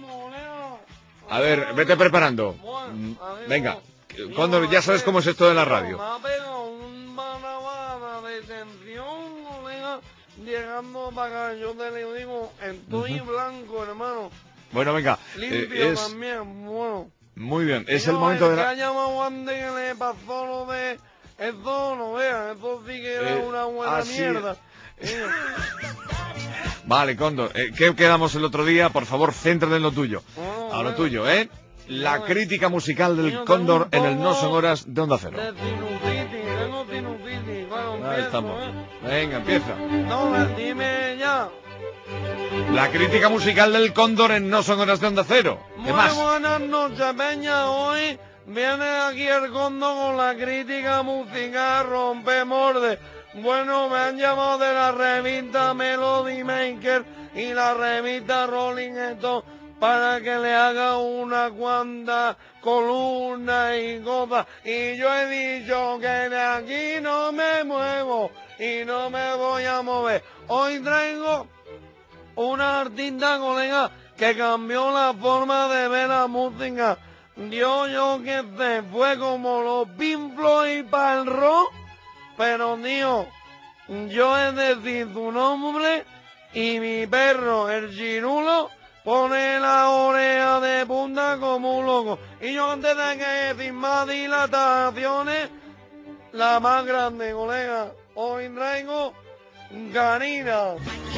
[SPEAKER 2] a ver, vete preparando. Mm, Venga, cóndor, ya sabes cómo es esto de la radio.
[SPEAKER 1] Me ha pegado un banabana de tensión, colega, llegando para acá. Yo te lo digo, estoy
[SPEAKER 2] Ujú.
[SPEAKER 1] blanco, hermano.
[SPEAKER 2] Bueno, venga, eh,
[SPEAKER 1] Limpio
[SPEAKER 2] es
[SPEAKER 1] también, bueno.
[SPEAKER 2] muy bien, es
[SPEAKER 1] Señor,
[SPEAKER 2] el momento de
[SPEAKER 1] que
[SPEAKER 2] la...
[SPEAKER 1] ha llamado antes que le pasó lo de... Eso no vean, eso sí que era
[SPEAKER 2] Eh,
[SPEAKER 1] una buena
[SPEAKER 2] así-
[SPEAKER 1] mierda. Eh,
[SPEAKER 2] Vale, Cóndor, eh, ¿qué quedamos el otro día? Por favor, céntrate en lo tuyo.
[SPEAKER 1] bueno,
[SPEAKER 2] A lo
[SPEAKER 1] bueno.
[SPEAKER 2] tuyo, ¿eh? La crítica musical del
[SPEAKER 1] Señor,
[SPEAKER 2] Cóndor
[SPEAKER 1] tengo
[SPEAKER 2] en
[SPEAKER 1] un
[SPEAKER 2] el No Son
[SPEAKER 1] poco
[SPEAKER 2] Horas de Onda Cero.
[SPEAKER 1] de sinusitis, tengo sinusitis. Bueno,
[SPEAKER 2] Ahí
[SPEAKER 1] empiezo,
[SPEAKER 2] estamos.
[SPEAKER 1] ¿eh?
[SPEAKER 2] Venga, empieza.
[SPEAKER 1] No, dime ya.
[SPEAKER 2] La crítica musical del Cóndor en No Son Horas de Onda Cero. ¿Qué
[SPEAKER 1] Muy
[SPEAKER 2] más?
[SPEAKER 1] buenas noches, Peña. Hoy viene aquí el Condo con la crítica musical Rompe Morde. Bueno, me han llamado de la revista Melody Maker y la revista Rolling Stone para que le haga una cuanta columna y cosas. Y yo he dicho que de aquí no me muevo y no me voy a mover. Hoy traigo una artista, colega, que cambió la forma de ver la música. Dios, yo que sé, fue como los Pink Floyd para el rock, pero tío, yo es decir su nombre y mi perro, el chirulo, pone la oreja de punta como un loco. Y yo antes de que decir más dilataciones, la más grande, colega, hoy traigo Karina.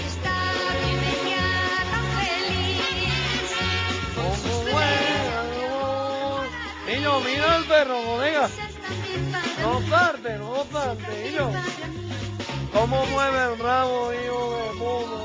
[SPEAKER 1] Y yo, mira el perro, colega. No parte, no parte, y yo. ¿Cómo mueve el rabo, hijo de puta?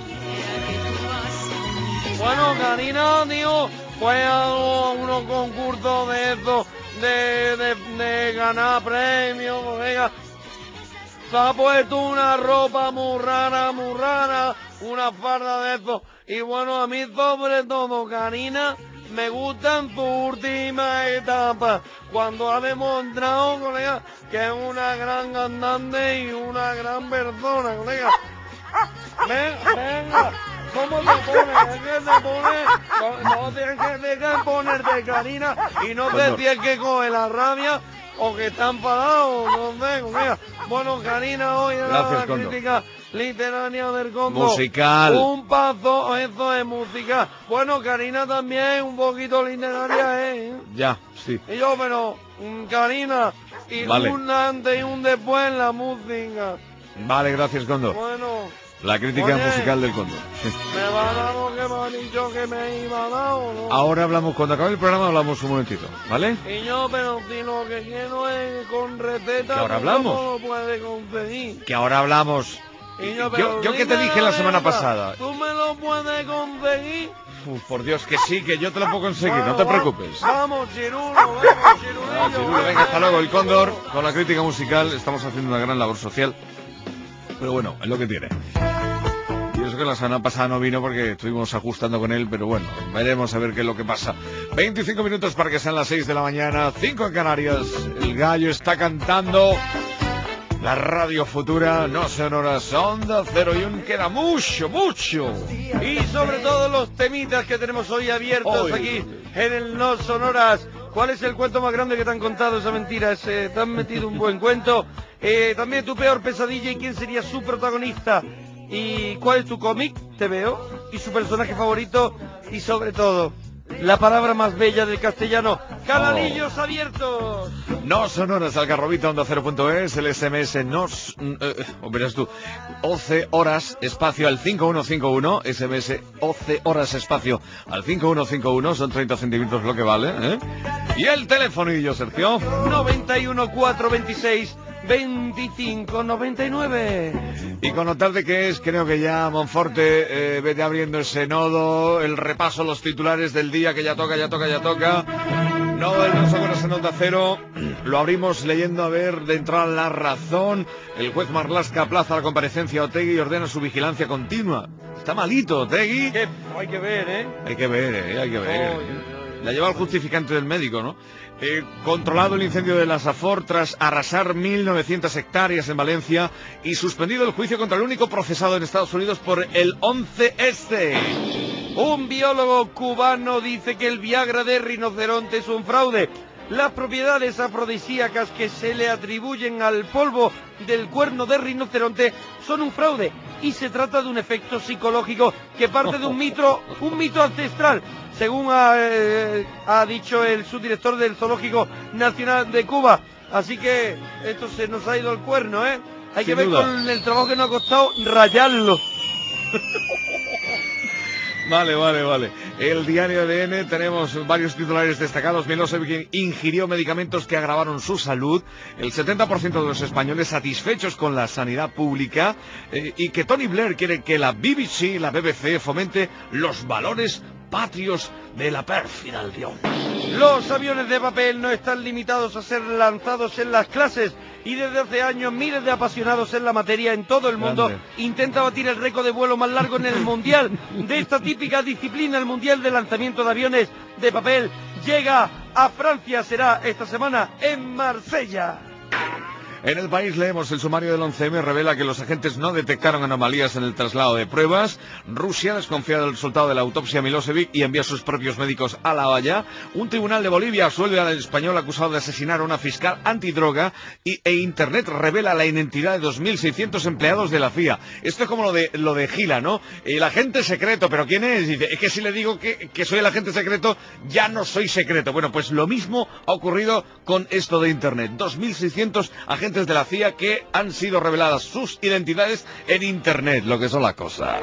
[SPEAKER 1] Bueno, Karina, tío, fue a unos concursos de eso, de, de, de ganar premios, colega. Se ha puesto una ropa muy rara, muy rara, una farda de eso. Y bueno, a mí sobre todo, Karina, me gustan su última etapa, cuando ha demostrado, colega, que es una gran cantante y una gran persona, colega. Venga, venga, ¿cómo te pones? Es que te pones, no, no tienes que dejar ponerte, Karina, y no te tienes que coger la rabia o que está enfadado, no sé, colega. Bueno, Karina, hoy en
[SPEAKER 2] Gracias,
[SPEAKER 1] la
[SPEAKER 2] Cóndor.
[SPEAKER 1] crítica literaria del Cóndor.
[SPEAKER 2] Musical.
[SPEAKER 1] Un paso, eso es música. Bueno, Karina también un poquito literaria, ¿eh?
[SPEAKER 2] Ya, sí.
[SPEAKER 1] Y yo, pero, mm, Karina, y
[SPEAKER 2] Vale.
[SPEAKER 1] un antes y un después en la música.
[SPEAKER 2] Vale, gracias, Cóndor.
[SPEAKER 1] Bueno,
[SPEAKER 2] La crítica
[SPEAKER 1] Oye.
[SPEAKER 2] musical del Cóndor. Sí.
[SPEAKER 1] ¿me va a dar lo que me ha dicho que me iba a dar o no?
[SPEAKER 2] Ahora hablamos, cuando acabe el programa hablamos un momentito, ¿vale?
[SPEAKER 1] Y yo, pero si lo que quiero es con receta,
[SPEAKER 2] ¿Que ahora
[SPEAKER 1] ¿cómo
[SPEAKER 2] hablamos?
[SPEAKER 1] lo puede conseguir?
[SPEAKER 2] Que ahora hablamos.
[SPEAKER 1] Y yo,
[SPEAKER 2] Yo,
[SPEAKER 1] pero
[SPEAKER 2] yo que te
[SPEAKER 1] dime
[SPEAKER 2] dije la semana
[SPEAKER 1] verdad,
[SPEAKER 2] pasada.
[SPEAKER 1] ¿tú me lo puedes conseguir?
[SPEAKER 2] Uf, por Dios, que sí, que yo te lo puedo conseguir,
[SPEAKER 1] Bueno,
[SPEAKER 2] no te
[SPEAKER 1] va-
[SPEAKER 2] preocupes.
[SPEAKER 1] Vamos, Chirulo, vamos, Chirulillo.
[SPEAKER 2] Ah, Chirulo, venga, hasta luego. El Cóndor, con la crítica musical, estamos haciendo una gran labor social. Pero bueno, es lo que tiene. Y eso que la semana pasada no vino porque estuvimos ajustando con él, pero bueno, veremos a ver qué es lo que pasa. veinticinco minutos para que sean las seis de la mañana, cinco en Canarias. El gallo está cantando. La radio futura, no son horas, Onda Cero y un queda mucho, mucho.
[SPEAKER 1] Y sobre todo los temitas que tenemos hoy abiertos
[SPEAKER 2] Hoy.
[SPEAKER 1] aquí en el No Sonoras. ¿Cuál es el cuento más grande que te han contado esa mentira? Ese, te han metido un buen cuento. Eh, también tu peor pesadilla y quién sería su protagonista. ¿Y cuál es tu cómic? Te veo. Y su personaje favorito. Y sobre todo, la palabra más bella del castellano. ¡Canalillos oh. abiertos!
[SPEAKER 2] No sonoras algarrobita onda cero punto es, el S M S nos... Eh, o verás tú, once horas espacio al cinco uno cinco uno, S M S once horas espacio al cinco uno cinco uno, son treinta centímetros lo que vale, ¿eh? Y el telefonillo, Sergio.
[SPEAKER 1] noventa y uno, cuatrocientos veintiséis, veinticinco, noventa y nueve.
[SPEAKER 2] Y con notar de que es, creo que ya Monforte eh, vete abriendo ese nodo, el repaso, los titulares del día, que ya toca, ya toca, ya toca. No, el no socorros en Onda Cero, lo abrimos leyendo, a ver, de entrada La Razón. El juez Marlaska aplaza la comparecencia a Otegi y ordena su vigilancia continua. Está malito, Otegi.
[SPEAKER 1] ¿Qué? Hay que ver, ¿eh?
[SPEAKER 2] Hay que ver, ¿eh? Hay que ver. Oh, ¿eh? La lleva el justificante del médico, ¿no? Eh, controlado el incendio de la Safor tras arrasar mil novecientas hectáreas en Valencia y suspendido el juicio contra el único procesado en Estados Unidos por el once ese.
[SPEAKER 1] Un biólogo cubano dice que el Viagra de rinoceronte es un fraude. Las propiedades afrodisíacas que se le atribuyen al polvo del cuerno de rinoceronte son un fraude y se trata de un efecto psicológico que parte de un mito, un mito ancestral, según ha, eh, ha dicho el subdirector del Zoológico Nacional de Cuba. Así que esto se nos ha ido al cuerno, ¿eh? Hay Sin que ver duda. Con el trabajo que nos ha costado rayarlo.
[SPEAKER 2] Vale, vale, vale. El diario A D N, tenemos varios titulares destacados. Milosevic ingirió medicamentos que agravaron su salud. El setenta por ciento de los españoles satisfechos con la sanidad pública. Eh, y que Tony Blair quiere que la B B C, la B B C, fomente los valores patrios de la pérfida Albión.
[SPEAKER 1] Los aviones de papel no están limitados a ser lanzados en las clases y desde hace años miles de apasionados en la materia en todo el mundo Grande. Intenta batir el récord de vuelo más largo en el mundial de esta típica disciplina. El mundial de lanzamiento de aviones de papel llega a Francia, será esta semana en Marsella.
[SPEAKER 2] En El País leemos: el sumario del once eme revela que los agentes no detectaron anomalías en el traslado de pruebas. Rusia desconfía del resultado de la autopsia a Milosevic y envía a sus propios médicos a La Haya. Un tribunal de Bolivia absuelve al español acusado de asesinar a una fiscal antidroga y, e Internet revela la identidad de dos mil seiscientos empleados de la C I A. Esto es como lo de lo de Gila, ¿no? El agente secreto, ¿pero quién es? Dice, es que si le digo que, que soy el agente secreto, ya no soy secreto. Bueno, pues lo mismo ha ocurrido con esto de Internet. dos mil seiscientos agentes de la C I A que han sido reveladas sus identidades en Internet, lo que son las cosas.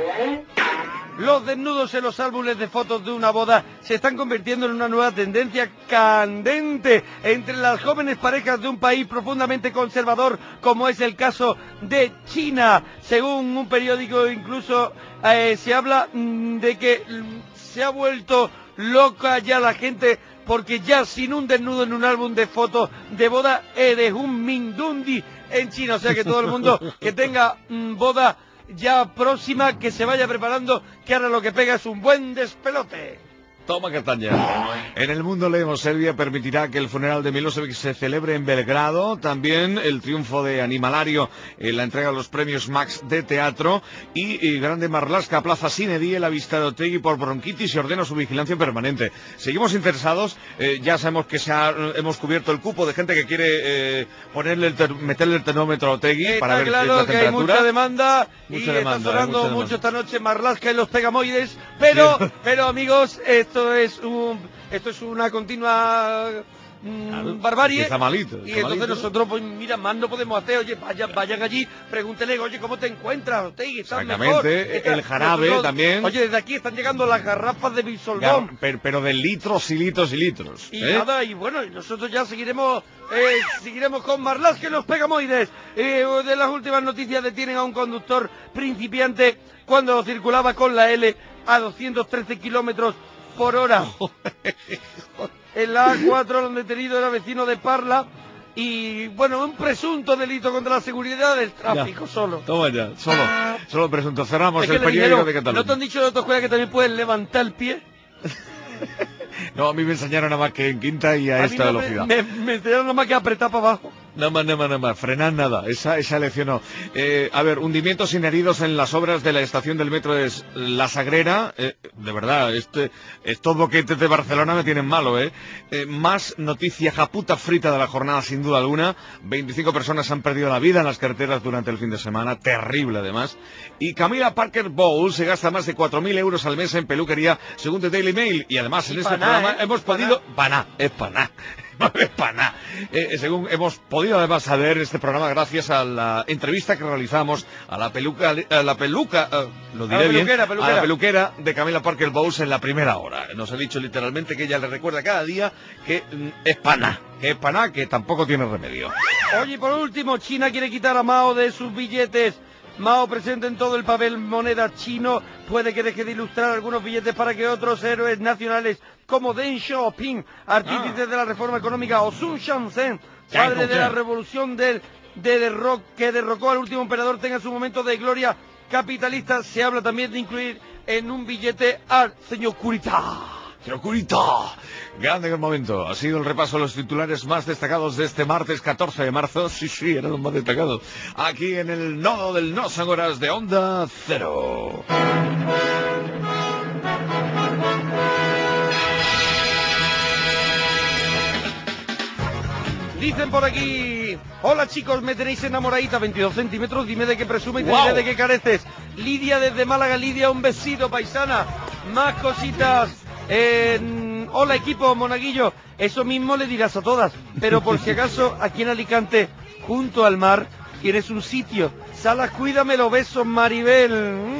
[SPEAKER 1] Los desnudos en los álbumes de fotos de una boda se están convirtiendo en una nueva tendencia candente entre las jóvenes parejas de un país profundamente conservador, como es el caso de China. Según un periódico, incluso eh, se habla mmm, de que mmm, se ha vuelto loca ya la gente, porque ya sin un desnudo en un álbum de fotos de boda eres un mindundi en China. O sea que todo el mundo que tenga mmm, boda ya próxima, que se vaya preparando, que ahora lo que pega es un buen despelote.
[SPEAKER 2] Toma castaña. En El Mundo leemos: Serbia permitirá que el funeral de Milosevic se celebre en Belgrado. También el triunfo de Animalario en la entrega de los premios Max de teatro. Y, y Grande Marlaska aplaza sine die la vista de Otegi por bronquitis y ordena su vigilancia permanente. Seguimos interesados. Eh, ya sabemos que se ha, hemos cubierto el cupo de gente que quiere eh, ponerle el ter, meterle el termómetro a Otegi. Está para ver
[SPEAKER 1] claro
[SPEAKER 2] la
[SPEAKER 1] que
[SPEAKER 2] temperatura.
[SPEAKER 1] Hay mucha demanda
[SPEAKER 2] mucha
[SPEAKER 1] y
[SPEAKER 2] demanda,
[SPEAKER 1] está sonando
[SPEAKER 2] mucha
[SPEAKER 1] mucho
[SPEAKER 2] demanda.
[SPEAKER 1] esta noche Marlaska y los Pegamoides. Pero, sí. pero amigos, esto Esto es un, esto es una continua mmm, claro, barbarie.
[SPEAKER 2] Está malito, está
[SPEAKER 1] y entonces
[SPEAKER 2] malito.
[SPEAKER 1] Nosotros, pues mira, más no podemos hacer. Oye, vayan, vayan allí, pregúntele, oye, ¿cómo te encuentras? Otegi, ¿estás mejor?
[SPEAKER 2] Exactamente, el jarabe nosotros, también.
[SPEAKER 1] Oye, desde aquí están llegando las garrafas de Bisolbón.
[SPEAKER 2] Claro, pero, pero de litros y litros y litros.
[SPEAKER 1] Y
[SPEAKER 2] ¿eh?
[SPEAKER 1] nada, y bueno, y nosotros ya seguiremos eh, seguiremos con Marlaska y los Pegamoides. Eh, de las últimas noticias, detienen a un conductor principiante cuando circulaba con la L a doscientos trece kilómetros por hora. En la A cuatro lo han detenido, era vecino de Parla. Y bueno, un presunto delito contra la seguridad del tráfico. Ya, solo.
[SPEAKER 2] Toma ya, solo, solo presunto. Cerramos
[SPEAKER 1] es
[SPEAKER 2] el periódico
[SPEAKER 1] dijeron,
[SPEAKER 2] de Cataluña.
[SPEAKER 1] ¿No te han dicho de otra escuela que también puedes levantar el pie?
[SPEAKER 2] No, a mí me enseñaron nada más que en quinta y a, a esta
[SPEAKER 1] no
[SPEAKER 2] velocidad.
[SPEAKER 1] Me, me, me enseñaron nada más que apretar para abajo.
[SPEAKER 2] Nada más, nada más, nada más. Frenar nada. Esa, esa lección no. Eh, a ver, hundimientos sin heridos en las obras de la estación del metro de La Sagrera. Eh, de verdad, este, estos boquetes de Barcelona me tienen malo, ¿eh? eh más noticia japuta frita de la jornada, sin duda alguna. veinticinco personas han perdido la vida en las carreteras durante el fin de semana. Terrible, además. Y Camila Parker Bowles se gasta más de cuatro mil euros al mes en peluquería, según The Daily Mail. Y además, en
[SPEAKER 1] y
[SPEAKER 2] este
[SPEAKER 1] paná,
[SPEAKER 2] programa
[SPEAKER 1] ¿eh?
[SPEAKER 2] hemos podido... Paná, es paná. No es para nada. Eh, según hemos podido además saber este programa gracias a la entrevista que realizamos a la peluca, a la peluca, eh, lo diré
[SPEAKER 1] a la
[SPEAKER 2] bien,
[SPEAKER 1] peluquera, peluquera.
[SPEAKER 2] a la peluquera de Camila Parker Bowles en la primera hora. Nos ha dicho literalmente que ella le recuerda cada día que mm, es pana, que es pana, que tampoco tiene remedio.
[SPEAKER 1] Oye, y por último, China quiere quitar a Mao de sus billetes. Mao presente en todo el papel moneda chino, puede que deje de ilustrar algunos billetes para que otros héroes nacionales como Deng Xiaoping, artífice ah. de la reforma económica, o Sun Yat-sen, padre de la revolución del, de derro que derrocó al último emperador, tenga su momento de gloria capitalista. Se habla también de incluir en un billete al señor Kurita.
[SPEAKER 2] Señor Kurita, grande en el momento. Ha sido el repaso de los titulares más destacados de este martes catorce de marzo. Sí, sí, eran los más destacados. Aquí en el nodo del No Son Horas de Onda Cero.
[SPEAKER 1] Dicen por aquí, hola chicos, me tenéis enamoradita, veintidós centímetros, dime de qué presumes,
[SPEAKER 2] wow.
[SPEAKER 1] dime de qué careces. Lidia desde Málaga, Lidia, un besito, paisana. Más cositas. Eh, hola equipo Monaguillo, eso mismo le dirás a todas, pero por si acaso aquí en Alicante, junto al mar, tienes un sitio. Salas, cuídamelo, besos Maribel.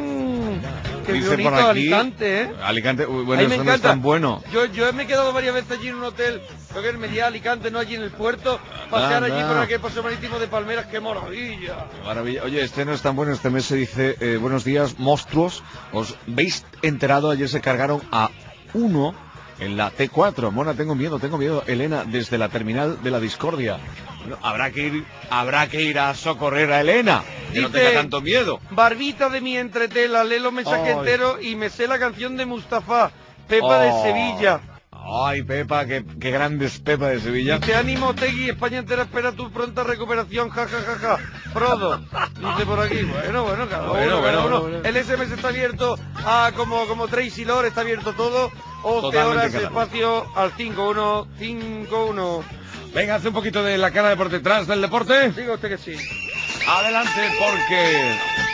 [SPEAKER 1] Mm, qué
[SPEAKER 2] Dice
[SPEAKER 1] bonito
[SPEAKER 2] por aquí,
[SPEAKER 1] Alicante, ¿eh?
[SPEAKER 2] Alicante, bueno,
[SPEAKER 1] eso
[SPEAKER 2] no es tan bueno.
[SPEAKER 1] Yo, yo me he quedado varias veces allí en un hotel, creo que en Medellín, Alicante, no allí en el puerto, pasear
[SPEAKER 2] Anda.
[SPEAKER 1] allí por aquel paseo marítimo de Palmeras, qué maravilla.
[SPEAKER 2] Maravilla. Oye, este no es tan bueno, este mes se dice, eh, buenos días, monstruos. ¿Os veis enterado? Ayer se cargaron a uno en la T cuatro. Mona, tengo miedo, tengo miedo. Elena, desde la terminal de la Discordia. Bueno, habrá que ir, habrá que ir a socorrer a Elena. Que no tenga tanto miedo.
[SPEAKER 1] Barbita de mi entretela, lee los mensajes
[SPEAKER 2] Ay.
[SPEAKER 1] enteros y me sé la canción de Mustafa, Pepa
[SPEAKER 2] Oh.
[SPEAKER 1] de Sevilla.
[SPEAKER 2] Ay, Pepa, qué, qué grande es Pepa de Sevilla.
[SPEAKER 1] Te ánimo, Tegui, España entera espera tu pronta recuperación, ja, ja, ja, ja. Frodo, dice por aquí. Bueno, bueno, cada
[SPEAKER 2] Bueno,
[SPEAKER 1] uno, cada
[SPEAKER 2] bueno,
[SPEAKER 1] uno.
[SPEAKER 2] bueno.
[SPEAKER 1] El S M S está abierto a como, como Tracy Lord, está abierto todo. once
[SPEAKER 2] Totalmente
[SPEAKER 1] horas,
[SPEAKER 2] cada uno.
[SPEAKER 1] espacio al cinco uno cinco uno.
[SPEAKER 2] Venga, hace un poquito de la cara de por detrás del deporte.
[SPEAKER 1] Diga usted que sí.
[SPEAKER 2] Adelante, porque...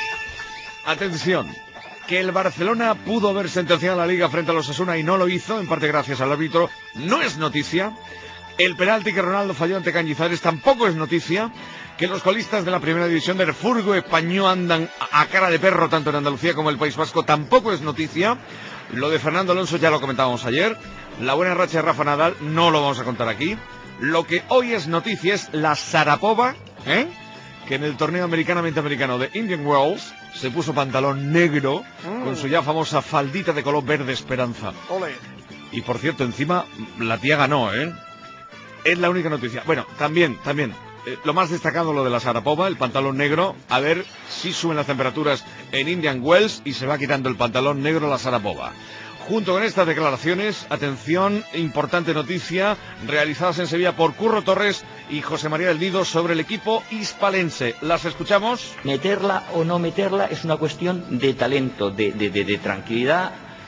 [SPEAKER 2] Atención, que el Barcelona pudo haber sentenciado la Liga frente a los Osasuna y no lo hizo, en parte gracias al árbitro, no es noticia. El penalti que Ronaldo falló ante Cañizares tampoco es noticia. Que los colistas de la primera división del furgo español andan a cara de perro tanto en Andalucía como en el País Vasco tampoco es noticia. Lo de Fernando Alonso ya lo comentábamos ayer. La buena racha de Rafa Nadal no lo vamos a contar aquí. Lo que hoy es noticia es la Sharapova, ¿eh? que en el torneo americanamente americano de Indian Wells se puso pantalón negro
[SPEAKER 1] Mm.
[SPEAKER 2] con su ya famosa faldita de color verde esperanza.
[SPEAKER 1] Ole.
[SPEAKER 2] Y por cierto, encima la tía ganó, ¿eh? Es la única noticia. Bueno, también, también, eh, lo más destacado lo de la Sharapova, el pantalón negro. A ver si suben las temperaturas en Indian Wells y se va quitando el pantalón negro la Sharapova. Junto con estas declaraciones, atención, importante noticia, realizadas en Sevilla por Curro Torres y José María del Nido sobre el equipo hispalense. ¿Las escuchamos?
[SPEAKER 11] Meterla o no meterla es una cuestión de talento, de, de, de, de tranquilidad.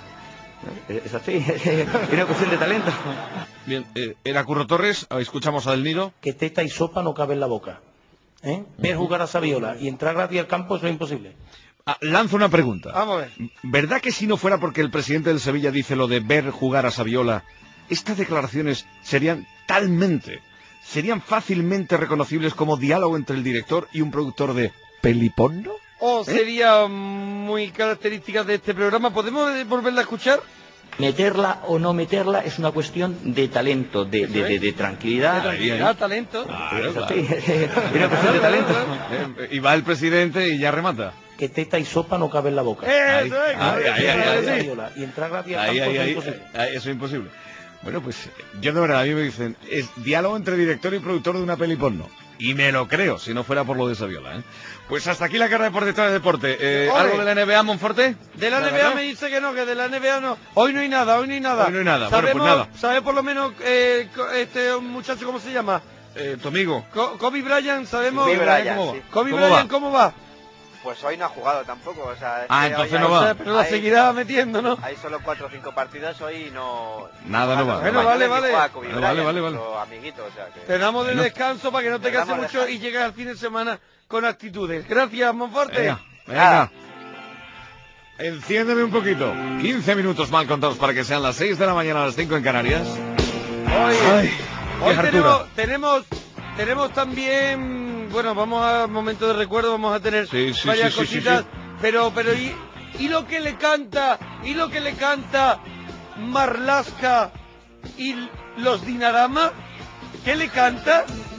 [SPEAKER 11] Es así, es una cuestión de talento.
[SPEAKER 2] Bien, eh, era Curro Torres, escuchamos a Del Nido.
[SPEAKER 6] Que teta y sopa no cabe en la boca. ¿Eh? Ver jugar a Saviola y entrar gratis al campo, eso es imposible.
[SPEAKER 2] Ah, lanzo una pregunta.
[SPEAKER 1] Vamos a ver.
[SPEAKER 2] ¿Verdad que si no fuera porque el presidente del Sevilla dice lo de ver jugar a Saviola, estas declaraciones serían talmente, serían fácilmente reconocibles como diálogo entre el director y un productor de peliporno?
[SPEAKER 1] O sería muy característica de este programa. ¿Podemos volverla a escuchar?
[SPEAKER 11] Meterla o no meterla es una cuestión de talento, de, de, de, de tranquilidad.
[SPEAKER 1] De tranquilidad, talento.
[SPEAKER 2] Claro,
[SPEAKER 11] Es
[SPEAKER 2] claro.
[SPEAKER 11] así, es una cuestión de talento.
[SPEAKER 2] Eh, y va el presidente y ya remata.
[SPEAKER 6] Que teta y sopa no cabe en la boca.
[SPEAKER 2] Ahí,
[SPEAKER 1] Eso es.
[SPEAKER 2] ahí, ahí, ahí, ahí, ahí.
[SPEAKER 6] Saviola y entrar gratis al
[SPEAKER 2] Ahí,
[SPEAKER 6] campo,
[SPEAKER 2] ahí,
[SPEAKER 6] eso es
[SPEAKER 2] ahí,
[SPEAKER 6] imposible.
[SPEAKER 2] ahí, eso es imposible. Bueno, pues yo de verdad, a mí me dicen, es diálogo entre director y productor de una peli porno. Y me lo creo, si no fuera por lo de Saviola, ¿eh? Pues hasta aquí la cara de por detrás de deporte. Eh,
[SPEAKER 1] Ole.
[SPEAKER 2] ¿Algo de la N B A, Monforte?
[SPEAKER 1] De la
[SPEAKER 2] Nada,
[SPEAKER 1] N B A
[SPEAKER 2] ¿no?
[SPEAKER 1] me dice que no, que de la N B A no. Hoy no hay nada, hoy no hay nada.
[SPEAKER 2] Hoy no hay nada. Bueno,
[SPEAKER 1] ¿Sabemos,
[SPEAKER 2] pues nada.
[SPEAKER 1] ¿Sabe por lo menos eh, co- este muchacho cómo se llama?
[SPEAKER 2] eh, tu amigo.
[SPEAKER 1] Co Kobe Bryant, sabemos.
[SPEAKER 4] Kobe Bryant,
[SPEAKER 2] ¿Cómo va?
[SPEAKER 4] sí.
[SPEAKER 1] Kobe
[SPEAKER 2] ¿Cómo
[SPEAKER 1] Bryant,
[SPEAKER 2] va?
[SPEAKER 1] ¿cómo va?
[SPEAKER 4] Pues hoy no ha jugado tampoco, o sea... es
[SPEAKER 2] Ah,
[SPEAKER 4] que
[SPEAKER 2] entonces
[SPEAKER 4] hoy
[SPEAKER 2] no
[SPEAKER 4] hay-
[SPEAKER 2] va.
[SPEAKER 1] O sea, pero la
[SPEAKER 4] hay-
[SPEAKER 1] seguirá metiendo, ¿no?
[SPEAKER 4] Hay solo cuatro o cinco partidos hoy y no...
[SPEAKER 2] Nada, no va.
[SPEAKER 1] Bueno,
[SPEAKER 4] Mañana
[SPEAKER 1] vale,
[SPEAKER 4] ni
[SPEAKER 1] vale.
[SPEAKER 4] juega Kobe
[SPEAKER 2] Vale,
[SPEAKER 4] Bryant,
[SPEAKER 2] vale, vale,
[SPEAKER 4] nuestro amiguito, o sea que...
[SPEAKER 1] Te damos de
[SPEAKER 2] Bueno.
[SPEAKER 1] descanso para que no te
[SPEAKER 4] Te
[SPEAKER 1] canses
[SPEAKER 4] damos
[SPEAKER 1] mucho
[SPEAKER 4] descanso.
[SPEAKER 1] y llegues al fin de semana con actitudes. Gracias, Monforte.
[SPEAKER 2] Venga, venga. Enciéndeme un poquito. quince minutos mal contados para que sean las seis de la mañana a las cinco en Canarias.
[SPEAKER 1] Hoy,
[SPEAKER 2] Ay, qué
[SPEAKER 1] hoy
[SPEAKER 2] hartura.
[SPEAKER 1] tenemos, tenemos, tenemos también, bueno, vamos a momento de recuerdo, vamos a tener
[SPEAKER 2] Sí, sí,
[SPEAKER 1] varias
[SPEAKER 2] sí, sí, sí,
[SPEAKER 1] cositas,
[SPEAKER 2] sí.
[SPEAKER 1] pero, pero y, y lo que le canta, y lo que le canta Marlaska y los Dinarama, ¿qué le canta?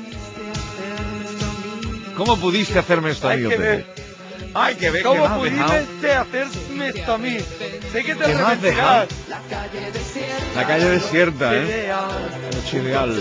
[SPEAKER 2] ¿Cómo pudiste hacerme esto,
[SPEAKER 1] Hay
[SPEAKER 2] amigo?
[SPEAKER 1] que
[SPEAKER 2] Pepe?
[SPEAKER 1] ver.
[SPEAKER 2] Hay que ver que me
[SPEAKER 1] ¿Cómo
[SPEAKER 2] has dejado.
[SPEAKER 1] pudiste hacerme esto a mí? Sé que te
[SPEAKER 2] Que me has dejado.
[SPEAKER 1] arrepentirás.
[SPEAKER 2] La calle desierta, ¿eh?
[SPEAKER 1] Idea.
[SPEAKER 2] Noche ideal.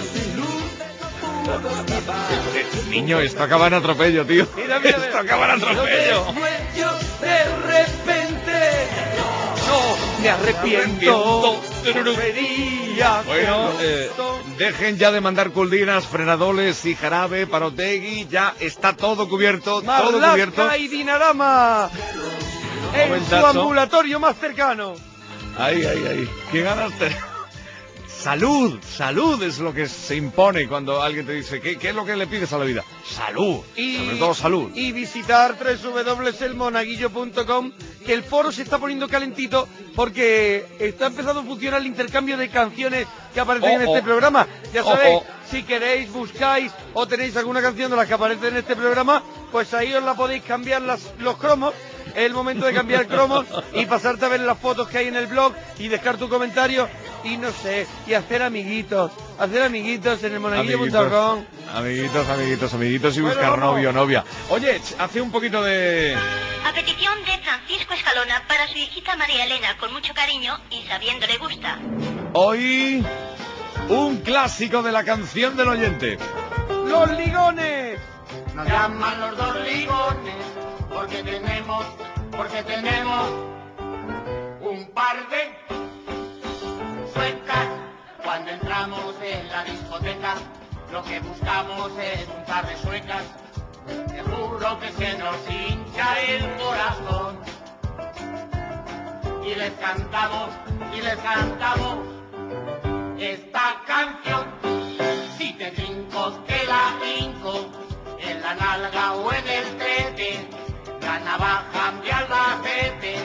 [SPEAKER 2] Niño, esto acaba en atropello, tío.
[SPEAKER 1] Mira, mira,
[SPEAKER 2] Esto
[SPEAKER 1] mira.
[SPEAKER 2] acaba en atropello.
[SPEAKER 1] Yo de repente no me arrepiento. Volvería a
[SPEAKER 2] Bueno,
[SPEAKER 1] hacerlo.
[SPEAKER 2] eh, dejen ya de mandar culdinas, frenadoles y jarabe para Otegui. Ya está todo cubierto, todo cubierto.
[SPEAKER 1] Marlaska y Dinarama en su
[SPEAKER 2] Momentazo.
[SPEAKER 1] ambulatorio más cercano.
[SPEAKER 2] Ahí, ahí, ahí. ¿Qué ganas te... Salud, salud es lo que se impone cuando alguien te dice, ¿qué, qué es lo que le pides a la vida? Salud, sobre todo salud.
[SPEAKER 1] Y visitar doble u doble u doble u punto el monaguillo punto com, que el foro se está poniendo calentito porque está empezando a funcionar el intercambio de canciones que aparecen
[SPEAKER 2] Oh,
[SPEAKER 1] en este
[SPEAKER 2] oh.
[SPEAKER 1] programa. Ya
[SPEAKER 2] Oh,
[SPEAKER 1] sabéis,
[SPEAKER 2] oh.
[SPEAKER 1] si queréis, buscáis o tenéis alguna canción de las que aparecen en este programa, pues ahí os la podéis cambiar las, los cromos. Es el momento de cambiar cromos y pasarte a ver las fotos que hay en el blog y dejar tu comentario y no sé, y hacer amiguitos, hacer amiguitos en el monaguillo punto com.
[SPEAKER 2] Amiguitos, amiguitos, amiguitos y
[SPEAKER 1] Bueno,
[SPEAKER 2] buscar
[SPEAKER 1] vamos.
[SPEAKER 2] novio, novia. Oye, ch, hace un poquito de...
[SPEAKER 12] A petición de Francisco Escalona para su hijita María Elena, con mucho cariño y sabiendo le gusta.
[SPEAKER 2] Hoy, un clásico de la canción del oyente.
[SPEAKER 1] ¡Los ligones!
[SPEAKER 7] Nos llaman los dos ligones porque tenemos, porque tenemos un par de suecas. Cuando entramos en la discoteca, lo que buscamos es un par de suecas. Seguro que se nos hincha el corazón. Y les cantamos, y les cantamos esta canción. Si te trinco, te la hinco, en la nalga o en el trete, la navaja mi albacete.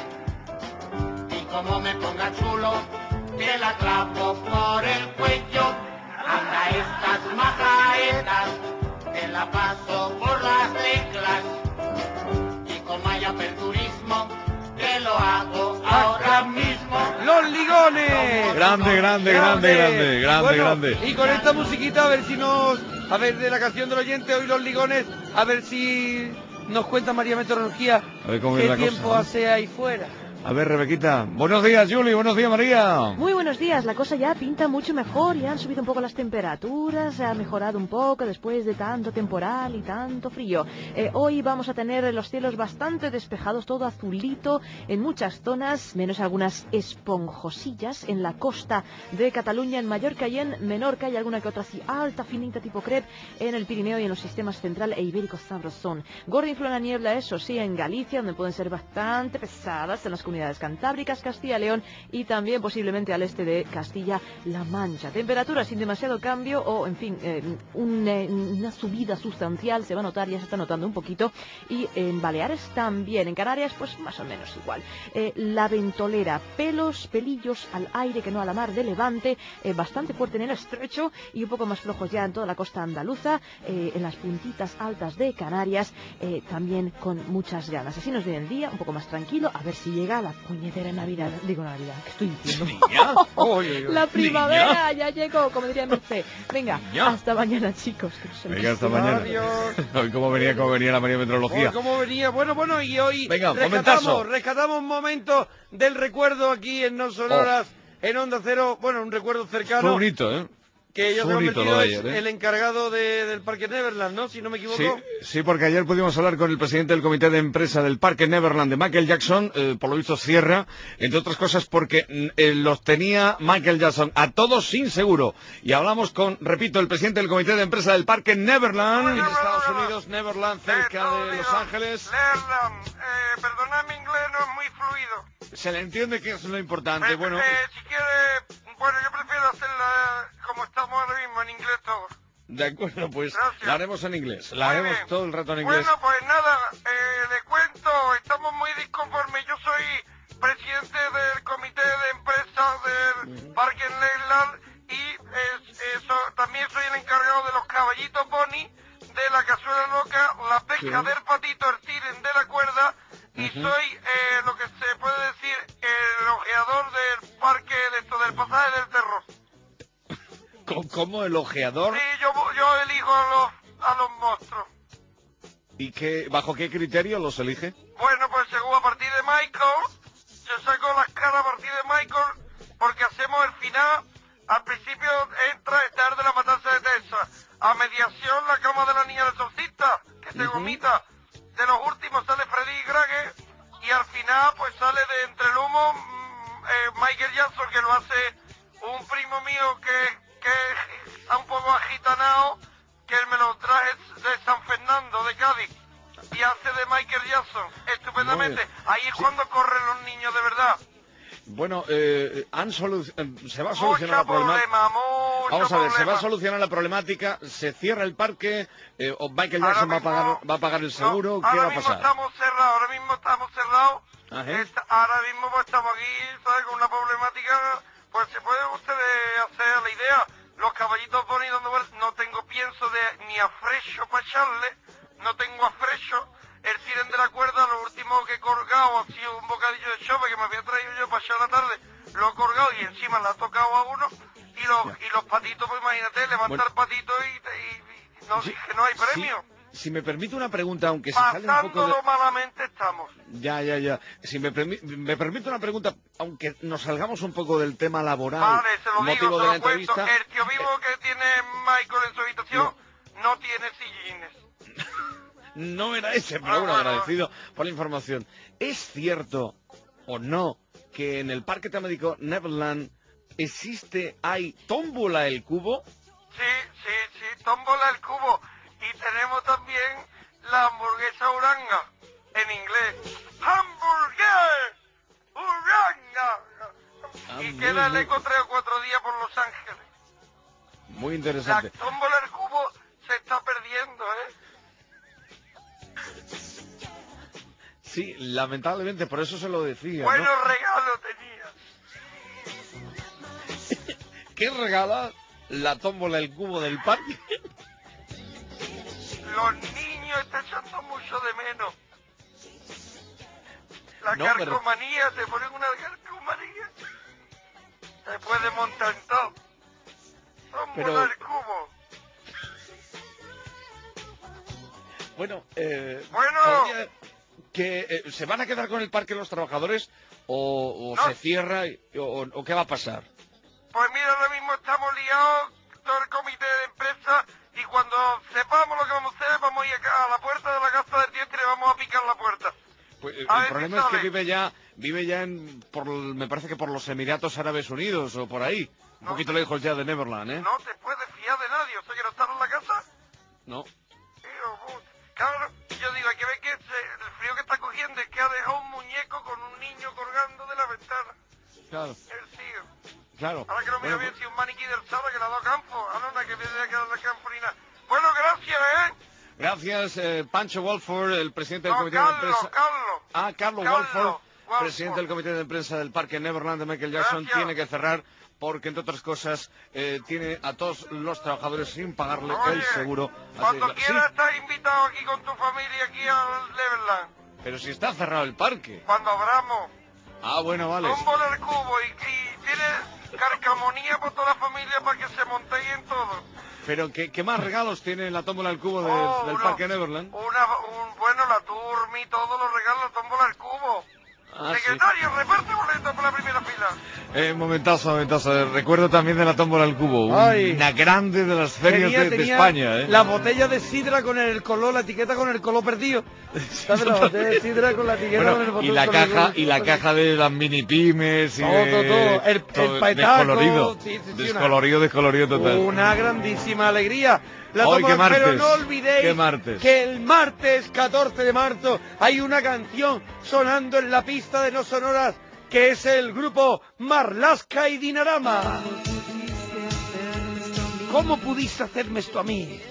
[SPEAKER 7] Y como me ponga chulo, te la clavo por el cuello. Anda estas majaetas, te la paso por las teclas. Y como hay aperturismo, te lo hago ahora mismo.
[SPEAKER 1] ¡Los ligones!
[SPEAKER 2] Grande, grande, grande, grande, grande,
[SPEAKER 1] Bueno,
[SPEAKER 2] grande.
[SPEAKER 1] Y con esta musiquita, a ver si nos... A ver, de la canción del oyente, hoy los ligones, a ver si nos cuenta María Meteorología
[SPEAKER 2] A ver cómo es
[SPEAKER 1] qué
[SPEAKER 2] la
[SPEAKER 1] tiempo
[SPEAKER 2] cosa, ¿no?
[SPEAKER 1] hace ahí fuera.
[SPEAKER 2] A ver, Rebequita. Buenos días, Juli. Buenos días, María.
[SPEAKER 13] Muy buenos días, la cosa ya pinta mucho mejor, ya han subido un poco las temperaturas, se ha mejorado un poco después de tanto temporal y tanto frío. Eh, hoy vamos a tener los cielos bastante despejados, todo azulito en muchas zonas, menos algunas esponjosillas en la costa de Cataluña, en Mallorca y en Menorca, y alguna que otra así alta, finita tipo crepe en el Pirineo y en los sistemas central e ibérico sabrosón. Gorda influye la niebla, eso sí, en Galicia, donde pueden ser bastante pesadas, en las comunidades cantábricas, Castilla y León y también posiblemente al este de Castilla-La Mancha. Temperaturas sin demasiado cambio o, en fin, eh, un, eh, una subida sustancial se va a notar, ya se está notando un poquito, y en Baleares también, en Canarias pues más o menos igual. Eh, la ventolera, pelos, pelillos al aire que no a la mar de levante, eh, bastante fuerte en el estrecho y un poco más flojos ya en toda la costa andaluza, eh, en las puntitas altas de Canarias, eh, también con muchas ganas. Así nos viene el día, un poco más tranquilo, a ver si llega la puñetera Navidad, digo Navidad, ¿qué estoy diciendo?
[SPEAKER 2] Niña.
[SPEAKER 1] Oy, oy, oy.
[SPEAKER 13] La primavera
[SPEAKER 2] Niña.
[SPEAKER 13] ya llegó, como diría Merced. Venga,
[SPEAKER 2] Niña.
[SPEAKER 13] hasta mañana, chicos. que no se me
[SPEAKER 2] Venga, hasta
[SPEAKER 13] olvide.
[SPEAKER 2] mañana.
[SPEAKER 1] Adiós.
[SPEAKER 2] Hoy cómo venía, cómo venía la María Meteorología.
[SPEAKER 1] Hoy cómo venía, bueno, bueno, y hoy
[SPEAKER 2] Venga,
[SPEAKER 1] rescatamos,
[SPEAKER 2] momentazo.
[SPEAKER 1] rescatamos momentos del recuerdo aquí en No Sonoras, en Onda Cero, bueno, un recuerdo
[SPEAKER 2] Fue
[SPEAKER 1] cercano.
[SPEAKER 2] bonito, ¿eh?
[SPEAKER 1] Que yo
[SPEAKER 2] Fue
[SPEAKER 1] se
[SPEAKER 2] un hito lo
[SPEAKER 1] convertido
[SPEAKER 2] de
[SPEAKER 1] es
[SPEAKER 2] ayer, ¿eh?
[SPEAKER 1] el encargado de- del Parque Neverland, ¿no? Si no me equivoco.
[SPEAKER 2] Sí, sí, porque ayer pudimos hablar con el presidente del comité de empresa del Parque Neverland de Michael Jackson, eh, por lo visto cierra, entre otras cosas porque mm, eh, los tenía Michael Jackson a todos sin seguro. Y hablamos con, repito, el presidente del comité de empresa del Parque Neverland en Estados Unidos, Neverland, cerca de Los Ángeles.
[SPEAKER 14] Neverland, eh, perdona, mi inglés no es muy fluido.
[SPEAKER 2] Se le entiende que es lo importante, bueno...
[SPEAKER 14] Eh, si quiere, bueno, yo prefiero hacerla como estamos ahora mismo, en inglés todo.
[SPEAKER 2] De acuerdo, pues
[SPEAKER 14] Gracias.
[SPEAKER 2] la haremos en inglés, la haremos
[SPEAKER 14] bien.
[SPEAKER 2] todo el rato en inglés.
[SPEAKER 14] Bueno, pues nada, eh, le cuento, estamos muy disconformes. Yo soy presidente del comité de empresa del Parque Neverland y eh, eso, también soy el encargado de los caballitos Bonnie, de la cazuela loca, la pesca
[SPEAKER 2] Sí.
[SPEAKER 14] del patito, el tiren de la cuerda y
[SPEAKER 2] Ujú.
[SPEAKER 14] soy eh, lo que se puede decir el ojeador del parque de esto, del pasaje del terror.
[SPEAKER 2] Co- ¿Cómo el ojeador?
[SPEAKER 14] Sí, yo, yo elijo a los, a los monstruos.
[SPEAKER 2] ¿Y qué, bajo qué criterio los elige?
[SPEAKER 14] Bueno, pues según a partir de Michael, yo saco las caras a partir de Michael, porque hacemos el final. Al principio entra estar de la matanza de Texas. A mediación, la cama de la niña del exorcista, que se
[SPEAKER 2] Ujú.
[SPEAKER 14] vomita. De los últimos sale Freddy Grage, y al final, pues sale de entre el humo mm, eh, Michael Jackson, que lo hace un primo mío que, que está un poco agitanado, que él me lo traje de San Fernando, de Cádiz, y hace de Michael Jackson, estupendamente.
[SPEAKER 2] Muy bien.
[SPEAKER 14] Ahí es cuando corren los niños de verdad.
[SPEAKER 2] Bueno, eh, han solu- eh, se va a solucionar
[SPEAKER 14] Mucho
[SPEAKER 2] la problemática.
[SPEAKER 14] problema, mucho
[SPEAKER 2] Vamos a ver, se va
[SPEAKER 14] problema.
[SPEAKER 2] a solucionar la problemática, se cierra el parque, eh, o Michael
[SPEAKER 14] Ahora
[SPEAKER 2] Jackson va a
[SPEAKER 14] mismo-
[SPEAKER 2] pagar, va a pagar el seguro, ¿qué
[SPEAKER 14] Ahora
[SPEAKER 2] va a
[SPEAKER 14] mismo
[SPEAKER 2] pasar?
[SPEAKER 14] estamos cerrados, ahora mismo estamos cerrados.
[SPEAKER 2] Ajá.
[SPEAKER 14] Esta- ahora mismo pues, estamos aquí, ¿sabes? Con una problemática, pues se puede ustedes hacer la idea. Los caballitos Bonnie dando vueltas, no tengo pienso de ni a Fresho para echarle, no tengo a Fresho. El tiren de la cuerda, lo último que he colgado ha sido un bocadillo de chope que me había traído yo para echar la tarde. Lo he colgado y encima le ha tocado a uno. Y los, y los patitos, pues imagínate, levantar
[SPEAKER 2] Bueno.
[SPEAKER 14] patitos y, y- y no,
[SPEAKER 2] Sí,
[SPEAKER 14] que no hay premio.
[SPEAKER 2] Si, si me permite una pregunta, aunque se sale un poco de...
[SPEAKER 14] Pasándolo malamente estamos.
[SPEAKER 2] Ya, ya, ya. Si me, permi- me permite una pregunta, aunque nos salgamos un poco del tema laboral,
[SPEAKER 14] Vale, se lo
[SPEAKER 2] motivo
[SPEAKER 14] digo,
[SPEAKER 2] de
[SPEAKER 14] se
[SPEAKER 2] la
[SPEAKER 14] lo cuento.
[SPEAKER 2] entrevista...
[SPEAKER 14] El tío vivo que tiene Michael en su habitación no, tiene sillines.
[SPEAKER 2] No era ese, pero
[SPEAKER 14] Ah,
[SPEAKER 2] bueno,
[SPEAKER 14] bueno.
[SPEAKER 2] agradecido por la información. ¿Es cierto o no que en el parque temático Neverland existe, hay tómbola el cubo?
[SPEAKER 14] Sí, sí, sí, tómbola el cubo. Y tenemos también la hamburguesa uranga, en inglés. ¡Hamburguesa! ¡Uranga!
[SPEAKER 2] Ah,
[SPEAKER 14] Y
[SPEAKER 2] muy,
[SPEAKER 14] queda el
[SPEAKER 2] muy-
[SPEAKER 14] eco tres o cuatro días por Los Ángeles.
[SPEAKER 2] Muy
[SPEAKER 14] La
[SPEAKER 2] interesante.
[SPEAKER 14] tómbola del cubo se está perdiendo, ¿eh?
[SPEAKER 2] Sí, lamentablemente, por eso se lo decía, ¿no?
[SPEAKER 14] Buenos regalos tenía.
[SPEAKER 2] ¿Qué regala la tómbola el cubo del parque?
[SPEAKER 14] Los niños están echando mucho de menos. La
[SPEAKER 2] No, pero-
[SPEAKER 14] carcomanía, te ponen una carcomanía. Se puede montar en todo. Tómbola
[SPEAKER 2] Pero-
[SPEAKER 14] el cubo.
[SPEAKER 2] Bueno, eh,
[SPEAKER 14] Bueno.
[SPEAKER 2] podría- que eh, se van a quedar con el parque los trabajadores o, o
[SPEAKER 14] No.
[SPEAKER 2] se cierra y- o, o qué va a pasar.
[SPEAKER 14] Pues mira, ahora mismo estamos liados, todo el comité de empresa, y cuando sepamos lo que vamos a hacer, vamos a ir acá a la puerta de la casa del diente y le vamos a picar la puerta.
[SPEAKER 2] Pues, eh,
[SPEAKER 14] A
[SPEAKER 2] el
[SPEAKER 14] ver si
[SPEAKER 2] problema es que
[SPEAKER 14] sale.
[SPEAKER 2] vive ya, vive ya en, por, me parece que por los Emiratos Árabes Unidos o por ahí, un poquito lejos ya de Neverland, ¿eh?
[SPEAKER 14] No te puedes fiar de nadie, o sea que no están en la casa.
[SPEAKER 2] No.
[SPEAKER 14] Tío, puta. Claro, yo digo, hay que ver que se- el frío que está cogiendo es que ha dejado un muñeco con un niño colgando de la ventana.
[SPEAKER 2] Claro,
[SPEAKER 14] El tío.
[SPEAKER 2] claro.
[SPEAKER 14] Ahora que lo miro
[SPEAKER 2] Bueno,
[SPEAKER 14] bien, si un maniquí del Sala que le ha dado campo. Ah, no, no, que viene de acá de campo ni nada. Bueno, gracias, ¿eh?
[SPEAKER 2] gracias, eh, Pancho Walford, el presidente del
[SPEAKER 14] No,
[SPEAKER 2] comité
[SPEAKER 14] Carlos,
[SPEAKER 2] de empresa.
[SPEAKER 14] Carlos.
[SPEAKER 2] Ah, Carlos
[SPEAKER 14] Carlos
[SPEAKER 2] Walford,
[SPEAKER 14] Walford.
[SPEAKER 2] presidente del comité de empresa del parque Neverland de Michael Jackson,
[SPEAKER 14] Gracias.
[SPEAKER 2] tiene que cerrar porque, entre otras cosas, eh, tiene a todos los trabajadores sin pagarle el
[SPEAKER 14] Oye,
[SPEAKER 2] seguro. Así
[SPEAKER 14] Cuando
[SPEAKER 2] es, sí,
[SPEAKER 14] quieras estar invitado aquí con tu familia, aquí al Neverland.
[SPEAKER 2] pero si está cerrado el parque.
[SPEAKER 14] Cuando abramos.
[SPEAKER 2] Ah, bueno, vale.
[SPEAKER 14] Tómbola el cubo y, y tiene carcamonía por toda la familia para que se montéis en todo.
[SPEAKER 2] Pero ¿qué, qué más regalos tiene la tómbola del cubo de-
[SPEAKER 14] Oh,
[SPEAKER 2] del
[SPEAKER 14] uno-
[SPEAKER 2] parque Neverland?
[SPEAKER 14] Una, un, bueno, la turmi, todos los regalos, tómbola el cubo.
[SPEAKER 2] Ah, sí.
[SPEAKER 14] Secretario, reparte boletos por la primera fila.
[SPEAKER 2] Eh, momentazo, momentazo. Recuerdo también de la tómbola al cubo.
[SPEAKER 1] Ay.
[SPEAKER 2] Una grande de las ferias
[SPEAKER 1] Tenía-
[SPEAKER 2] de, de
[SPEAKER 1] tenía
[SPEAKER 2] España, ¿eh?
[SPEAKER 1] La botella de sidra con el color, la etiqueta con el color perdido. ¿Sabes? La botella de sidra con la etiqueta
[SPEAKER 2] Bueno,
[SPEAKER 1] con el botón.
[SPEAKER 2] y la
[SPEAKER 1] con el
[SPEAKER 2] caja
[SPEAKER 1] color-
[SPEAKER 2] y la caja de las mini pymes y
[SPEAKER 1] Todo,
[SPEAKER 2] de,
[SPEAKER 1] todo, todo. El- el paetaco,
[SPEAKER 2] descolorido,
[SPEAKER 1] sí, sí, sí, una-
[SPEAKER 2] descolorido, descolorido total.
[SPEAKER 1] Una grandísima alegría. La
[SPEAKER 2] Hoy,
[SPEAKER 1] tómbola,
[SPEAKER 2] qué martes,
[SPEAKER 1] pero no olvidéis
[SPEAKER 2] qué martes.
[SPEAKER 1] que el martes catorce de marzo hay una canción sonando en la pista de No Sonoras, que es el grupo Marlaska y Dinarama. ¿Cómo pudiste hacerme esto a mí?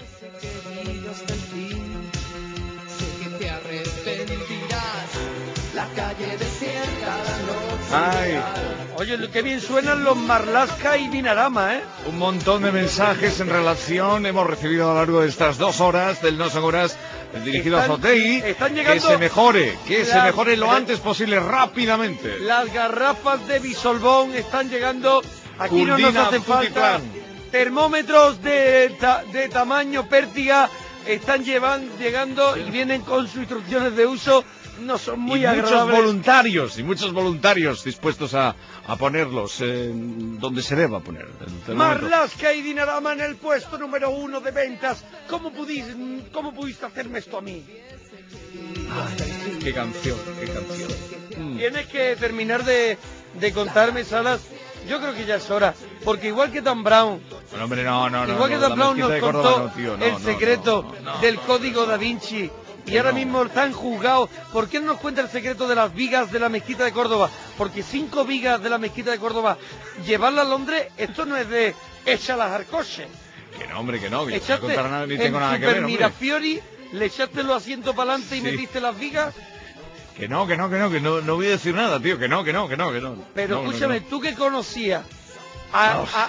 [SPEAKER 7] Te arrepentirás, la calle desierta,
[SPEAKER 2] Ay,
[SPEAKER 1] Oye, qué bien suenan los Marlaska y Dinarama, ¿eh?
[SPEAKER 2] un montón de mensajes en relación hemos recibido a lo largo de estas dos horas del No Son Horas dirigido a
[SPEAKER 1] Están-
[SPEAKER 2] Zotegui,
[SPEAKER 1] están
[SPEAKER 2] que
[SPEAKER 1] llegando
[SPEAKER 2] se mejore, que se
[SPEAKER 1] las-
[SPEAKER 2] mejore lo antes posible, rápidamente.
[SPEAKER 1] Las garrafas de Bisolbón están llegando. Aquí no nos
[SPEAKER 2] Curdina,
[SPEAKER 1] hacen falta.
[SPEAKER 2] Tutiplán.
[SPEAKER 1] Termómetros de, ta- de tamaño pértiga están llevan, llegando y vienen con sus instrucciones de uso. No son muy
[SPEAKER 2] y muchos
[SPEAKER 1] agradables.
[SPEAKER 2] voluntarios, y muchos voluntarios dispuestos a, a ponerlos eh, donde se deba poner. el termómetro.
[SPEAKER 1] Marlaska y Dinarama en el puesto número uno de ventas. ¿Cómo pudiste, cómo pudiste hacerme esto a mí?
[SPEAKER 2] Ay, qué canción, qué canción. Mm.
[SPEAKER 1] Tienes que terminar de, de contarme, Salas. Yo creo que ya es hora, porque igual que Dan Brown,
[SPEAKER 2] Bueno, hombre, no, no, no.
[SPEAKER 1] igual que
[SPEAKER 2] no,
[SPEAKER 1] Dan
[SPEAKER 2] la
[SPEAKER 1] Brown
[SPEAKER 2] mezquita
[SPEAKER 1] nos
[SPEAKER 2] de Córdoba
[SPEAKER 1] contó
[SPEAKER 2] no, tío, no,
[SPEAKER 1] el
[SPEAKER 2] no,
[SPEAKER 1] secreto
[SPEAKER 2] no, no, no.
[SPEAKER 1] del código da Vinci, y
[SPEAKER 2] Que
[SPEAKER 1] ahora
[SPEAKER 2] no.
[SPEAKER 1] mismo están juzgados. ¿Por qué no nos cuenta el secreto de las vigas de la mezquita de Córdoba? Porque cinco vigas de la mezquita de Córdoba, llevarlas a Londres, esto no es de échalas al coche.
[SPEAKER 2] Que no, hombre, que no, que yo no voy a
[SPEAKER 1] Echaste
[SPEAKER 2] contar nada ni
[SPEAKER 1] en
[SPEAKER 2] tengo nada que ver,
[SPEAKER 1] Super
[SPEAKER 2] hombre.
[SPEAKER 1] Mirafiori, le echaste los asientos para adelante y
[SPEAKER 2] Sí.
[SPEAKER 1] metiste las vigas.
[SPEAKER 2] Que no, que no, que no, que no, no voy a decir nada, tío, que no, que no, que no, que no.
[SPEAKER 1] Pero
[SPEAKER 2] No, no,
[SPEAKER 1] escúchame,
[SPEAKER 2] no.
[SPEAKER 1] tú que conocías a, a,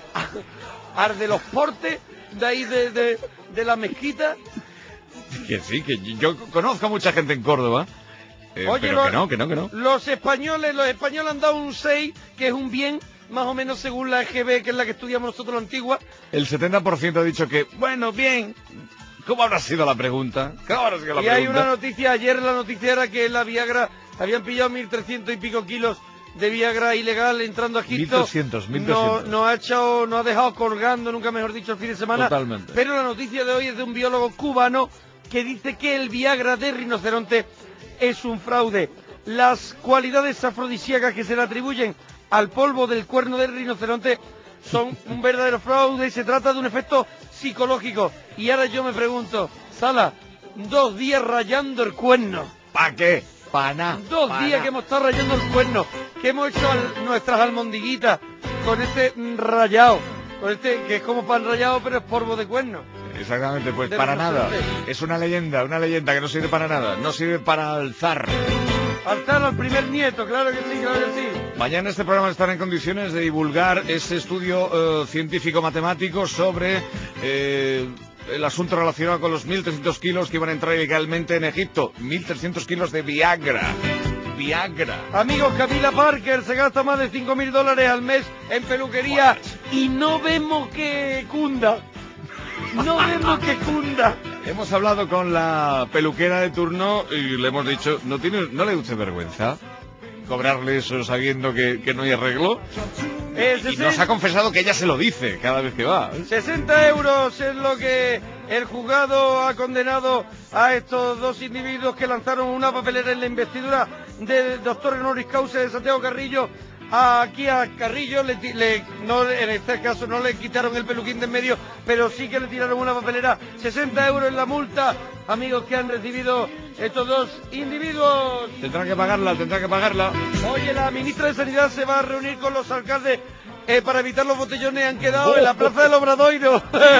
[SPEAKER 1] a- al de los portes de ahí de, de, de la mezquita.
[SPEAKER 2] Que sí, que yo conozco a mucha gente en Córdoba, eh,
[SPEAKER 1] Oye,
[SPEAKER 2] pero
[SPEAKER 1] lo-
[SPEAKER 2] que no, que no, que no.
[SPEAKER 1] Los españoles, los españoles han dado un seis, que es un bien, más o menos según la E G B, que es la que estudiamos nosotros la antigua.
[SPEAKER 2] El setenta por ciento ha dicho que, bueno, bien. ¿Cómo habrá sido la pregunta? ¿Cómo habrá sido la
[SPEAKER 1] Y hay
[SPEAKER 2] pregunta?
[SPEAKER 1] una noticia, ayer la noticia era que la Viagra, habían pillado mil trescientos y pico kilos de Viagra ilegal entrando a Egipto.
[SPEAKER 2] mil trescientos, mil
[SPEAKER 1] No,
[SPEAKER 2] trescientos.
[SPEAKER 1] no ha echado, no ha dejado colgando, nunca mejor dicho, el fin de semana.
[SPEAKER 2] Totalmente.
[SPEAKER 1] Pero la noticia de hoy es de un biólogo cubano que dice que el Viagra de rinoceronte es un fraude. Las cualidades afrodisíacas que se le atribuyen al polvo del cuerno del rinoceronte son un verdadero fraude y se trata de un efecto psicológico. Y ahora yo me pregunto, Sala, dos días rayando el cuerno.
[SPEAKER 2] ¿Para qué? Para nada.
[SPEAKER 1] Dos
[SPEAKER 2] pa'
[SPEAKER 1] días
[SPEAKER 2] na.
[SPEAKER 1] que hemos estado rayando el cuerno, que hemos hecho al- nuestras almondiguitas con este mm, rayado, con este que es como pan rayado pero es polvo de cuerno.
[SPEAKER 2] Exactamente, pues
[SPEAKER 1] de
[SPEAKER 2] para nada.
[SPEAKER 1] rinoceronte.
[SPEAKER 2] Es una leyenda, una leyenda que no sirve para nada. No sirve para alzar.
[SPEAKER 1] Alzar al primer nieto, claro que sí, claro que sí.
[SPEAKER 2] Mañana este programa estará en condiciones de divulgar ese estudio eh, científico-matemático sobre eh, el asunto relacionado con los mil trescientos kilos que iban a entrar ilegalmente en Egipto. mil trescientos kilos de Viagra. Viagra.
[SPEAKER 1] Amigos, Camila Parker se gasta más de cinco mil dólares al mes en peluquería y no vemos que cunda. No vemos que cunda.
[SPEAKER 2] Hemos hablado con la peluquera de turno y le hemos dicho, ¿no tiene, no le guste vergüenza cobrarle eso sabiendo que, que no hay arreglo?
[SPEAKER 1] Eh,
[SPEAKER 2] Y nos ha confesado que ella se lo dice cada vez que va.
[SPEAKER 1] sesenta euros es lo que el juzgado ha condenado a estos dos individuos que lanzaron una papelera en la investidura del doctor honoris causa de Santiago Carrillo. Aquí a Carrillo, le, ti- le- no, en este caso no le quitaron el peluquín de en medio, pero sí que le tiraron una papelera. sesenta euros en la multa, amigos, que han recibido estos dos individuos.
[SPEAKER 2] Tendrá que pagarla, tendrá que pagarla.
[SPEAKER 1] Oye, la ministra de Sanidad se va a reunir con los alcaldes eh, para evitar los botellones. Han quedado en la plaza del Obradoiro.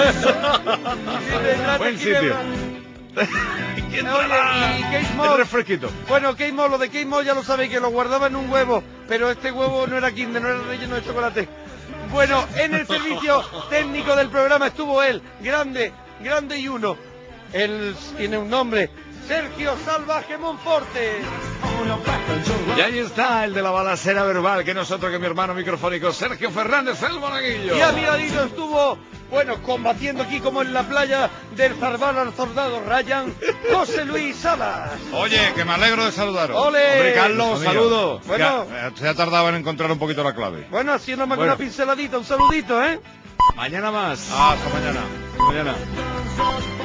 [SPEAKER 2] Buen sitio.
[SPEAKER 1] Oye, y Kate Moss,
[SPEAKER 2] El refresquito.
[SPEAKER 1] bueno, Kate Moss, lo de Kate Moss ya lo sabéis, que lo guardaba en un huevo, pero este huevo no era Kinder, no era relleno de chocolate. Bueno, en el servicio técnico del programa estuvo él, grande, grande y uno. Él tiene un nombre, Sergio Salvaje Monforte.
[SPEAKER 2] Y ahí está el de la balacera verbal, que no es otro que mi hermano microfónico Sergio Fernández el Monaguillo.
[SPEAKER 1] Y a mi ladito estuvo, bueno, combatiendo aquí como en la playa del Zarbal al soldado Ryan, José Luis Salas.
[SPEAKER 15] Oye, que me alegro de saludaros.
[SPEAKER 1] ¡Ole!
[SPEAKER 15] Hombre, Carlos, saludo.
[SPEAKER 1] Bueno.
[SPEAKER 15] Ya, eh, se ha tardado en encontrar un poquito la clave.
[SPEAKER 1] Bueno, así nada más que
[SPEAKER 15] Bueno.
[SPEAKER 1] una pinceladita, un saludito, ¿eh?
[SPEAKER 2] Mañana más.
[SPEAKER 15] Hasta mañana.
[SPEAKER 2] Hasta mañana.